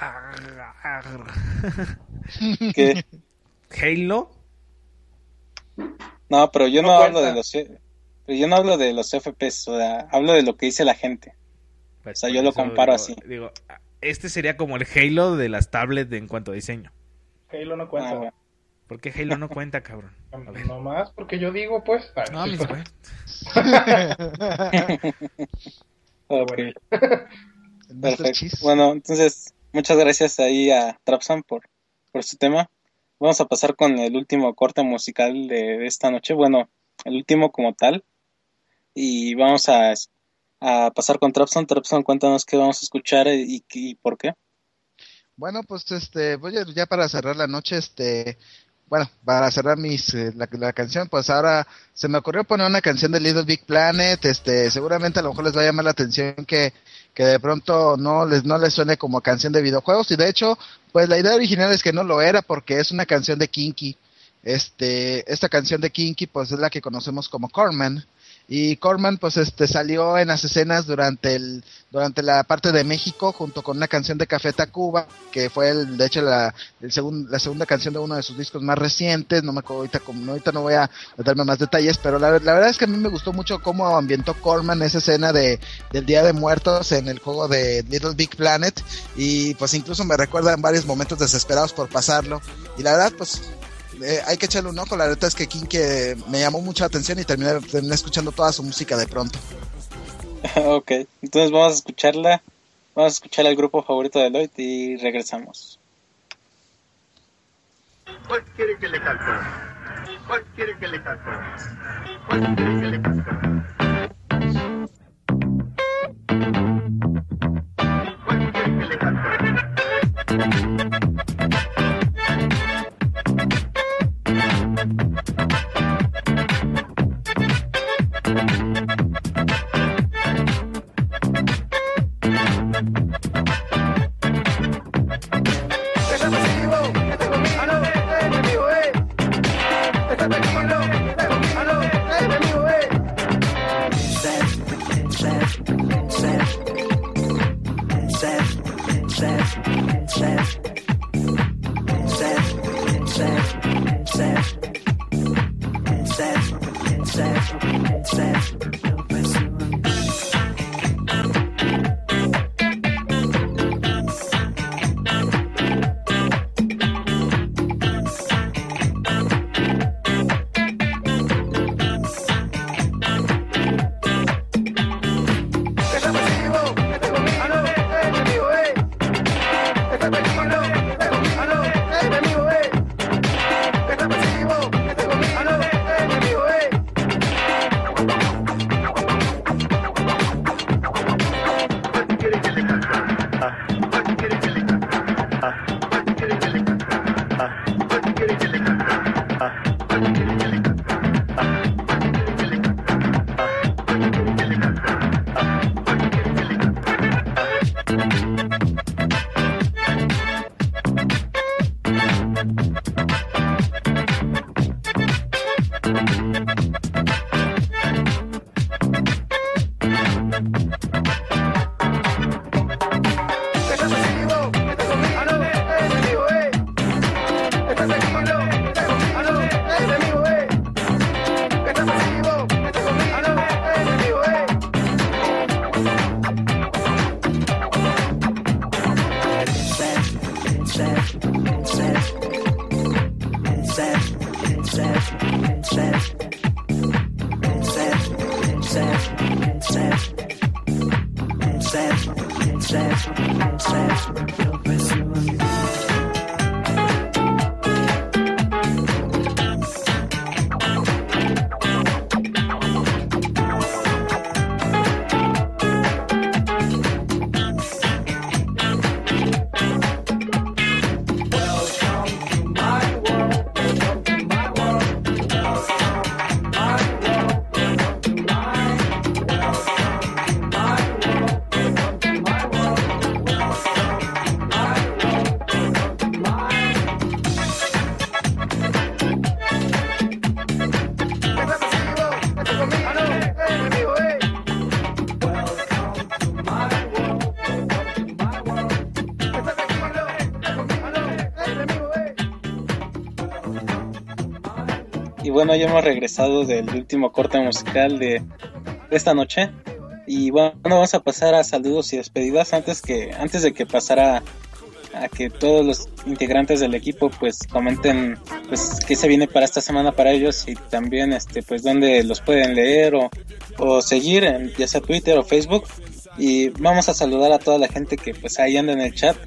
Speaker 1: ¿Qué?
Speaker 5: ¿Halo?
Speaker 1: No, pero yo no,
Speaker 4: No
Speaker 1: hablo
Speaker 4: cuenta.
Speaker 1: de los pero yo no hablo de los F P S, o sea, hablo de lo que dice la gente.
Speaker 5: Pues
Speaker 1: o sea,
Speaker 5: por
Speaker 1: yo lo
Speaker 5: eso
Speaker 1: comparo
Speaker 5: digo,
Speaker 1: así.
Speaker 5: Digo, este sería como el Halo de las tablets en cuanto a diseño.
Speaker 4: Halo no cuenta.
Speaker 1: Ah, bueno.
Speaker 5: ¿Por qué Halo no cuenta, cabrón? A ver.
Speaker 4: No más porque yo digo, pues. Ah,
Speaker 5: No, mis güey.
Speaker 1: Okay.
Speaker 2: Master
Speaker 1: Perfecto.
Speaker 2: Chief.
Speaker 1: Bueno, entonces, muchas gracias ahí a Trapson por, por su tema. Vamos a pasar con el último corte musical de, de esta noche. Bueno, el último como tal. Y vamos a, a pasar con Trapson. Trapson, cuéntanos qué vamos a escuchar y, y por qué.
Speaker 2: Bueno, pues este, voy a, ya para cerrar la noche, este, bueno, para cerrar mis eh, la, la canción, pues ahora se me ocurrió poner una canción de Little Big Planet. Este, seguramente a lo mejor les va a llamar la atención que que de pronto no les no les suene como canción de videojuegos, y de hecho, pues la idea original es que no lo era, porque es una canción de Kinky. Este, esta canción de Kinky pues es la que conocemos como Corman. Y Corman pues este salió en las escenas durante el durante la parte de México, junto con una canción de Café Tacuba, que fue el, de hecho la el segun, la segunda canción de uno de sus discos más recientes. No me acuerdo ahorita, como ahorita no voy a darme más detalles, pero la, la verdad es que a mí me gustó mucho cómo ambientó Corman esa escena de del Día de Muertos en el juego de Little Big Planet, y pues incluso me recuerda en varios momentos desesperados por pasarlo, y la verdad pues Eh, hay que echarle un ojo. La verdad es que Kinky eh, me llamó mucho la atención y terminé, terminé escuchando toda su música de pronto.
Speaker 1: Ok, entonces vamos a escucharla, vamos a escuchar al grupo favorito de Lloyd y regresamos.
Speaker 7: ¿Cuál quiere que le cante? ¿Cuál quiere que le cante? ¿Cuál quiere que le cante? ¿Cuál quiere que le cante?
Speaker 1: Y bueno, ya hemos regresado del último corte musical de, de esta noche. Y bueno, vamos a pasar a saludos y despedidas antes que antes de que pasara a que todos los integrantes del equipo pues comenten pues qué se viene para esta semana para ellos, y también este pues dónde los pueden leer o, o seguir en ya sea Twitter o Facebook. Y vamos a saludar a toda la gente que pues ahí anda en el chat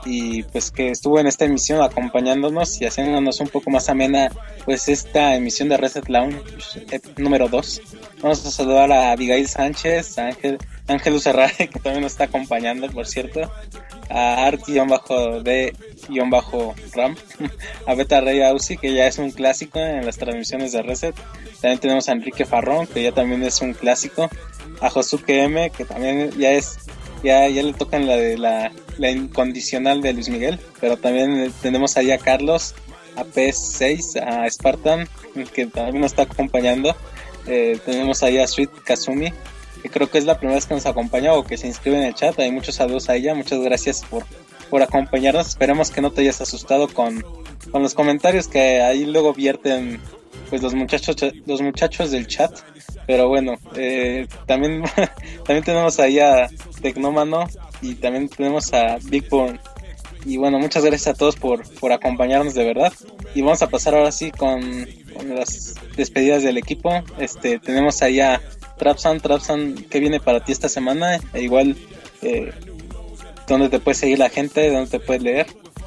Speaker 1: y pues que estuvo en esta emisión acompañándonos y haciéndonos un poco más amena pues esta emisión de Reset Lounge eh, número dos. Vamos a saludar a Abigail Sánchez, a Ángel Ángel Ucerrare, que también nos está acompañando, por cierto, a Art-D guión bajo Ram, a Beta Ray Ausi, que ya es un clásico en las transmisiones de Reset. También tenemos a Enrique Farrón, que ya también es un clásico, a Josuke M, que también ya es ya ya le tocan la de la, la incondicional de Luis Miguel, pero también tenemos ahí a Carlos, a P S seis, a Spartan, que también nos está acompañando. Eh, tenemos ahí a Sweet Kazumi, que creo que es la primera vez que nos acompaña o que se inscribe en el chat. Hay muchos saludos a ella, muchas gracias por, por acompañarnos. Esperemos que no te hayas asustado con, con los comentarios que ahí luego vierten pues los muchachos los muchachos del chat. Pero bueno, eh, también también tenemos ahí a Tecnómano y también tenemos a Big Burn. Y bueno, muchas gracias a todos por, por acompañarnos de verdad. Y vamos a pasar ahora sí con, con las despedidas del equipo. Este, tenemos ahí a Trapsan, Trapsan, ¿qué viene para ti esta semana? E igual, eh, ¿dónde te puede seguir la gente? ¿Dónde te puedes leer?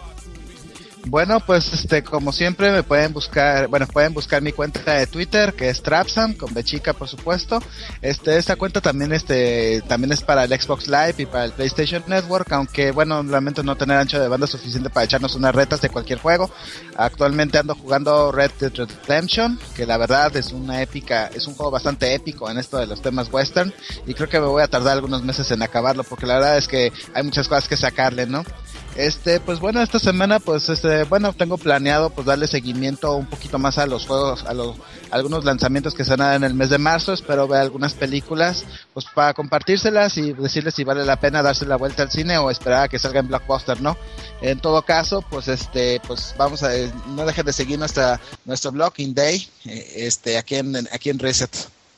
Speaker 2: Bueno, pues este, como siempre me pueden buscar, bueno, pueden buscar mi cuenta de Twitter, que es Trapsam, con B chica por supuesto. Este, esta cuenta también este, también es para el Xbox Live y para el PlayStation Network, aunque bueno, lamento no tener ancho de banda suficiente para echarnos unas retas de cualquier juego. Actualmente ando jugando Red Dead Redemption, que la verdad es una épica, es un juego bastante épico en esto de los temas western, y creo que me voy a tardar algunos meses en acabarlo, porque la verdad es que hay muchas cosas que sacarle, ¿no? Este, pues bueno, esta semana, pues este, bueno, tengo planeado pues darle seguimiento un poquito más a los juegos, a los, a algunos lanzamientos que se van a dar en el mes de marzo. Espero ver algunas películas, pues para compartírselas y decirles si vale la pena darse la vuelta al cine o esperar a que salga en Blockbuster, ¿no? En todo caso, pues este, pues vamos a, no dejen de seguir nuestra, nuestro blog In Day, este, aquí en, aquí en Reset.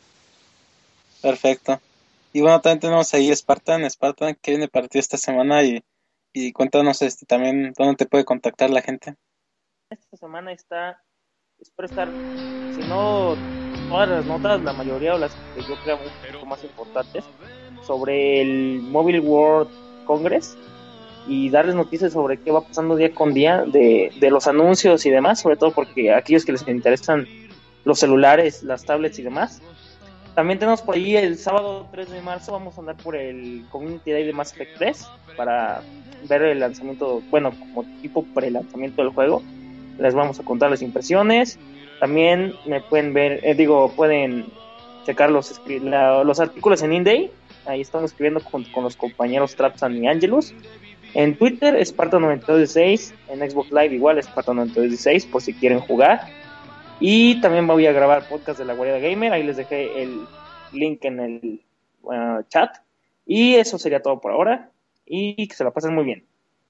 Speaker 1: Perfecto. Y bueno, también tenemos ahí Spartan, Spartan, que viene para ti esta semana y Y cuéntanos este también dónde te puede contactar la gente.
Speaker 3: Esta semana está, espero estar, si no todas las notas, la mayoría o las que yo creo un poco más importantes, sobre el Mobile World Congress y darles noticias sobre qué va pasando día con día de, de los anuncios y demás, sobre todo porque a aquellos que les interesan los celulares, las tablets y demás. También tenemos por ahí el sábado tres de marzo, vamos a andar por el Community Day de Mass Effect tres para ver el lanzamiento, bueno, como tipo pre-lanzamiento del juego. Les vamos a contar las impresiones. También me pueden ver, eh, digo, pueden checar los, la, los artículos en InDay. Ahí estamos escribiendo con, con los compañeros Trapsan y Angelus. En Twitter, Spartan noventa y dos dieciséis. En Xbox Live igual, Spartan noventa y dos dieciséis, por si quieren jugar. Y también voy a grabar podcast de La Guarida Gamer. Ahí les dejé el link en el uh, chat. Y eso sería todo por ahora. Y que se la pasen muy bien.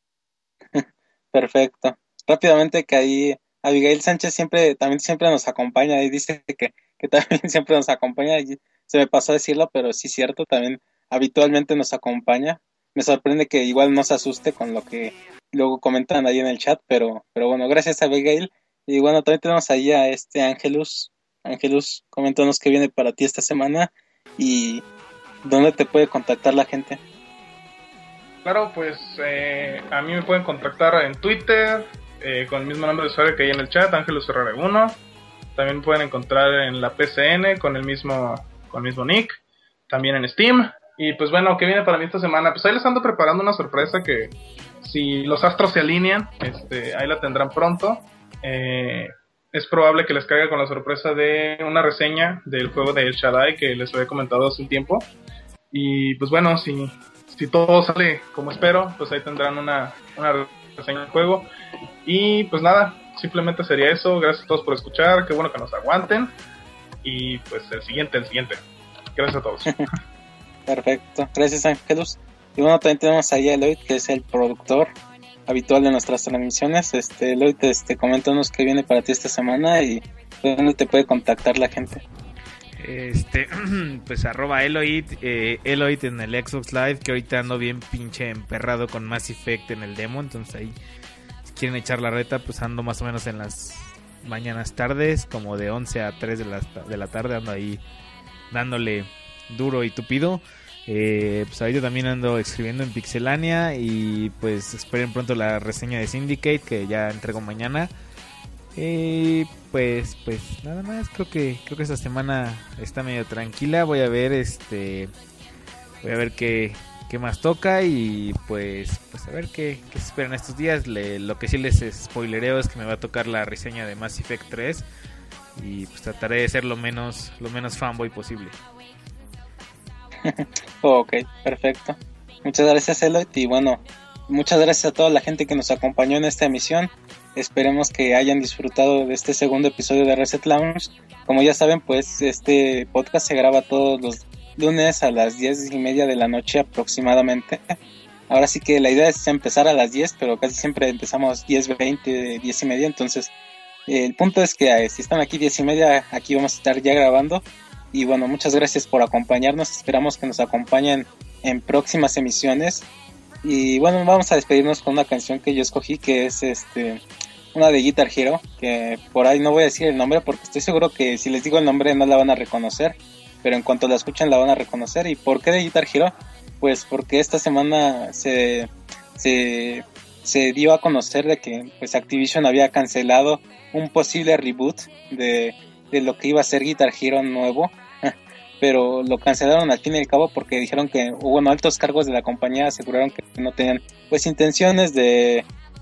Speaker 1: Perfecto. Rápidamente, que ahí Abigail Sánchez siempre también siempre nos acompaña y dice que, que también siempre nos acompaña. Y se me pasó a decirlo, pero sí es cierto, también habitualmente nos acompaña. Me sorprende que igual no se asuste con lo que luego comentan ahí en el chat, pero, pero bueno, gracias Abigail. Y bueno, también tenemos ahí a este Ángelus. Ángelus, coméntanos qué viene para ti esta semana y dónde te puede contactar la gente.
Speaker 4: Claro, pues eh, a mí me pueden contactar en Twitter eh, con el mismo nombre de usuario que hay en el chat, Ángelus Ferrari uno. También pueden encontrar en la P C N con el mismo con el mismo nick. También en Steam. Y pues bueno, ¿qué viene para mí esta semana? Pues ahí les ando preparando una sorpresa que si los astros se alinean, este, ahí la tendrán pronto. Eh, es probable que les caiga con la sorpresa de una reseña del juego de El Shaddai que les había comentado hace un tiempo. Y pues bueno, si, si todo sale como espero, pues ahí tendrán una, una reseña del juego. Y pues nada, simplemente sería eso. Gracias a todos por escuchar, qué bueno que nos aguanten. Y pues el siguiente, el siguiente. Gracias a todos.
Speaker 1: Perfecto, gracias Ángelus. Y bueno, también tenemos ahí a Eloy, que es el productor habitual de nuestras transmisiones. Este, Eloy, este, coméntanos qué viene para ti esta semana y dónde te puede contactar la gente.
Speaker 5: Este, pues arroba Eloid, eh, Eloid en el Xbox Live, que ahorita ando bien pinche emperrado con Mass Effect en el demo, entonces ahí si quieren echar la reta, pues ando más o menos en las mañanas tardes, como de once a tres de la, de la tarde, ando ahí dándole duro y tupido. Eh, pues ahorita también ando escribiendo en Pixelania y pues esperen pronto la reseña de Syndicate que ya entrego mañana. Y pues pues nada más, creo que creo que esta semana está medio tranquila. Voy a ver este voy a ver qué qué más toca y pues pues a ver qué, qué se esperan estos días. Le, lo que sí les spoilereo es que me va a tocar la reseña de Mass Effect tres y pues trataré de ser lo menos lo menos fanboy posible.
Speaker 1: Ok, perfecto. Muchas gracias, Eloy, y bueno, muchas gracias a toda la gente que nos acompañó en esta emisión. Esperemos que hayan disfrutado de este segundo episodio de Reset Lounge. Como ya saben, pues este podcast se graba todos los lunes a las diez y media de la noche aproximadamente. Ahora sí que la idea es empezar a las diez, pero casi siempre empezamos diez veinte, diez y media. Entonces eh, el punto es que eh, si están aquí diez y media, aquí vamos a estar ya grabando. Y bueno, muchas gracias por acompañarnos. Esperamos que nos acompañen en próximas emisiones. Y bueno, vamos a despedirnos con una canción que yo escogí, que es este una de Guitar Hero, que por ahí no voy a decir el nombre porque estoy seguro que si les digo el nombre no la van a reconocer, pero en cuanto la escuchen la van a reconocer. ¿Y por qué de Guitar Hero? Pues porque esta semana se, se, se dio a conocer de que pues Activision había cancelado un posible reboot de, de lo que iba a ser Guitar Hero nuevo, pero lo cancelaron al fin y al cabo porque dijeron que, bueno, altos cargos de la compañía aseguraron que no tenían pues intenciones de,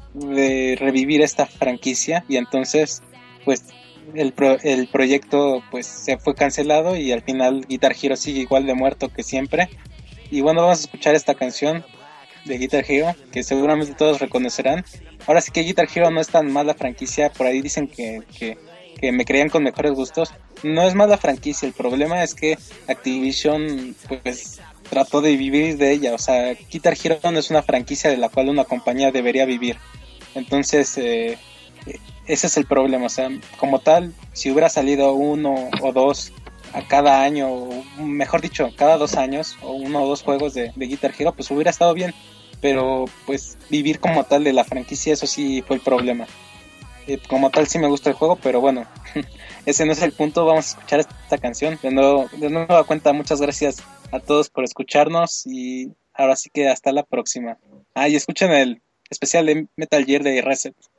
Speaker 1: de revivir esta franquicia, y entonces pues el, pro, el proyecto pues se fue cancelado y al final Guitar Hero sigue igual de muerto que siempre. Y bueno, vamos a escuchar esta canción de Guitar Hero que seguramente todos reconocerán. Ahora sí que Guitar Hero no es tan mala franquicia, por ahí dicen que, que, que me creían con mejores gustos. No es mala franquicia, el problema es que Activision pues trató de vivir de ella. O sea, Guitar Hero no es una franquicia de la cual una compañía debería vivir. Entonces eh, ese es el problema. O sea, como tal, si hubiera salido uno o dos a cada año, o mejor dicho, cada dos años, o uno o dos juegos de, de Guitar Hero, pues hubiera estado bien. Pero pues vivir como tal de la franquicia, eso sí fue el problema. Eh, como tal sí me gusta el juego, pero bueno, ese no es el punto. Vamos a escuchar esta canción. De nuevo, de nueva cuenta, muchas gracias a todos por escucharnos y ahora sí que hasta la próxima. Ah, y escuchen el especial de Metal Gear de Reset.